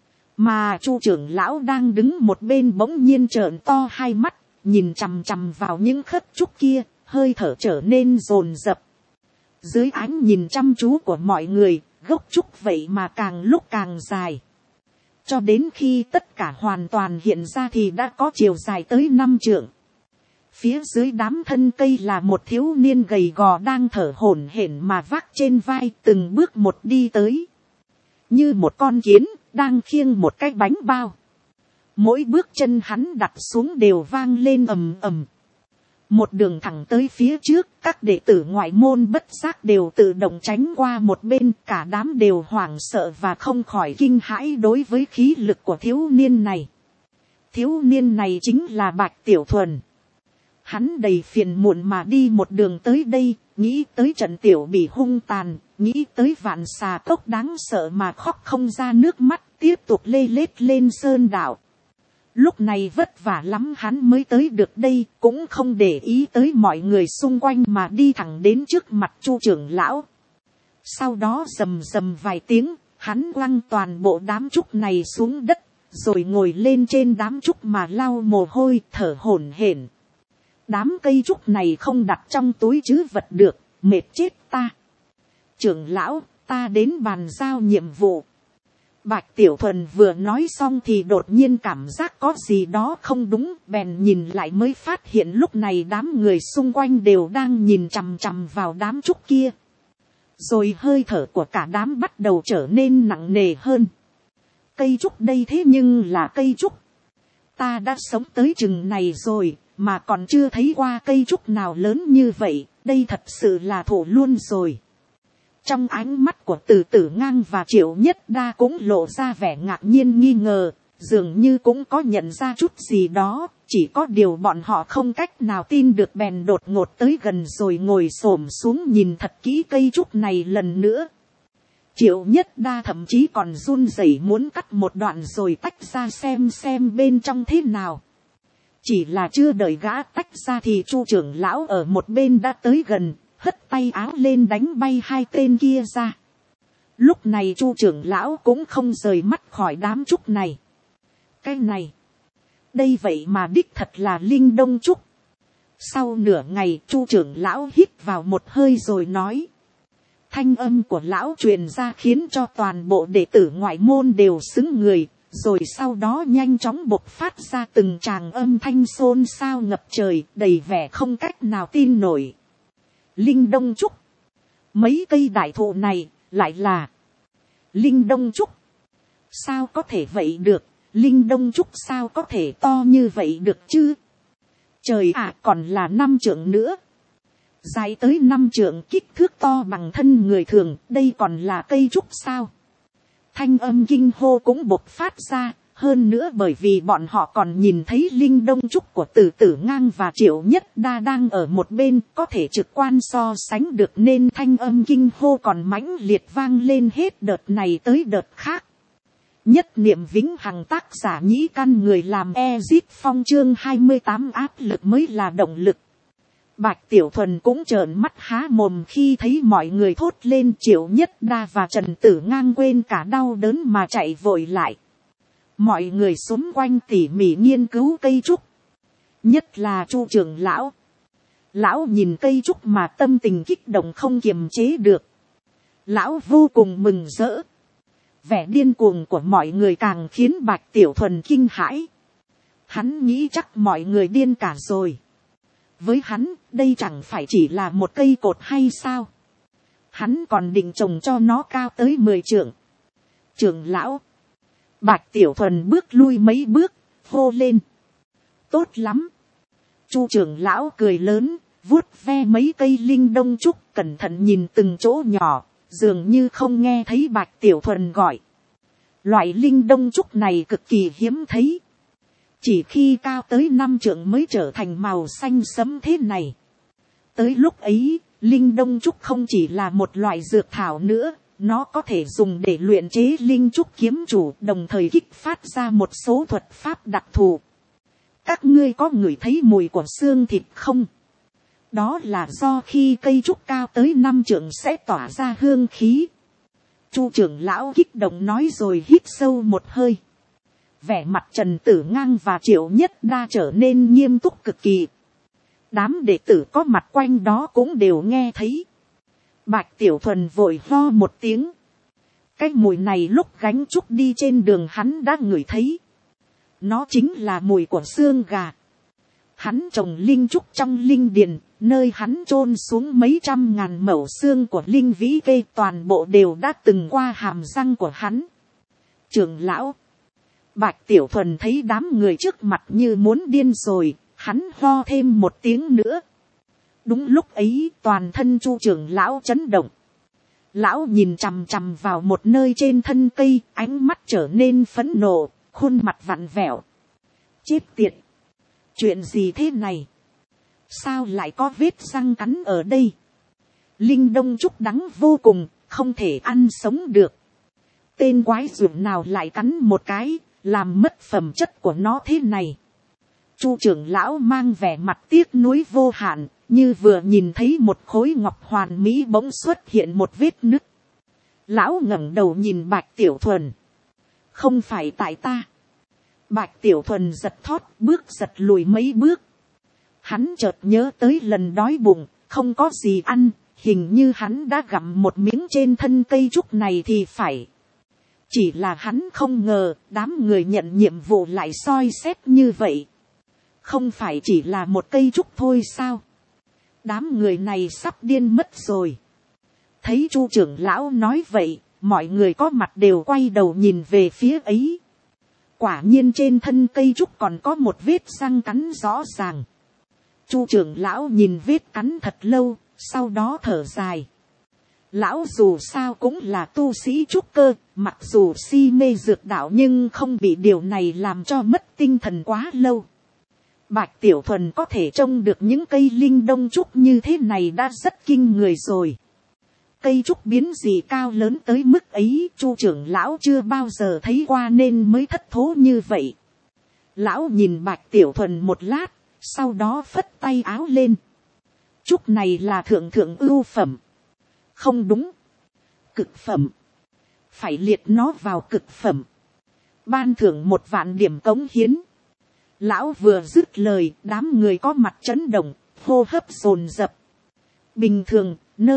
Mà Chu trưởng lão đang đứng một bên bỗng nhiên trợn to hai mắt, nhìn chằm chằm vào những khất trúc kia, hơi thở trở nên dồn dập. Dưới ánh nhìn chăm chú của mọi người, gốc trúc vậy mà càng lúc càng dài. Cho đến khi tất cả hoàn toàn hiện ra thì đã có chiều dài tới 5 trượng. Phía dưới đám thân cây là một thiếu niên gầy gò đang thở hổn hển mà vác trên vai từng bước một đi tới. Như một con kiến đang khiêng một cái bánh bao. Mỗi bước chân hắn đặt xuống đều vang lên ầm ầm. Một đường thẳng tới phía trước, các đệ tử ngoại môn bất giác đều tự động tránh qua một bên, cả đám đều hoảng sợ và không khỏi kinh hãi đối với khí lực của thiếu niên này. Thiếu niên này chính là Bạch Tiểu Thuần. Hắn đầy phiền muộn mà đi một đường tới đây, nghĩ tới trận tiểu bỉ hung tàn, nghĩ tới vạn xà cốc đáng sợ mà khóc không ra nước mắt, tiếp tục lê lết lên sơn đảo. Lúc này vất vả lắm hắn mới tới được đây, cũng không để ý tới mọi người xung quanh mà đi thẳng đến trước mặt Chu trưởng lão. Sau đó rầm rầm vài tiếng, hắn quăng toàn bộ đám trúc này xuống đất, rồi ngồi lên trên đám trúc mà lau mồ hôi, thở hổn hển. Đám cây trúc này không đặt trong túi trữ vật được, mệt chết ta. Trưởng lão, ta đến bàn giao nhiệm vụ. Bạch Tiểu Thuần vừa nói xong thì đột nhiên cảm giác có gì đó không đúng, bèn nhìn lại mới phát hiện lúc này đám người xung quanh đều đang nhìn chằm chằm vào đám trúc kia. Rồi hơi thở của cả đám bắt đầu trở nên nặng nề hơn. Cây trúc đây thế nhưng là cây trúc. Ta đã sống tới chừng này rồi, mà còn chưa thấy qua cây trúc nào lớn như vậy, đây thật sự là thổ luôn rồi. Trong ánh mắt của Từ Tử Ngang và Triệu Nhất Đa cũng lộ ra vẻ ngạc nhiên nghi ngờ, dường như cũng có nhận ra chút gì đó, chỉ có điều bọn họ không cách nào tin được bèn đột ngột tới gần rồi ngồi xổm xuống nhìn thật kỹ cây trúc này lần nữa. Triệu Nhất Đa thậm chí còn run rẩy muốn cắt một đoạn rồi tách ra xem bên trong thế nào. Chỉ là chưa đợi gã tách ra thì Chu trưởng lão ở một bên đã tới gần, hất tay áo lên đánh bay hai tên kia ra. Lúc này Chu trưởng lão cũng không rời mắt khỏi đám trúc này. Cái này, đây vậy mà đích thật là Linh Đông Trúc. Sau nửa ngày Chu trưởng lão hít vào một hơi rồi nói. Thanh âm của lão truyền ra khiến cho toàn bộ đệ tử ngoại môn đều xứng người. Rồi sau đó nhanh chóng bộc phát ra từng tràng âm thanh xôn xao ngập trời, đầy vẻ không cách nào tin nổi. Linh Đông Trúc. Mấy cây đại thụ này lại là Linh Đông Trúc. Sao có thể vậy được, linh đông trúc sao có thể to như vậy được chứ? Trời ạ, còn là 5 trượng nữa. Dài tới 5 trượng, kích thước to bằng thân người thường, đây còn là cây trúc sao? Thanh âm kinh hô cũng bộc phát ra, hơn nữa bởi vì bọn họ còn nhìn thấy linh đông trúc của Tử Tử Ngang và Triệu Nhất Đa đang ở một bên, có thể trực quan so sánh được, nên thanh âm kinh hô còn mãnh liệt vang lên hết đợt này tới đợt khác. Nhất niệm vĩnh hằng, tác giả Nhĩ Căn, người làm Ezit Phong, chương 28, áp lực mới là động lực. Bạch Tiểu Thuần cũng trợn mắt há mồm khi thấy mọi người thốt lên. Triệu Nhất Đa và Trần Tử Ngang quên cả đau đớn mà chạy vội lại. Mọi người xung quanh tỉ mỉ nghiên cứu cây trúc. Nhất là Chu trưởng lão. Lão nhìn cây trúc mà tâm tình kích động không kiềm chế được. Lão vô cùng mừng rỡ. Vẻ điên cuồng của mọi người càng khiến Bạch Tiểu Thuần kinh hãi. Hắn nghĩ chắc mọi người điên cả rồi. Với hắn, đây chẳng phải chỉ là một cây cột hay sao? Hắn còn định trồng cho nó cao tới 10 trượng. Trưởng lão. Bạch Tiểu Thuần bước lui mấy bước, hô lên. Tốt lắm. Chu trưởng lão cười lớn, vuốt ve mấy cây linh đông trúc, cẩn thận nhìn từng chỗ nhỏ, dường như không nghe thấy Bạch Tiểu Thuần gọi. Loại linh đông trúc này cực kỳ hiếm thấy. Chỉ khi cao tới 5 trượng mới trở thành màu xanh sẫm thế này. Tới lúc ấy, linh đông trúc không chỉ là một loại dược thảo nữa, nó có thể dùng để luyện chế linh trúc kiếm chủ, đồng thời kích phát ra một số thuật pháp đặc thù. Các ngươi có ngửi thấy mùi của xương thịt không? Đó là do khi cây trúc cao tới 5 trượng sẽ tỏa ra hương khí. Chu trưởng lão kích động nói rồi hít sâu một hơi. Vẻ mặt Trần Tử Ngang và Triệu Nhất Đa trở nên nghiêm túc cực kỳ. Đám đệ tử có mặt quanh đó cũng đều nghe thấy. Bạch Tiểu Thuần vội ho một tiếng. Cái mùi này lúc gánh trúc đi trên đường hắn đã ngửi thấy. Nó chính là mùi của xương gà. Hắn trồng linh trúc trong linh điền, nơi hắn chôn xuống mấy trăm ngàn mẩu xương của linh vĩ kê, toàn bộ đều đã từng qua hàm răng của hắn. Trưởng lão. Bạch Tiểu Thuần thấy đám người trước mặt như muốn điên rồi, hắn ho thêm một tiếng nữa. Đúng lúc ấy toàn thân Chu trưởng lão chấn động. Lão nhìn chằm chằm vào một nơi trên thân cây, ánh mắt trở nên phẫn nộ, khuôn mặt vặn vẹo. Chết tiệt! Chuyện gì thế này? Sao lại có vết răng cắn ở đây? Linh đông trúc đắng vô cùng, không thể ăn sống được. Tên quái ruộng nào lại cắn một cái, làm mất phẩm chất của nó thế này? Chu trưởng lão mang vẻ mặt tiếc nuối vô hạn, như vừa nhìn thấy một khối ngọc hoàn mỹ bỗng xuất hiện một vết nứt. Lão ngẩng đầu nhìn Bạch Tiểu Thuần. Không phải tại ta. Bạch Tiểu Thuần giật thót, bước giật lùi mấy bước. Hắn chợt nhớ tới lần đói bụng, không có gì ăn, hình như hắn đã gặm một miếng trên thân cây trúc này thì phải. Chỉ là hắn không ngờ, đám người nhận nhiệm vụ lại soi xét như vậy. Không phải chỉ là một cây trúc thôi sao? Đám người này sắp điên mất rồi. Thấy Chu trưởng lão nói vậy, mọi người có mặt đều quay đầu nhìn về phía ấy. Quả nhiên trên thân cây trúc còn có một vết răng cắn rõ ràng. Chu trưởng lão nhìn vết cắn thật lâu, sau đó thở dài. Lão dù sao cũng là tu sĩ trúc cơ, mặc dù si mê dược đạo nhưng không bị điều này làm cho mất tinh thần quá lâu. Bạch Tiểu Thuần có thể trông được những cây linh đông trúc như thế này đã rất kinh người rồi. Cây trúc biến dị cao lớn tới mức ấy, Chu trưởng lão chưa bao giờ thấy qua nên mới thất thố như vậy. Lão nhìn Bạch Tiểu Thuần một lát, sau đó phất tay áo lên. Trúc này là thượng ưu phẩm. Không đúng. Cực phẩm. Phải liệt nó vào cực phẩm. Ban thưởng 1.000 điểm cống hiến. Lão vừa dứt lời, đám người có mặt chấn động, hô hấp dồn dập. Bình thường,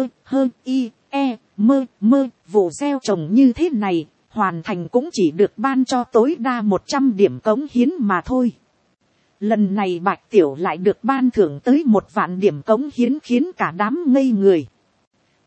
vụ gieo trồng như thế này, hoàn thành cũng chỉ được ban cho tối đa 100 điểm cống hiến mà thôi. Lần này Bạch Tiểu lại được ban thưởng tới 1.000 điểm cống hiến khiến cả đám ngây người.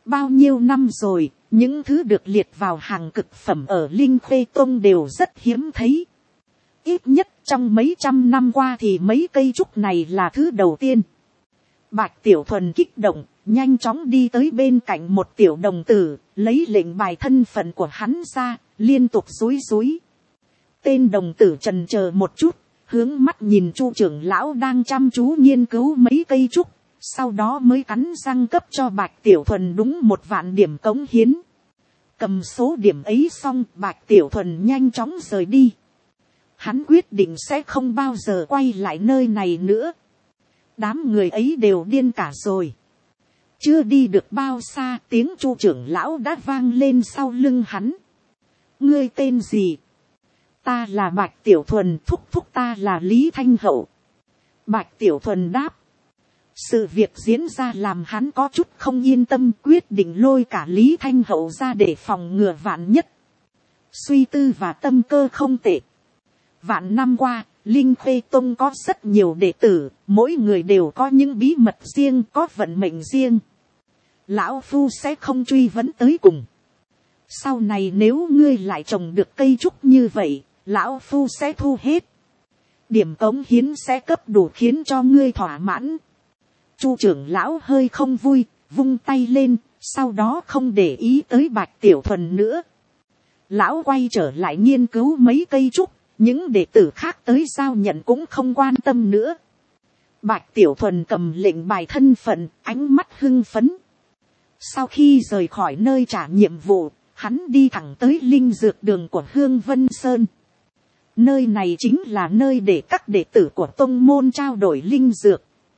Bao nhiêu năm rồi, những thứ được liệt vào hàng cực phẩm ở Linh Khê Tông đều rất hiếm thấy. Ít nhất trong mấy trăm năm qua thì mấy cây trúc này là thứ đầu tiên. Bạch Tiểu Thuần kích động, nhanh chóng đi tới bên cạnh một tiểu đồng tử, lấy lệnh bài thân phận của hắn ra, liên tục rúi rúi. Tên đồng tử chần chờ một chút, hướng mắt nhìn Chu trưởng lão đang chăm chú nghiên cứu mấy cây trúc, sau đó mới cắn răng cấp cho Bạch Tiểu Thuần đúng 1.000 điểm cống hiến. Cầm số điểm ấy xong, Bạch Tiểu Thuần nhanh chóng rời đi. Hắn quyết định sẽ không bao giờ quay lại nơi này nữa. Đám người ấy đều điên cả rồi. Chưa đi được bao xa, tiếng Chu trưởng lão đã vang lên sau lưng hắn. Ngươi tên gì? Ta là Bạch Tiểu Thuần, thúc thúc ta là Lý Thanh Hậu. Bạch Tiểu Thuần đáp. Sự việc diễn ra làm hắn có chút không yên tâm, quyết định lôi cả Lý Thanh Hậu ra để phòng ngừa vạn nhất. Suy tư và tâm cơ không tệ. Vạn năm qua, Linh Khê Tông có rất nhiều đệ tử, mỗi người đều có những bí mật riêng, có vận mệnh riêng. Lão Phu sẽ không truy vấn tới cùng. Sau này nếu ngươi lại trồng được cây trúc như vậy, Lão Phu sẽ thu hết. Điểm cống hiến sẽ cấp đủ khiến cho ngươi thỏa mãn. Chu trưởng lão hơi không vui, vung tay lên, sau đó không để ý tới Bạch Tiểu Thuần nữa. Lão quay trở lại nghiên cứu mấy cây trúc, những đệ tử khác tới giao nhận cũng không quan tâm nữa. Bạch Tiểu Thuần cầm lệnh bài thân phận, ánh mắt hưng phấn. Sau khi rời khỏi nơi trả nhiệm vụ, hắn đi thẳng tới linh dược đường của Hương Vân Sơn. Nơi này chính là nơi để các đệ tử của tông môn trao đổi linh dược.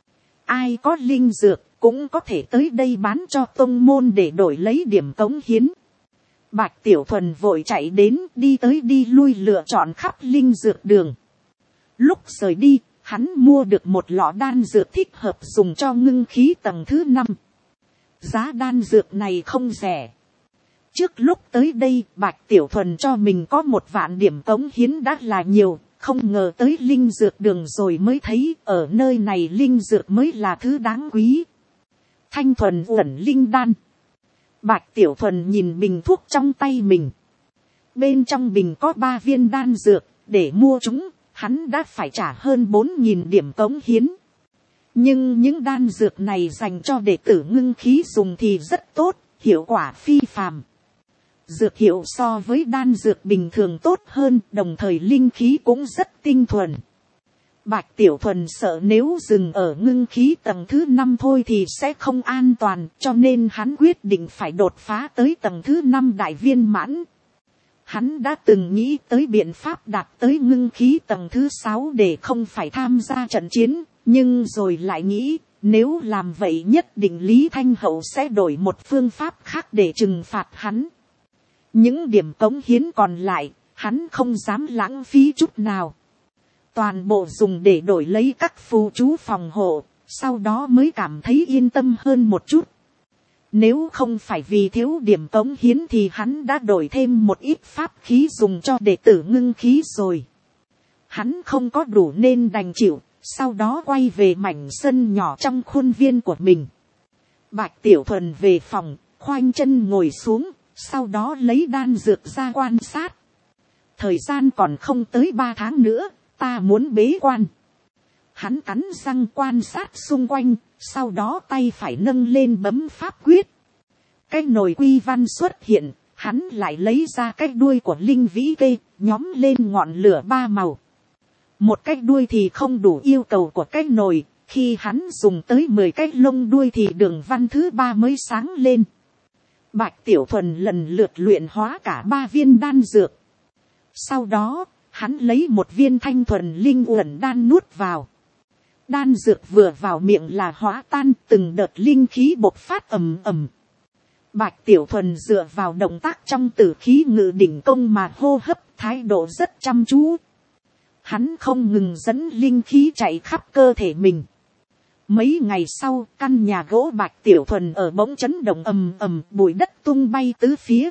Ai có linh dược cũng có thể tới đây bán cho tông môn để đổi lấy điểm cống hiến. Bạch Tiểu Thuần vội chạy đến, đi tới đi lui lựa chọn khắp linh dược đường. Lúc rời đi, hắn mua được một lọ đan dược thích hợp dùng cho ngưng khí tầng thứ 5. Giá đan dược này không rẻ. Trước lúc tới đây, Bạch Tiểu Thuần cho mình có 1.000 điểm cống hiến đã là nhiều, không ngờ tới linh dược đường rồi mới thấy ở nơi này linh dược mới là thứ đáng quý. Thanh thuần uẩn linh đan. Bạch Tiểu Thuần nhìn bình thuốc trong tay mình. Bên trong bình có 3 viên đan dược, để mua chúng, hắn đã phải trả hơn 4.000 điểm cống hiến. Nhưng những đan dược này dành cho đệ tử ngưng khí dùng thì rất tốt, hiệu quả phi phàm. Dược hiệu so với đan dược bình thường tốt hơn, đồng thời linh khí cũng rất tinh thuần. Bạch Tiểu Thuần sợ nếu dừng ở ngưng khí tầng thứ 5 thôi thì sẽ không an toàn, cho nên hắn quyết định phải đột phá tới tầng thứ 5 đại viên mãn. Hắn đã từng nghĩ tới biện pháp đạt tới ngưng khí tầng thứ 6 để không phải tham gia trận chiến, nhưng rồi lại nghĩ, nếu làm vậy nhất định Lý Thanh Hậu sẽ đổi một phương pháp khác để trừng phạt hắn. Những điểm cống hiến còn lại, hắn không dám lãng phí chút nào. Toàn bộ dùng để đổi lấy các phù chú phòng hộ, sau đó mới cảm thấy yên tâm hơn một chút. Nếu không phải vì thiếu điểm cống hiến thì hắn đã đổi thêm một ít pháp khí dùng cho đệ tử ngưng khí rồi. Hắn không có đủ nên đành chịu, sau đó quay về mảnh sân nhỏ trong khuôn viên của mình. Bạch Tiểu Thuần về phòng, khoanh chân ngồi xuống, sau đó lấy đan dược ra quan sát. Thời gian còn không tới 3 tháng nữa, ta muốn bế quan. Hắn cắn răng quan sát xung quanh, sau đó tay phải nâng lên bấm pháp quyết. Cái nồi quy văn xuất hiện, hắn lại lấy ra cái đuôi của linh vĩ cây, nhóm lên ngọn lửa 3 màu. Một cái đuôi thì không đủ yêu cầu của cái nồi, khi hắn dùng tới 10 cái lông đuôi thì đường văn thứ 3 mới sáng lên. Bạch Tiểu Thuần lần lượt luyện hóa cả 3 viên đan dược. Sau đó, hắn lấy một viên thanh thuần linh uẩn đan nuốt vào. Đan dược vừa vào miệng là hóa tan, từng đợt linh khí bộc phát ầm ầm. Bạch Tiểu Thuần dựa vào động tác trong tử khí ngự đỉnh công mà hô hấp, thái độ rất chăm chú. Hắn không ngừng dẫn linh khí chạy khắp cơ thể mình. Mấy ngày sau, căn nhà gỗ Bạch Tiểu Thuần ở bỗng chấn động ầm ầm, bụi đất tung bay tứ phía.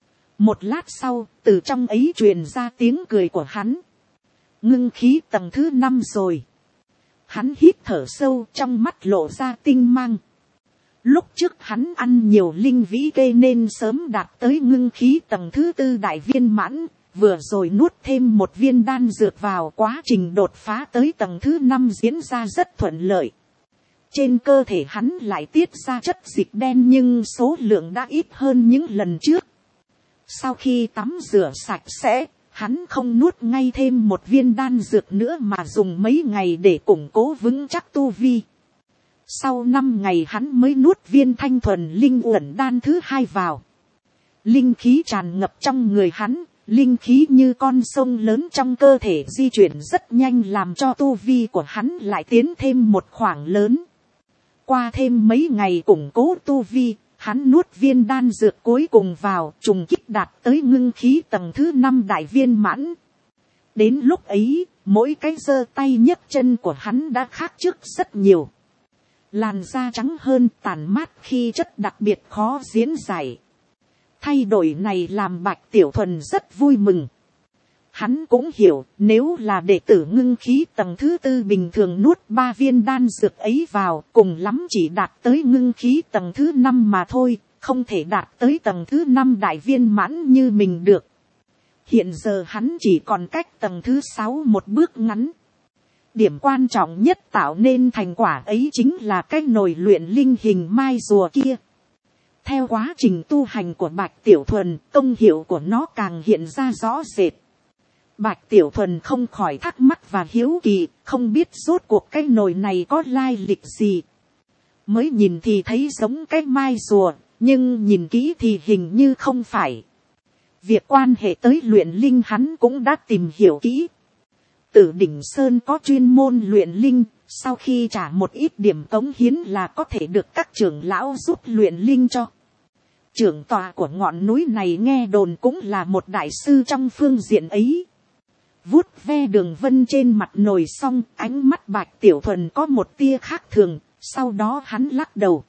Một lát sau, từ trong ấy truyền ra tiếng cười của hắn. Ngưng khí tầng thứ 5 rồi. Hắn hít thở sâu, trong mắt lộ ra tinh mang. Lúc trước hắn ăn nhiều linh vĩ kê nên sớm đạt tới ngưng khí tầng thứ 4 đại viên mãn, vừa rồi nuốt thêm một viên đan dược vào, quá trình đột phá tới tầng thứ 5 diễn ra rất thuận lợi. Trên cơ thể hắn lại tiết ra chất dịch đen nhưng số lượng đã ít hơn những lần trước. Sau khi tắm rửa sạch sẽ, hắn không nuốt ngay thêm một viên đan dược nữa mà dùng mấy ngày để củng cố vững chắc tu vi. Sau 5 ngày hắn mới nuốt viên thanh thuần linh uẩn đan thứ 2 vào. Linh khí tràn ngập trong người hắn, linh khí như con sông lớn trong cơ thể di chuyển rất nhanh làm cho tu vi của hắn lại tiến thêm một khoảng lớn. Qua thêm mấy ngày củng cố tu vi, hắn nuốt viên đan dược cuối cùng vào, trùng kích đạt tới ngưng khí tầng thứ 5 đại viên mãn. Đến lúc ấy, mỗi cái giơ tay nhấc chân của hắn đã khác trước rất nhiều. Làn da trắng hơn, tàn mát khi chất đặc biệt khó diễn giải. Thay đổi này làm Bạch Tiểu Thuần rất vui mừng. Hắn cũng hiểu, nếu là đệ tử ngưng khí tầng thứ 4 bình thường nuốt 3 viên đan dược ấy vào, cùng lắm chỉ đạt tới ngưng khí tầng thứ 5 mà thôi, không thể đạt tới tầng thứ 5 đại viên mãn như mình được. Hiện giờ hắn chỉ còn cách tầng thứ 6 một bước ngắn. Điểm quan trọng nhất tạo nên thành quả ấy chính là cái nồi luyện linh hình mai rùa kia. Theo quá trình tu hành của Bạch Tiểu Thuần, công hiệu của nó càng hiện ra rõ rệt. Bạch Tiểu Thuần không khỏi thắc mắc và hiếu kỳ, không biết rốt cuộc cái nồi này có lai lịch gì. Mới nhìn thì thấy giống cái mai rùa, nhưng nhìn kỹ thì hình như không phải. Việc quan hệ tới luyện linh hắn cũng đã tìm hiểu kỹ. Tử Đỉnh Sơn có chuyên môn luyện linh, sau khi trả một ít điểm cống hiến là có thể được các trưởng lão giúp luyện linh cho. Trưởng tọa của ngọn núi này nghe đồn cũng là một đại sư trong phương diện ấy. Vuốt ve đường vân trên mặt nồi xong, ánh mắt Bạch Tiểu Thuần có một tia khác thường, sau đó hắn lắc đầu.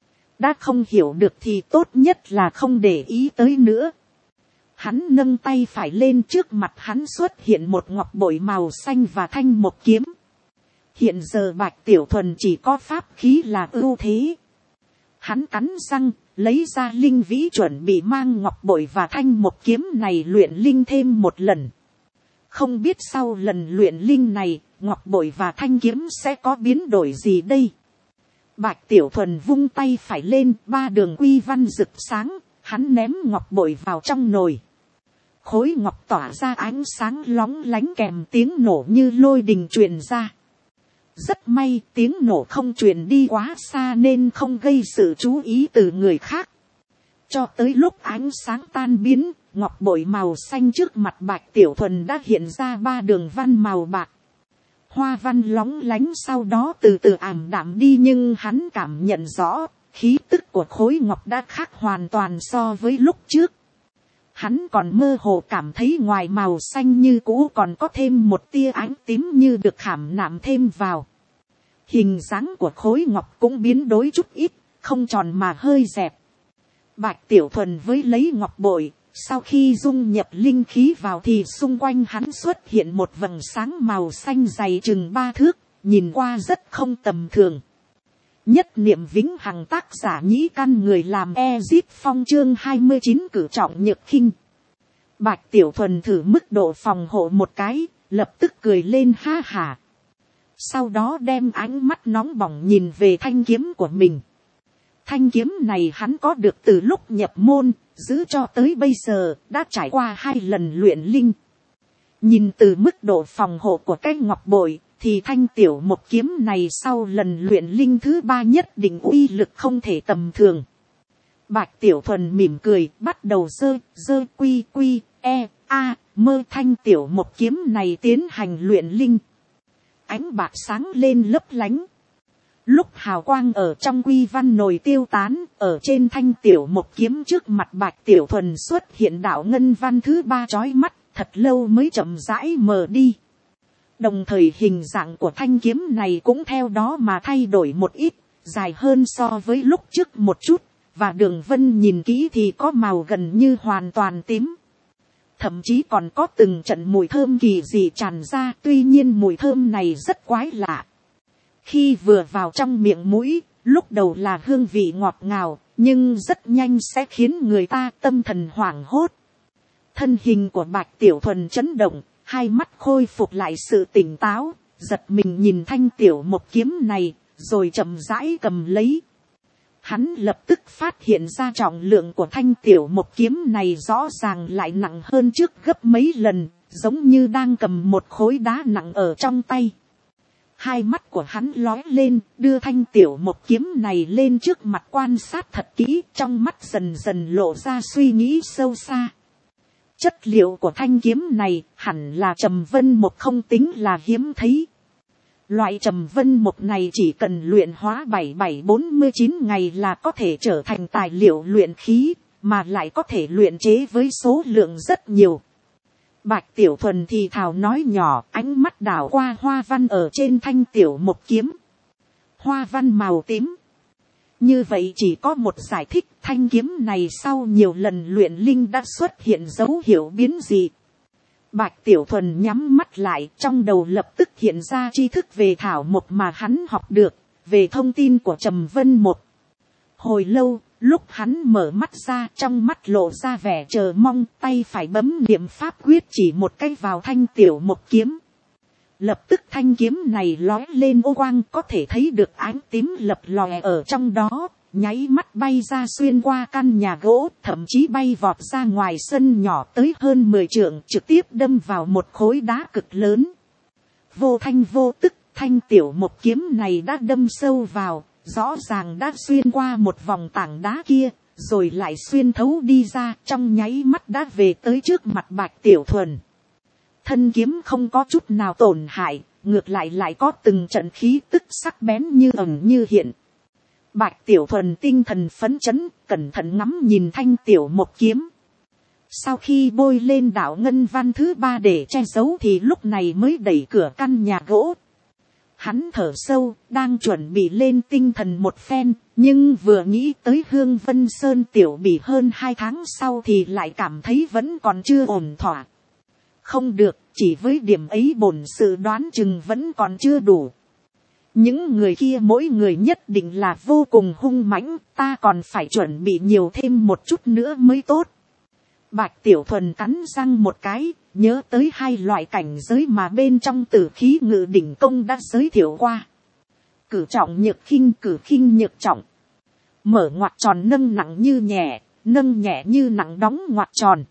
Đã không hiểu được thì tốt nhất là không để ý tới nữa. Hắn nâng tay phải lên, trước mặt hắn xuất hiện một ngọc bội màu xanh và thanh một kiếm. Hiện giờ Bạch Tiểu Thuần chỉ có pháp khí là ưu thế. Hắn cắn răng, lấy ra linh vĩ chuẩn bị mang ngọc bội và thanh một kiếm này luyện linh thêm một lần. Không biết sau lần luyện linh này, ngọc bội và thanh kiếm sẽ có biến đổi gì đây? Bạch Tiểu Thuần vung tay phải lên, 3 đường quy văn rực sáng, hắn ném ngọc bội vào trong nồi. Khối ngọc tỏa ra ánh sáng lóng lánh kèm tiếng nổ như lôi đình truyền ra. Rất may tiếng nổ không truyền đi quá xa nên không gây sự chú ý từ người khác. Cho tới lúc ánh sáng tan biến, ngọc bội màu xanh trước mặt Bạch Tiểu Thuần đã hiện ra 3 đường văn màu bạc. Hoa văn lóng lánh sau đó từ từ ảm đạm đi, nhưng hắn cảm nhận rõ, khí tức của khối ngọc đã khác hoàn toàn so với lúc trước. Hắn còn mơ hồ cảm thấy ngoài màu xanh như cũ còn có thêm một tia ánh tím như được khảm nạm thêm vào. Hình dáng của khối ngọc cũng biến đổi chút ít, không tròn mà hơi dẹp. Bạch Tiểu Thuần với lấy ngọc bội, sau khi dung nhập linh khí vào thì xung quanh hắn xuất hiện một vầng sáng màu xanh dày chừng 3 thước, nhìn qua rất không tầm thường. Nhất niệm vĩnh hằng, tác giả Nhĩ Căn, người làm Ezip Phong, chương 29 cử trọng nhược khinh. Bạch Tiểu Thuần thử mức độ phòng hộ một cái, lập tức cười lên ha hả. Sau đó đem ánh mắt nóng bỏng nhìn về thanh kiếm của mình. Thanh kiếm này hắn có được từ lúc nhập môn, giữ cho tới bây giờ, đã trải qua 2 lần luyện linh. Nhìn từ mức độ phòng hộ của cái ngọc bội, thì thanh tiểu một kiếm này sau lần luyện linh thứ 3 nhất định uy lực không thể tầm thường. Bạch Tiểu Thuần mỉm cười, bắt đầu dơ quy quy, mơ thanh tiểu một kiếm này tiến hành luyện linh. Ánh bạc sáng lên lấp lánh. Lúc hào quang ở trong quy văn nồi tiêu tán, ở trên thanh tiểu một kiếm trước mặt Bạch Tiểu Thuần xuất hiện đạo ngân văn thứ 3 chói mắt, thật lâu mới chậm rãi mờ đi. Đồng thời hình dạng của thanh kiếm này cũng theo đó mà thay đổi một ít, dài hơn so với lúc trước một chút, và đường vân nhìn kỹ thì có màu gần như hoàn toàn tím. Thậm chí còn có từng trận mùi thơm kỳ dị tràn ra, tuy nhiên mùi thơm này rất quái lạ. Khi vừa vào trong miệng mũi, lúc đầu là hương vị ngọt ngào, nhưng rất nhanh sẽ khiến người ta tâm thần hoảng hốt. Thân hình của Bạch Tiểu Thuần chấn động, hai mắt khôi phục lại sự tỉnh táo, giật mình nhìn thanh tiểu một kiếm này, rồi chậm rãi cầm lấy. Hắn lập tức phát hiện ra trọng lượng của thanh tiểu một kiếm này rõ ràng lại nặng hơn trước gấp mấy lần, giống như đang cầm một khối đá nặng ở trong tay. Hai mắt của hắn lóe lên, đưa thanh tiểu một kiếm này lên trước mặt quan sát thật kỹ, trong mắt dần dần lộ ra suy nghĩ sâu xa. Chất liệu của thanh kiếm này hẳn là trầm vân một, không tính là hiếm thấy. Loại trầm vân một này chỉ cần luyện hóa 7749 ngày là có thể trở thành tài liệu luyện khí, mà lại có thể luyện chế với số lượng rất nhiều. Bạch Tiểu Thuần thì thào nói nhỏ, ánh mắt đảo qua hoa văn ở trên thanh tiểu một kiếm. Hoa văn màu tím. Như vậy chỉ có một giải thích, thanh kiếm này sau nhiều lần luyện linh đã xuất hiện dấu hiệu biến dị. Bạch Tiểu Thuần nhắm mắt lại, trong đầu lập tức hiện ra tri thức về thảo một mà hắn học được, về thông tin của Trầm Vân một. Hồi lâu, lúc hắn mở mắt ra, trong mắt lộ ra vẻ chờ mong, tay phải bấm niệm pháp quyết chỉ một cái vào thanh tiểu một kiếm. Lập tức thanh kiếm này lói lên ô quang, có thể thấy được ánh tím lập lòe ở trong đó, nháy mắt bay ra xuyên qua căn nhà gỗ, thậm chí bay vọt ra ngoài sân nhỏ tới hơn 10 trượng, trực tiếp đâm vào một khối đá cực lớn. Vô thanh vô tức, thanh tiểu một kiếm này đã đâm sâu vào, rõ ràng đã xuyên qua một vòng tảng đá kia, rồi lại xuyên thấu đi ra, trong nháy mắt đã về tới trước mặt Bạch Tiểu Thuần. Thân kiếm không có chút nào tổn hại, ngược lại có từng trận khí tức sắc bén như ẩn như hiện. Bạch Tiểu Thuần tinh thần phấn chấn, cẩn thận ngắm nhìn thanh tiểu một kiếm. Sau khi bôi lên đạo ngân văn thứ 3 để che giấu thì lúc này mới đẩy cửa căn nhà gỗ. Hắn thở sâu, đang chuẩn bị lên tinh thần một phen, nhưng vừa nghĩ tới Hương Vân Sơn tiểu bỉ hơn 2 tháng sau thì lại cảm thấy vẫn còn chưa ổn thỏa. Không được, chỉ với điểm ấy bổn sự đoán chừng vẫn còn chưa đủ. Những người kia mỗi người nhất định là vô cùng hung mãnh, ta còn phải chuẩn bị nhiều thêm một chút nữa mới tốt. Bạch Tiểu Thuần cắn răng một cái, nhớ tới 2 loại cảnh giới mà bên trong Tử Khí Ngự Đỉnh Công đã giới thiệu qua. Cử trọng nhược khinh, cử khinh nhược trọng. Mở ngoặc tròn nâng nặng như nhẹ, nâng nhẹ như nặng đóng ngoặc tròn.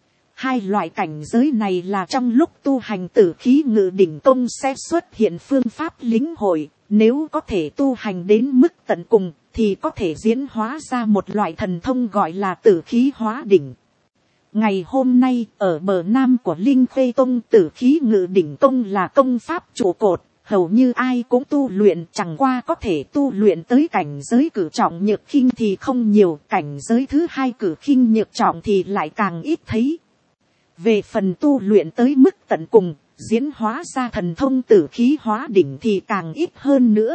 2 loại cảnh giới này là trong lúc tu hành Tử Khí Ngự Đỉnh Công sẽ xuất hiện phương pháp lĩnh hội, nếu có thể tu hành đến mức tận cùng thì có thể diễn hóa ra một loại thần thông gọi là Tử Khí Hóa Đỉnh. Ngày hôm nay ở bờ nam của Linh Khê Tông, Tử Khí Ngự Đỉnh Công là công pháp trụ cột, hầu như ai cũng tu luyện, chẳng qua có thể tu luyện tới cảnh giới cử trọng nhược khinh thì không nhiều, cảnh giới thứ 2 cử khinh nhược trọng thì lại càng ít thấy. Về phần tu luyện tới mức tận cùng, diễn hóa ra thần thông Tử Khí Hóa Đỉnh thì càng ít hơn nữa.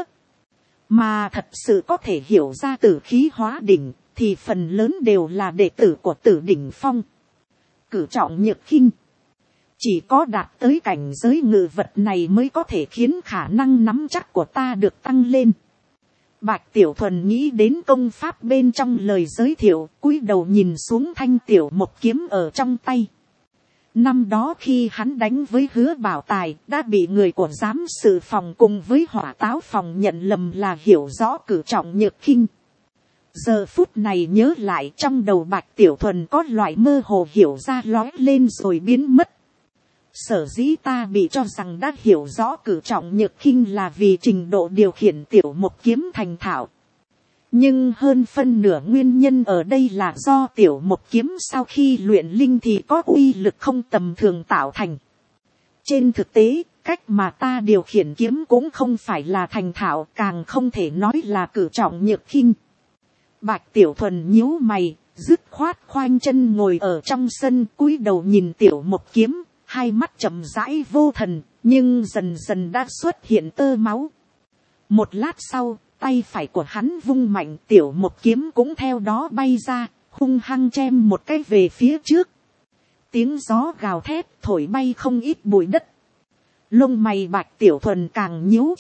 Mà thật sự có thể hiểu ra Tử Khí Hóa Đỉnh thì phần lớn đều là đệ tử của Tử Đỉnh Phong. Cử trọng nhược khinh, chỉ có đạt tới cảnh giới ngự vật này mới có thể khiến khả năng nắm chắc của ta được tăng lên. Bạch Tiểu Thuần nghĩ đến công pháp bên trong lời giới thiệu, cúi đầu nhìn xuống thanh tiểu một kiếm ở trong tay. Năm đó khi hắn đánh với Hứa Bảo Tài, đã bị người của giám sự phòng cùng với hỏa táo phòng nhận lầm là hiểu rõ cử trọng nhược khinh. Giờ phút này nhớ lại, trong đầu Bạch Tiểu Thuần có loại mơ hồ hiểu ra lói lên rồi biến mất. Sở dĩ ta bị cho rằng đã hiểu rõ cử trọng nhược khinh là vì trình độ điều khiển tiểu một kiếm thành thạo. Nhưng hơn phân nửa nguyên nhân ở đây là do tiểu một kiếm sau khi luyện linh thì có uy lực không tầm thường tạo thành. Trên thực tế, cách mà ta điều khiển kiếm cũng không phải là thành thạo, càng không thể nói là cử trọng nhược khinh. Bạch Tiểu Thuần nhíu mày, dứt khoát khoanh chân ngồi ở trong sân, cúi đầu nhìn tiểu một kiếm, hai mắt chậm rãi vô thần, nhưng dần dần đã xuất hiện tơ máu. Một lát sau, tay phải của hắn vung mạnh, tiểu một kiếm cũng theo đó bay ra, hung hăng chém một cái về phía trước. Tiếng gió gào thét thổi bay không ít bụi đất. Lông mày Bạch Tiểu Thuần càng nhíu chặt,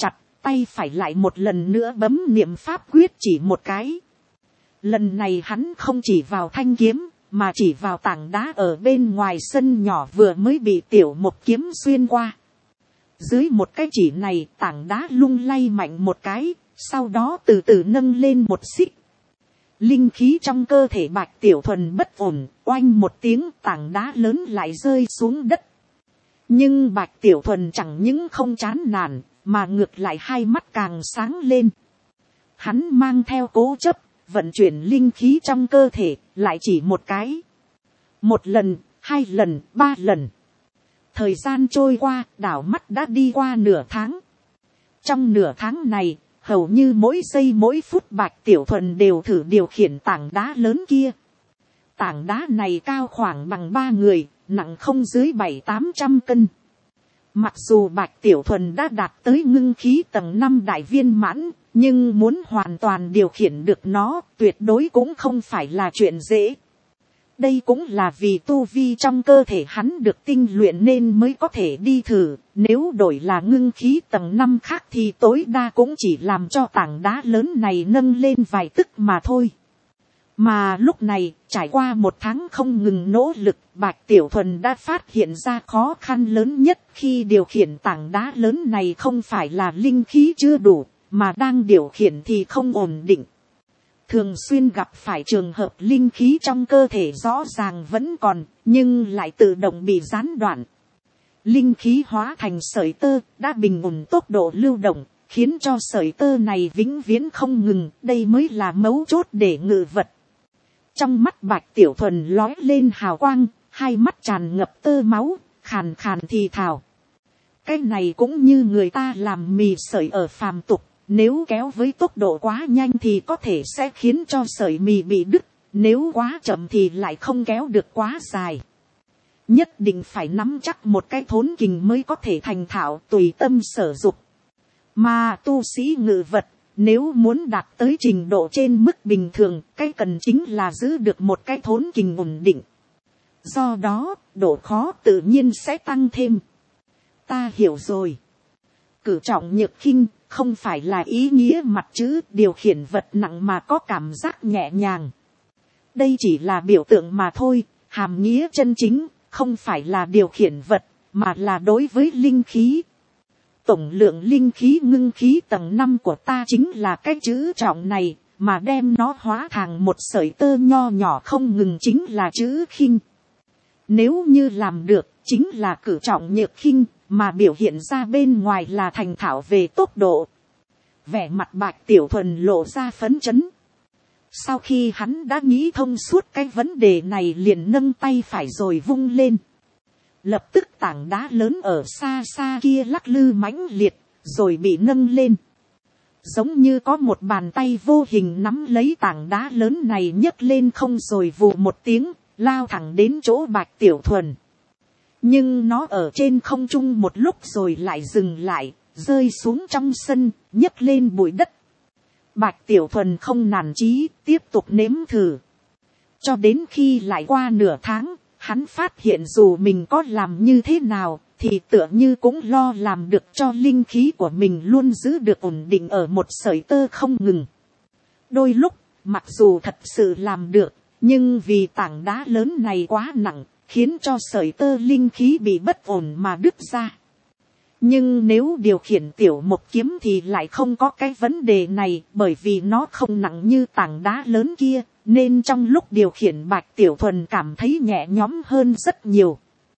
tay phải lại một lần nữa bấm niệm pháp quyết chỉ một cái. Lần này hắn không chỉ vào thanh kiếm, mà chỉ vào tảng đá ở bên ngoài sân nhỏ vừa mới bị tiểu một kiếm xuyên qua. Dưới một cái chỉ này, tảng đá lung lay mạnh một cái, sau đó từ từ nâng lên một xích. Linh khí trong cơ thể Bạch Tiểu Thuần bất ổn, oanh một tiếng, tảng đá lớn lại rơi xuống đất. Nhưng Bạch Tiểu Thuần chẳng những không chán nản, mà ngược lại hai mắt càng sáng lên. Hắn mang theo cố chấp, vận chuyển linh khí trong cơ thể, lại chỉ một cái. Một lần, hai lần, ba lần. Thời gian trôi qua, đảo mắt đã đi qua nửa tháng. Trong nửa tháng này, hầu như mỗi giây mỗi phút Bạch Tiểu Thuần đều thử điều khiển tảng đá lớn kia. Tảng đá này cao khoảng bằng 3 người, nặng không dưới 700-800 cân. Mặc dù Bạch Tiểu Thuần đã đạt tới ngưng khí tầng 5 đại viên mãn, nhưng muốn hoàn toàn điều khiển được nó tuyệt đối cũng không phải là chuyện dễ. Đây cũng là vì tu vi trong cơ thể hắn được tinh luyện nên mới có thể đi thử. Nếu đổi là ngưng khí tầng 5 khác thì tối đa cũng chỉ làm cho tảng đá lớn này nâng lên vài tức mà thôi. Mà lúc này, trải qua một tháng không ngừng nỗ lực, Bạch Tiểu Thuần đã phát hiện ra khó khăn lớn nhất khi điều khiển tảng đá lớn này không phải là linh khí chưa đủ, mà đang điều khiển thì không ổn định. Thường xuyên gặp phải trường hợp linh khí trong cơ thể rõ ràng vẫn còn, nhưng lại tự động bị gián đoạn. Linh khí hóa thành sợi tơ, đã bình ổn tốc độ lưu động, khiến cho sợi tơ này vĩnh viễn không ngừng, đây mới là mấu chốt để ngự vật. Trong mắt Bạch Tiểu Thuần lói lên hào quang, hai mắt tràn ngập tơ máu, khàn khàn thì thào. Cái này cũng như người ta làm mì sợi ở phàm tục. Nếu kéo với tốc độ quá nhanh thì có thể sẽ khiến cho sợi mì bị đứt, nếu quá chậm thì lại không kéo được quá dài. Nhất định phải nắm chắc một cái thốn kình mới có thể thành thạo tùy tâm sở dục. Mà tu sĩ ngự vật, nếu muốn đạt tới trình độ trên mức bình thường, cái cần chính là giữ được một cái thốn kình ổn định. Do đó, độ khó tự nhiên sẽ tăng thêm. Ta hiểu rồi. Cử trọng nhược khinh, không phải là ý nghĩa mặt chữ điều khiển vật nặng mà có cảm giác nhẹ nhàng. Đây chỉ là biểu tượng mà thôi, hàm nghĩa chân chính, không phải là điều khiển vật, mà là đối với linh khí. Tổng lượng linh khí ngưng khí tầng 5 của ta chính là cái chữ trọng này, mà đem nó hóa thành một sợi tơ nho nhỏ không ngừng chính là chữ khinh. Nếu như làm được, chính là cử trọng nhược khinh, mà biểu hiện ra bên ngoài là thành thạo về tốc độ. Vẻ mặt Bạch Tiểu Thuần lộ ra phấn chấn. Sau khi hắn đã nghĩ thông suốt cái vấn đề này liền nâng tay phải rồi vung lên. Lập tức tảng đá lớn ở xa xa kia lắc lư mãnh liệt, rồi bị nâng lên. Giống như có một bàn tay vô hình nắm lấy tảng đá lớn này nhấc lên không rồi vù một tiếng, lao thẳng đến chỗ Bạch Tiểu Thuần. Nhưng nó ở trên không trung một lúc rồi lại dừng lại, rơi xuống trong sân, nhấc lên bụi đất. Bạch Tiểu Thuần không nản chí, tiếp tục nếm thử. Cho đến khi lại qua nửa tháng, hắn phát hiện dù mình có làm như thế nào, thì tựa như cũng lo làm được cho linh khí của mình luôn giữ được ổn định ở một sợi tơ không ngừng. Đôi lúc, mặc dù thật sự làm được, nhưng vì tảng đá lớn này quá nặng, khiến cho sợi tơ linh khí bị bất ổn mà đứt ra. Nhưng nếu điều khiển tiểu một kiếm thì lại không có cái vấn đề này, bởi vì nó không nặng như tảng đá lớn kia, nên trong lúc điều khiển Bạch Tiểu Thuần cảm thấy nhẹ nhõm hơn rất nhiều.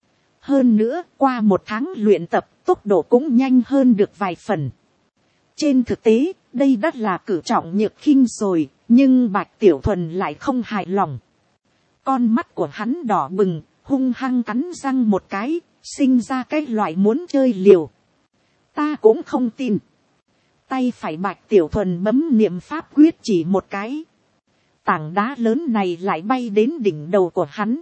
Hơn nữa, qua một tháng luyện tập, tốc độ cũng nhanh hơn được vài phần. Trên thực tế, đây đã là cử trọng nhược khinh rồi, nhưng Bạch Tiểu Thuần lại không hài lòng. Con mắt của hắn đỏ bừng, hung hăng cắn răng một cái, sinh ra cái loại muốn chơi liều. Ta cũng không tin. Tay phải Bạch Tiểu Thuần bấm niệm pháp quyết chỉ một cái. Tảng đá lớn này lại bay đến đỉnh đầu của hắn.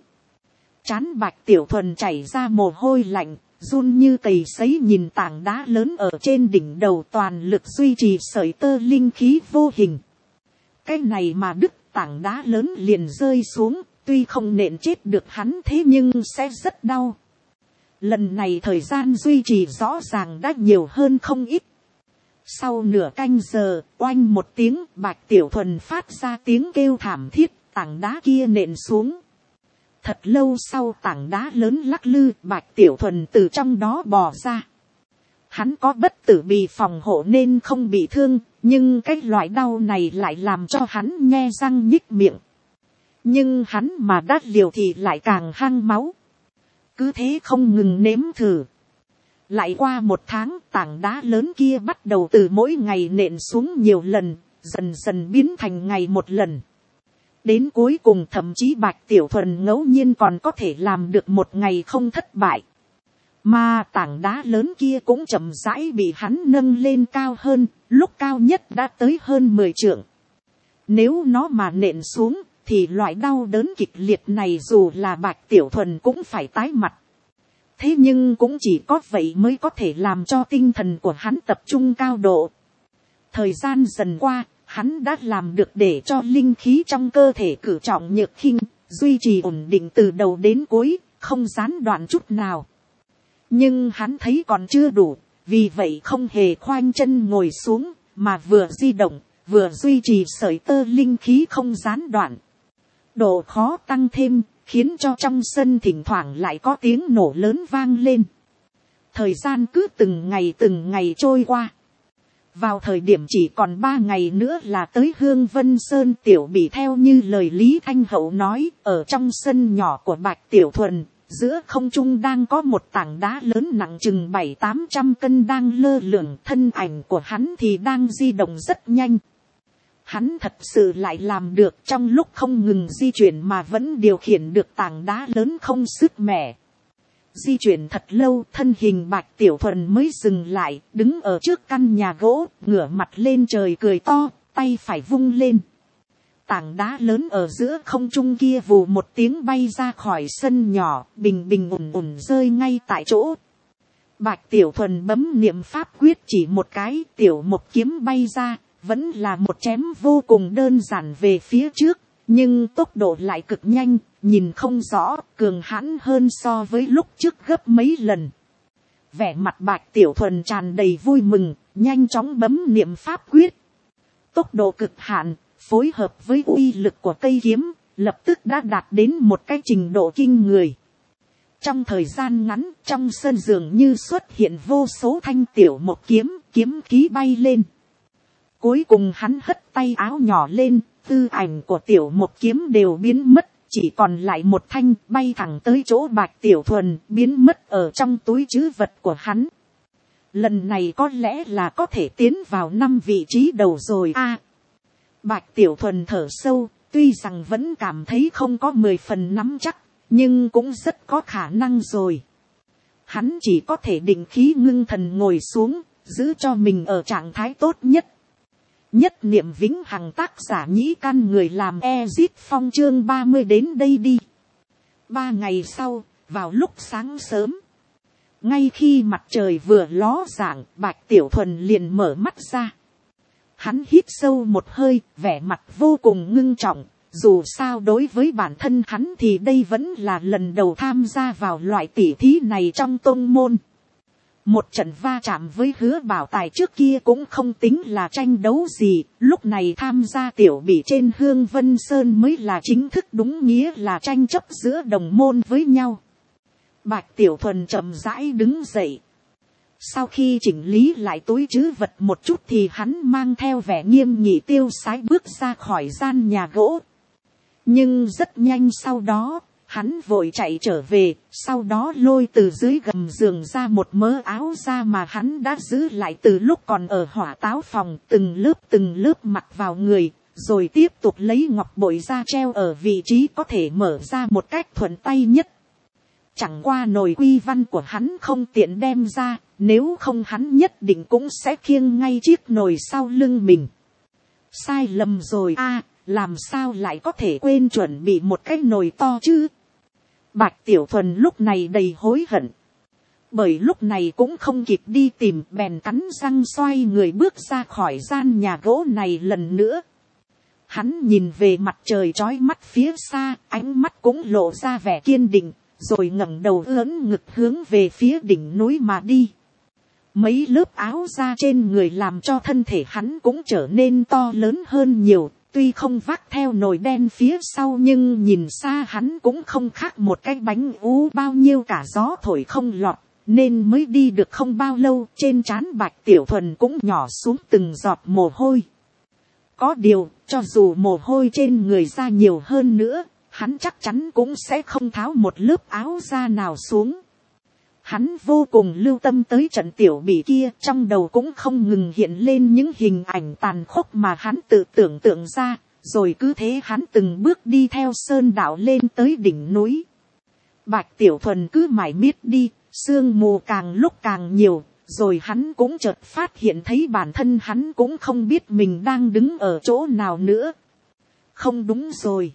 Trán Bạch Tiểu Thuần chảy ra mồ hôi lạnh, run như cầy sấy nhìn tảng đá lớn ở trên đỉnh đầu, toàn lực duy trì sợi tơ linh khí vô hình. Cái này mà đứt, tảng đá lớn liền rơi xuống, tuy không nện chết được hắn thế nhưng sẽ rất đau. Lần này thời gian duy trì rõ ràng đã nhiều hơn không ít. Sau nửa canh giờ, oanh một tiếng, Bạch Tiểu Thuần phát ra tiếng kêu thảm thiết, tảng đá kia nện xuống. Thật lâu sau tảng đá lớn lắc lư, Bạch Tiểu Thuần từ trong đó bò ra. Hắn có bất tử bì phòng hộ nên không bị thương, nhưng cái loại đau này lại làm cho hắn nhe răng nhích miệng. Nhưng hắn mà đã liều thì lại càng hăng máu. Cứ thế không ngừng nếm thử. Lại qua một tháng, tảng đá lớn kia bắt đầu từ mỗi ngày nện xuống nhiều lần, dần dần biến thành ngày một lần. Đến cuối cùng thậm chí Bạch Tiểu Thuần ngẫu nhiên còn có thể làm được một ngày không thất bại. Mà tảng đá lớn kia cũng chậm rãi bị hắn nâng lên cao hơn, lúc cao nhất đã tới hơn 10 trượng. Nếu nó mà nện xuống, thì loại đau đớn kịch liệt này dù là Bạch Tiểu Thuần cũng phải tái mặt. Thế nhưng cũng chỉ có vậy mới có thể làm cho tinh thần của hắn tập trung cao độ. Thời gian dần qua, hắn đã làm được để cho linh khí trong cơ thể cử trọng nhược khinh, duy trì ổn định từ đầu đến cuối, không gián đoạn chút nào. Nhưng hắn thấy còn chưa đủ, vì vậy không hề khoanh chân ngồi xuống, mà vừa di động, vừa duy trì sợi tơ linh khí không gián đoạn. Độ khó tăng thêm, khiến cho trong sân thỉnh thoảng lại có tiếng nổ lớn vang lên. Thời gian cứ từng ngày trôi qua. Vào thời điểm chỉ còn 3 ngày nữa là tới Hương Vân Sơn, Tiểu Bỉ theo như lời Lý Thanh Hậu nói, ở trong sân nhỏ của Bạch Tiểu Thuần, giữa không trung đang có một tảng đá lớn nặng chừng 700-800 cân đang lơ lửng, thân ảnh của hắn thì đang di động rất nhanh. Hắn thật sự lại làm được trong lúc không ngừng di chuyển mà vẫn điều khiển được tảng đá lớn không sức mẻ. Di chuyển thật lâu, thân hình Bạch Tiểu Thuần mới dừng lại, đứng ở trước căn nhà gỗ, ngửa mặt lên trời cười to, tay phải vung lên. Tảng đá lớn ở giữa không trung kia vù một tiếng bay ra khỏi sân nhỏ, bình bình ổn ổn rơi ngay tại chỗ. Bạch Tiểu Thuần bấm niệm pháp quyết chỉ một cái, tiểu một kiếm bay ra, vẫn là một chém vô cùng đơn giản về phía trước, nhưng tốc độ lại cực nhanh, nhìn không rõ, cường hãn hơn so với lúc trước gấp mấy lần. Vẻ mặt Bạch Tiểu Thuần tràn đầy vui mừng, nhanh chóng bấm niệm pháp quyết. Tốc độ cực hạn, phối hợp với uy lực của cây kiếm, lập tức đã đạt đến một cái trình độ kinh người. Trong thời gian ngắn, trong sân dường như xuất hiện vô số thanh tiểu một kiếm, kiếm khí bay lên. Cuối cùng hắn hất tay áo nhỏ lên, tư ảnh của tiểu một kiếm đều biến mất, chỉ còn lại một thanh bay thẳng tới chỗ Bạch Tiểu Thuần, biến mất ở trong túi trữ vật của hắn. Lần này có lẽ là có thể tiến vào 5 vị trí đầu rồi a. Bạch Tiểu Thuần thở sâu, tuy rằng vẫn cảm thấy không có 10 phần nắm chắc, nhưng cũng rất có khả năng rồi. Hắn chỉ có thể định khí ngưng thần ngồi xuống, giữ cho mình ở trạng thái tốt nhất. Nhất niệm vĩnh hằng, tác giả Nhĩ Căn, người làm Ezit Phong, chương 30 đến đây đi. 3 ngày sau, vào lúc sáng sớm, ngay khi mặt trời vừa ló dạng, Bạch Tiểu Thuần liền mở mắt ra. Hắn hít sâu một hơi, vẻ mặt vô cùng ngưng trọng, dù sao đối với bản thân hắn thì đây vẫn là lần đầu tham gia vào loại tỉ thí này trong tông môn. Một trận va chạm với Hứa Bảo Tài trước kia cũng không tính là tranh đấu gì, lúc này tham gia Tiểu Bỉ trên Hương Vân Sơn mới là chính thức, đúng nghĩa là tranh chấp giữa đồng môn với nhau. Bạch Tiểu Thuần chậm rãi đứng dậy. Sau khi chỉnh lý lại túi trữ vật một chút thì hắn mang theo vẻ nghiêm nghị tiêu sái bước ra khỏi gian nhà gỗ. Nhưng rất nhanh sau đó, hắn vội chạy trở về, sau đó lôi từ dưới gầm giường ra một mớ áo da mà hắn đã giữ lại từ lúc còn ở Hỏa Táo phòng, từng lớp mặc vào người, rồi tiếp tục lấy ngọc bội ra treo ở vị trí có thể mở ra một cách thuận tay nhất. Chẳng qua nồi quy văn của hắn không tiện đem ra, nếu không hắn nhất định cũng sẽ khiêng ngay chiếc nồi sau lưng mình. Sai lầm rồi a, làm sao lại có thể quên chuẩn bị một cái nồi to chứ? Bạch Tiểu Thuần lúc này đầy hối hận. Bởi lúc này cũng không kịp đi tìm, bèn cắn răng xoay người bước ra khỏi gian nhà gỗ này lần nữa. Hắn nhìn về mặt trời chói mắt phía xa, ánh mắt cũng lộ ra vẻ kiên định, rồi ngẩng đầu ưỡn ngực hướng về phía đỉnh núi mà đi. Mấy lớp áo da trên người làm cho thân thể hắn cũng trở nên to lớn hơn nhiều. Tuy không vác theo nồi đen phía sau nhưng nhìn xa hắn cũng không khác một cái bánh ú bao nhiêu cả, gió thổi không lọt. Nên mới đi được không bao lâu, trên trán Bạch Tiểu Thuần cũng nhỏ xuống từng giọt mồ hôi. Có điều, cho dù mồ hôi trên người ra nhiều hơn nữa, hắn chắc chắn cũng sẽ không tháo một lớp áo da nào xuống. Hắn vô cùng lưu tâm tới trận tiểu bỉ kia, trong đầu cũng không ngừng hiện lên những hình ảnh tàn khốc mà hắn tự tưởng tượng ra, rồi cứ thế hắn từng bước đi theo sơn đạo lên tới đỉnh núi. Bạch Tiểu Thuần cứ mải miết đi, sương mù càng lúc càng nhiều, rồi hắn cũng chợt phát hiện thấy bản thân hắn cũng không biết mình đang đứng ở chỗ nào nữa. Không đúng rồi.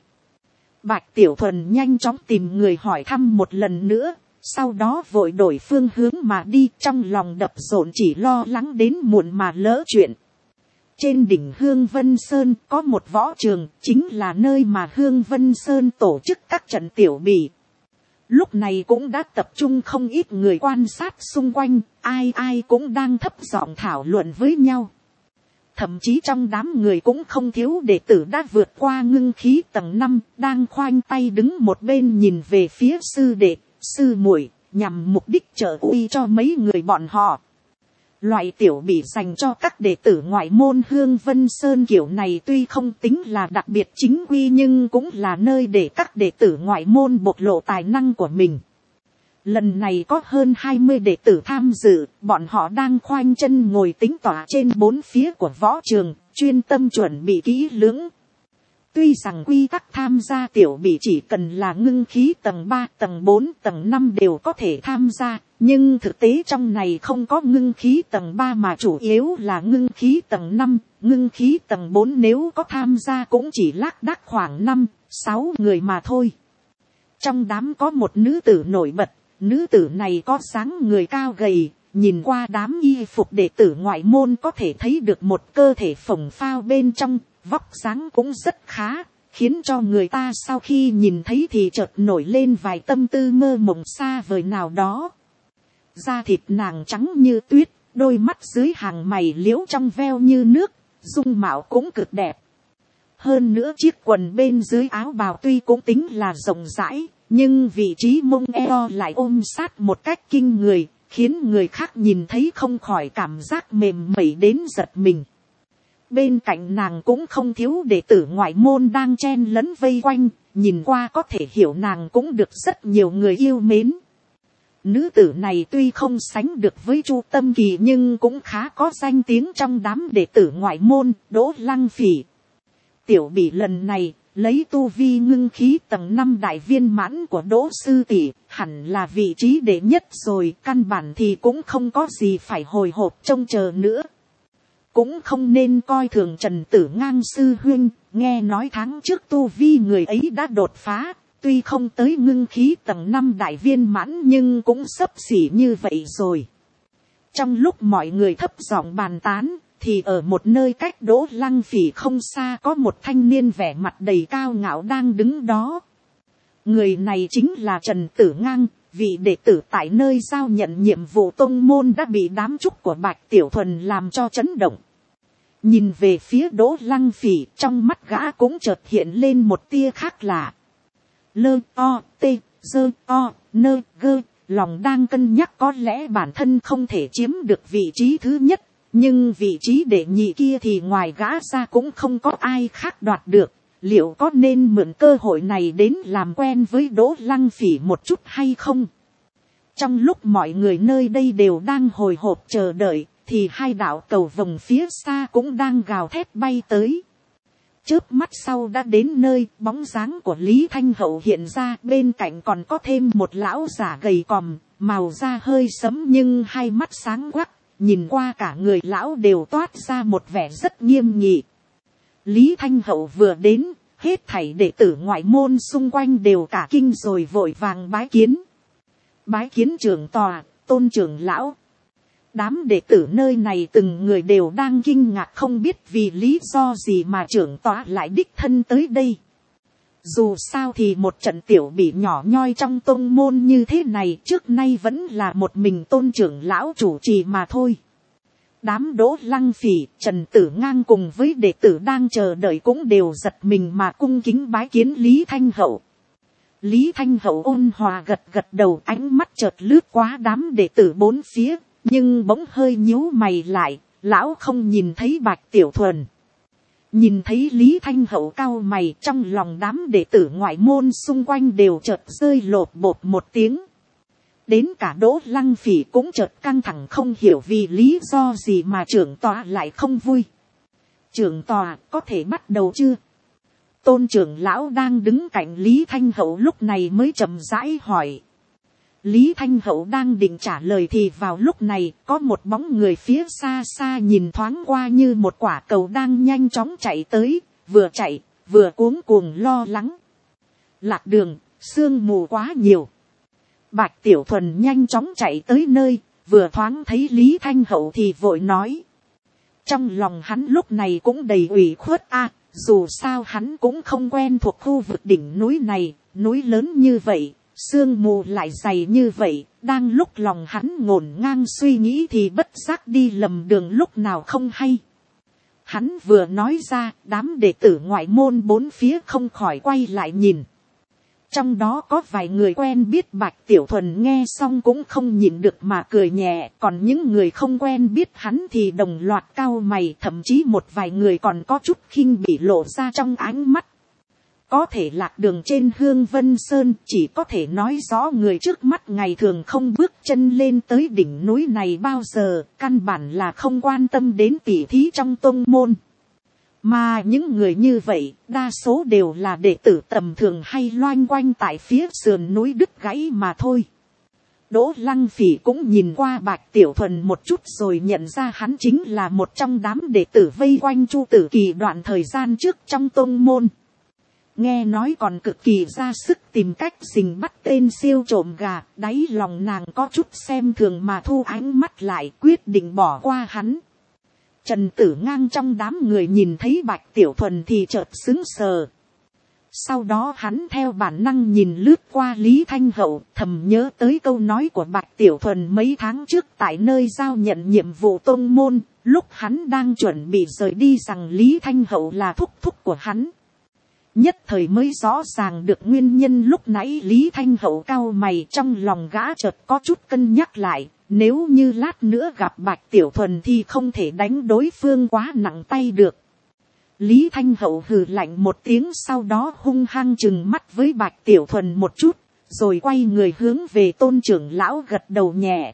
Bạch Tiểu Thuần nhanh chóng tìm người hỏi thăm một lần nữa, sau đó vội đổi phương hướng mà đi, trong lòng đập rộn chỉ lo lắng đến muộn mà lỡ chuyện. Trên đỉnh Hương Vân Sơn có một võ trường, chính là nơi mà Hương Vân Sơn tổ chức các trận tiểu bỉ. Lúc này cũng đã tập trung không ít người quan sát xung quanh, ai ai cũng đang thấp giọng thảo luận với nhau. Thậm chí trong đám người cũng không thiếu đệ tử đã vượt qua ngưng khí tầng 5, đang khoanh tay đứng một bên nhìn về phía sư đệ, sư muội, nhằm mục đích trợ uy cho mấy người bọn họ. Loại tiểu bỉ dành cho các đệ tử ngoại môn Hương Vân Sơn kiểu này tuy không tính là đặc biệt chính quy nhưng cũng là nơi để các đệ tử ngoại môn bộc lộ tài năng của mình. Lần này có hơn 20 đệ tử tham dự, bọn họ đang khoanh chân ngồi tính tỏa trên bốn phía của võ trường, chuyên tâm chuẩn bị kỹ lưỡng. Tuy rằng quy tắc tham gia tiểu bỉ chỉ cần là ngưng khí tầng 3, tầng 4, tầng 5 đều có thể tham gia, nhưng thực tế trong này không có ngưng khí tầng 3 mà chủ yếu là ngưng khí tầng 5, ngưng khí tầng 4 nếu có tham gia cũng chỉ lác đác khoảng 5-6 người mà thôi. Trong đám có một nữ tử nổi bật, nữ tử này có dáng người cao gầy, nhìn qua đám y phục đệ tử ngoại môn có thể thấy được một cơ thể phồng phao bên trong, vóc dáng cũng rất khá, khiến cho người ta sau khi nhìn thấy thì chợt nổi lên vài tâm tư mơ mộng xa vời nào đó. Da thịt nàng trắng như tuyết, đôi mắt dưới hàng mày liễu trong veo như nước, dung mạo cũng cực đẹp. Hơn nữa chiếc quần bên dưới áo bào tuy cũng tính là rộng rãi, nhưng vị trí mông eo lại ôm sát một cách kinh người, khiến người khác nhìn thấy không khỏi cảm giác mềm mẩy đến giật mình. Bên cạnh nàng cũng không thiếu đệ tử ngoại môn đang chen lẫn vây quanh, nhìn qua có thể hiểu nàng cũng được rất nhiều người yêu mến. Nữ tử này tuy không sánh được với Chu Tâm Kỳ nhưng cũng khá có danh tiếng trong đám đệ tử ngoại môn, Đỗ Lăng Phỉ. Tiểu bỉ lần này, lấy tu vi ngưng khí tầng 5 đại viên mãn của Đỗ sư tỷ, hẳn là vị trí đệ nhất rồi, căn bản thì cũng không có gì phải hồi hộp trông chờ nữa. Cũng không nên coi thường Trần Tử Ngang sư huynh, nghe nói tháng trước tu vi người ấy đã đột phá, tuy không tới ngưng khí tầng 5 đại viên mãn nhưng cũng xấp xỉ như vậy rồi. Trong lúc mọi người thấp giọng bàn tán, thì ở một nơi cách Đỗ Lăng Phỉ không xa có một thanh niên vẻ mặt đầy cao ngạo đang đứng đó. Người này chính là Trần Tử Ngang, vị đệ tử tại nơi giao nhận nhiệm vụ tông môn đã bị đám trúc của Bạch Tiểu Thuần làm cho chấn động. Nhìn về phía Đỗ Lăng Phỉ, trong mắt gã cũng chợt hiện lên một tia khác lạ. Lơ o tê dơ o nơ gơ, lòng đang cân nhắc có lẽ bản thân không thể chiếm được vị trí thứ nhất, nhưng vị trí đệ nhị kia thì ngoài gã ra cũng không có ai khác đoạt được. Liệu có nên mượn cơ hội này đến làm quen với Đỗ Lăng Phỉ một chút hay không? Trong lúc mọi người nơi đây đều đang hồi hộp chờ đợi, thì hai đạo cầu vồng phía xa cũng đang gào thét bay tới. Chớp mắt sau đã đến nơi, bóng dáng của Lý Thanh Hậu hiện ra, bên cạnh còn có thêm một lão giả gầy còm, màu da hơi sẫm nhưng hai mắt sáng quắc, nhìn qua cả người lão đều toát ra một vẻ rất nghiêm nghị. Lý Thanh Hậu vừa đến, hết thảy đệ tử ngoại môn xung quanh đều cả kinh rồi vội vàng bái kiến. Bái kiến trưởng tòa, Tôn trưởng lão. Đám đệ tử nơi này từng người đều đang kinh ngạc không biết vì lý do gì mà trưởng tòa lại đích thân tới đây. Dù sao thì một trận tiểu bị nhỏ nhoi trong tông môn như thế này trước nay vẫn là một mình tôn trưởng lão chủ trì mà thôi. Đám Đỗ Lăng Phỉ, Trần Tử Ngang cùng với đệ tử đang chờ đợi cũng đều giật mình mà cung kính bái kiến Lý Thanh Hậu. Lý Thanh Hậu ôn hòa gật gật đầu, ánh mắt chợt lướt qua đám đệ tử bốn phía, nhưng bỗng hơi nhíu mày lại, lão không nhìn thấy Bạch Tiểu Thuần. Nhìn thấy Lý Thanh Hậu cau mày, trong lòng đám đệ tử ngoại môn xung quanh đều chợt rơi lột bột một tiếng. Đến cả Đỗ Lăng Phỉ cũng chợt căng thẳng không hiểu vì lý do gì mà trưởng tòa lại không vui. Trưởng tòa có thể bắt đầu chưa? Tôn trưởng lão đang đứng cạnh Lý Thanh Hậu lúc này mới chậm rãi hỏi. Lý Thanh Hậu đang định trả lời thì vào lúc này có một bóng người phía xa xa nhìn thoáng qua như một quả cầu đang nhanh chóng chạy tới, vừa chạy vừa cuống cuồng lo lắng. Lạc đường, sương mù quá nhiều. Bạch Tiểu Thuần nhanh chóng chạy tới nơi, vừa thoáng thấy Lý Thanh Hậu thì vội nói. Trong lòng hắn lúc này cũng đầy ủy khuất dù sao hắn cũng không quen thuộc khu vực đỉnh núi này, núi lớn như vậy, sương mù lại dày như vậy, đang lúc lòng hắn ngổn ngang suy nghĩ thì bất giác đi lầm đường lúc nào không hay. Hắn vừa nói ra, đám đệ tử ngoại môn bốn phía không khỏi quay lại nhìn. Trong đó có vài người quen biết Bạch Tiểu Thuần nghe xong cũng không nhịn được mà cười nhẹ, còn những người không quen biết hắn thì đồng loạt cau mày, thậm chí một vài người còn có chút khinh bỉ lộ ra trong ánh mắt. Có thể lạc đường trên Hương Vân Sơn chỉ có thể nói rõ người trước mắt ngày thường không bước chân lên tới đỉnh núi này bao giờ, căn bản là không quan tâm đến tỉ thí trong tông môn. Mà những người như vậy, đa số đều là đệ tử tầm thường hay loanh quanh tại phía sườn núi đứt gãy mà thôi. Đỗ Lăng Phỉ cũng nhìn qua Bạch Tiểu Thuần một chút rồi nhận ra hắn chính là một trong đám đệ tử vây quanh Chu Tử Kỳ đoạn thời gian trước trong tông môn. Nghe nói còn cực kỳ ra sức tìm cách rình bắt tên siêu trộm gà, đáy lòng nàng có chút xem thường mà thu ánh mắt lại, quyết định bỏ qua hắn. Trần Tử Ngang trong đám người nhìn thấy Bạch Tiểu Thuần thì chợt sững sờ. Sau đó hắn theo bản năng nhìn lướt qua Lý Thanh Hậu, thầm nhớ tới câu nói của Bạch Tiểu Thuần mấy tháng trước tại nơi giao nhận nhiệm vụ tông môn, lúc hắn đang chuẩn bị rời đi rằng Lý Thanh Hậu là thúc thúc của hắn. Nhất thời mới rõ ràng được nguyên nhân lúc nãy Lý Thanh Hậu cau mày, trong lòng gã chợt có chút cân nhắc lại. Nếu như lát nữa gặp Bạch Tiểu Thuần thì không thể đánh đối phương quá nặng tay được. Lý Thanh Hậu hừ lạnh một tiếng, sau đó hung hăng chừng mắt với Bạch Tiểu Thuần một chút, rồi quay người hướng về Tôn trưởng lão gật đầu nhẹ.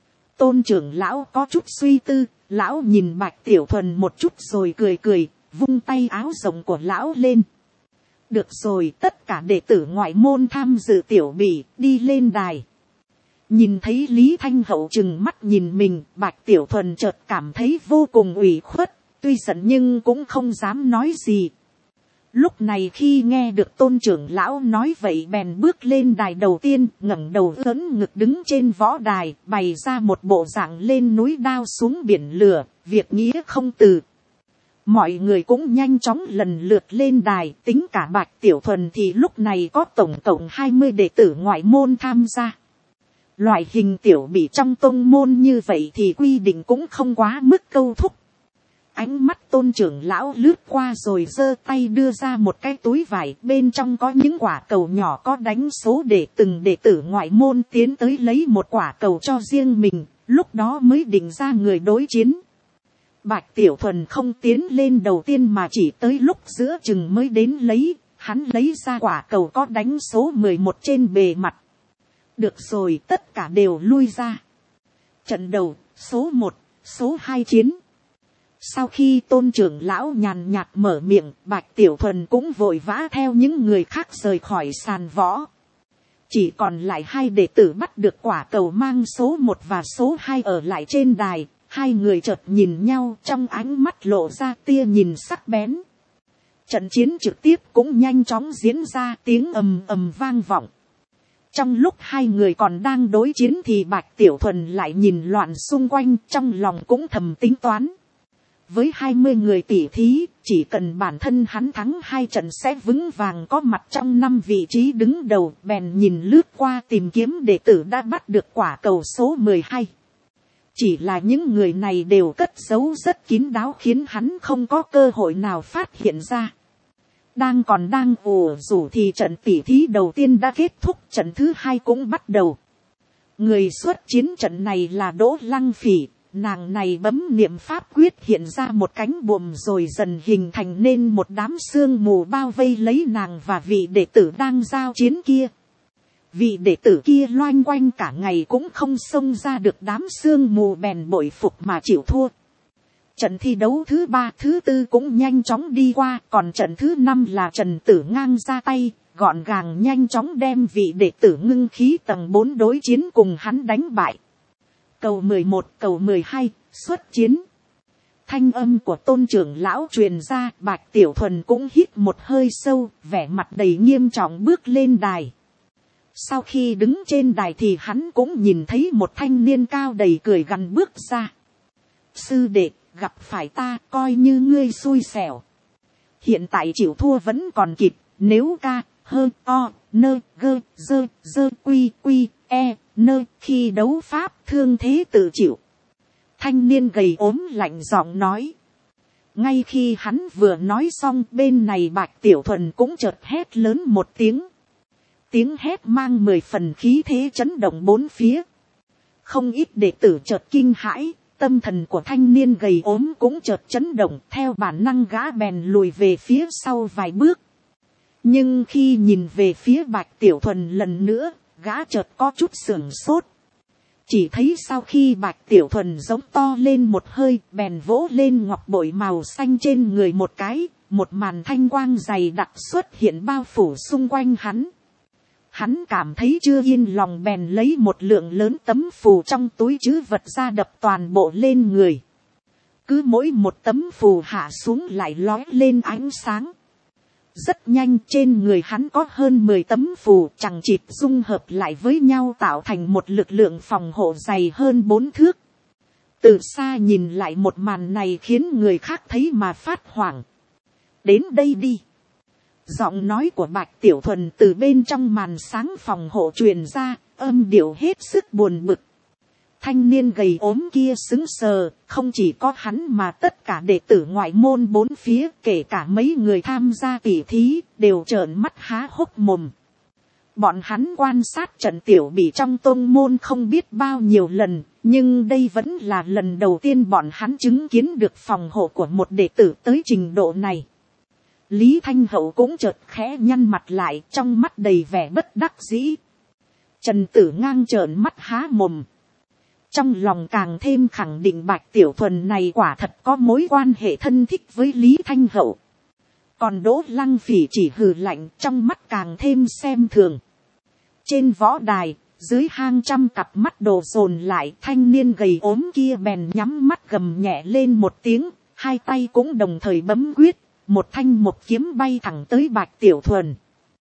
Tôn trưởng lão có chút suy tư, lão nhìn Bạch Tiểu Thuần một chút rồi cười cười, vung tay áo rộng của lão lên. Được rồi, tất cả đệ tử ngoại môn tham dự tiểu bỉ, đi lên đài. Nhìn thấy Lý Thanh Hậu chừng mắt nhìn mình, Bạch Tiểu Thuần chợt cảm thấy vô cùng ủy khuất, tuy giận nhưng cũng không dám nói gì. Lúc này khi nghe được Tôn trưởng lão nói vậy bèn bước lên đài đầu tiên, ngẩng đầu ưỡn ngực đứng trên võ đài, bày ra một bộ dạng lên núi đao xuống biển lửa, việc nghĩa không từ. Mọi người cũng nhanh chóng lần lượt lên đài, tính cả Bạch Tiểu Thuần thì lúc này có tổng cộng 20 đệ tử ngoại môn tham gia. Loại hình tiểu bỉ trong tông môn như vậy thì quy định cũng không quá mức câu thúc. Ánh mắt Tôn trưởng lão lướt qua rồi giơ tay đưa ra một cái túi vải, bên trong có những quả cầu nhỏ có đánh số để từng đệ tử ngoại môn tiến tới lấy một quả cầu cho riêng mình, lúc đó mới định ra người đối chiến. Bạch Tiểu Thuần không tiến lên đầu tiên mà chỉ tới lúc giữa chừng mới đến lấy, hắn lấy ra quả cầu có đánh số 11 trên bề mặt. Được rồi, tất cả đều lui ra. Trận đầu, số 1, số 2 chiến. Sau khi Tôn trưởng lão nhàn nhạt mở miệng, Bạch Tiểu Thuần cũng vội vã theo những người khác rời khỏi sàn võ. Chỉ còn lại hai đệ tử bắt được quả cầu mang số 1 và số 2 ở lại trên đài. Hai người chợt nhìn nhau, trong ánh mắt lộ ra tia nhìn sắc bén. Trận chiến trực tiếp cũng nhanh chóng diễn ra, tiếng ầm ầm vang vọng. Trong lúc hai người còn đang đối chiến thì Bạch Tiểu Thuần lại nhìn loạn xung quanh, trong lòng cũng thầm tính toán. Với 20 người tỉ thí, chỉ cần bản thân hắn thắng 2 trận sẽ vững vàng có mặt trong 5 vị trí đứng đầu. Bèn nhìn lướt qua tìm kiếm đệ tử đã bắt được quả cầu số 12. Chỉ là những người này đều cất giấu rất kín đáo khiến hắn không có cơ hội nào phát hiện ra. Đang ùa rủ thì trận tỉ thí đầu tiên đã kết thúc, trận thứ 2 cũng bắt đầu. Người xuất chiến trận này là Đỗ Lăng Phỉ. Nàng này bấm niệm pháp quyết hiện ra một cánh buồm rồi dần hình thành nên một đám sương mù bao vây lấy nàng và vị đệ tử đang giao chiến kia. Vị đệ tử kia loanh quanh cả ngày cũng không xông ra được đám sương mù, bèn bội phục mà chịu thua. Trận thi đấu thứ 3, thứ 4 cũng nhanh chóng đi qua, còn trận thứ 5 là Trần Tử Ngang ra tay, gọn gàng nhanh chóng đem vị đệ tử ngưng khí tầng 4 đối chiến cùng hắn đánh bại. Cầu 11, cầu 12, xuất chiến. Thanh âm của Tôn trưởng lão truyền ra, Bạch Tiểu Thuần cũng hít một hơi sâu, vẻ mặt đầy nghiêm trọng bước lên đài. Sau khi đứng trên đài thì hắn cũng nhìn thấy một thanh niên cao đầy cười gằn bước ra. Sư đệ, gặp phải ta coi như ngươi xui xẻo. Hiện tại chịu thua vẫn còn kịp, nếu ca, hơ, o, nơ, gơ, dơ, dơ, quy, quy, e, nơ, khi đấu pháp thương thế tự chịu. Thanh niên gầy ốm lạnh giọng nói. Ngay khi hắn vừa nói xong, bên này Bạch Tiểu Thuần cũng chợt hét lớn một tiếng. Tiếng hét mang 10 phần khí thế chấn động bốn phía. Không ít đệ tử chợt kinh hãi, tâm thần của thanh niên gầy ốm cũng chợt chấn động, theo bản năng gã bèn lùi về phía sau vài bước. Nhưng khi nhìn về phía Bạch Tiểu Thuần lần nữa, gã chợt có chút sửng sốt. Chỉ thấy sau khi Bạch Tiểu Thuần giống to lên một hơi, bèn vỗ lên ngọc bội màu xanh trên người một cái, một màn thanh quang dày đặc xuất hiện bao phủ xung quanh hắn. Hắn cảm thấy chưa yên lòng, bèn lấy một lượng lớn tấm phù trong túi trữ vật ra đập toàn bộ lên người. Cứ mỗi một tấm phù hạ xuống lại lói lên ánh sáng. Rất nhanh trên người hắn có hơn 10 tấm phù chằng chịt dung hợp lại với nhau tạo thành một lực lượng phòng hộ dày hơn 4 thước. Từ xa nhìn lại một màn này khiến người khác thấy mà phát hoảng. Đến đây đi. Giọng nói của Bạch Tiểu Thuần từ bên trong màn sáng phòng hộ truyền ra, âm điệu hết sức buồn bực. Thanh niên gầy ốm kia sững sờ, không chỉ có hắn mà tất cả đệ tử ngoại môn bốn phía, kể cả mấy người tham gia tỉ thí, đều trợn mắt há hốc mồm. Bọn hắn quan sát trận tiểu bỉ trong tôn môn không biết bao nhiêu lần, nhưng đây vẫn là lần đầu tiên bọn hắn chứng kiến được phòng hộ của một đệ tử tới trình độ này. Lý Thanh Hậu cũng chợt khẽ nhăn mặt lại, trong mắt đầy vẻ bất đắc dĩ. Trần Tử Ngang trợn mắt há mồm. Trong lòng càng thêm khẳng định Bạch Tiểu Thuần này quả thật có mối quan hệ thân thích với Lý Thanh Hậu. Còn Đỗ Lăng Phỉ chỉ hừ lạnh, trong mắt càng thêm xem thường. Trên võ đài, dưới hang trăm cặp mắt đồ dồn lại, thanh niên gầy ốm kia bèn nhắm mắt gầm nhẹ lên một tiếng, hai tay cũng đồng thời bấm quyết, một thanh một kiếm bay thẳng tới Bạch Tiểu Thuần.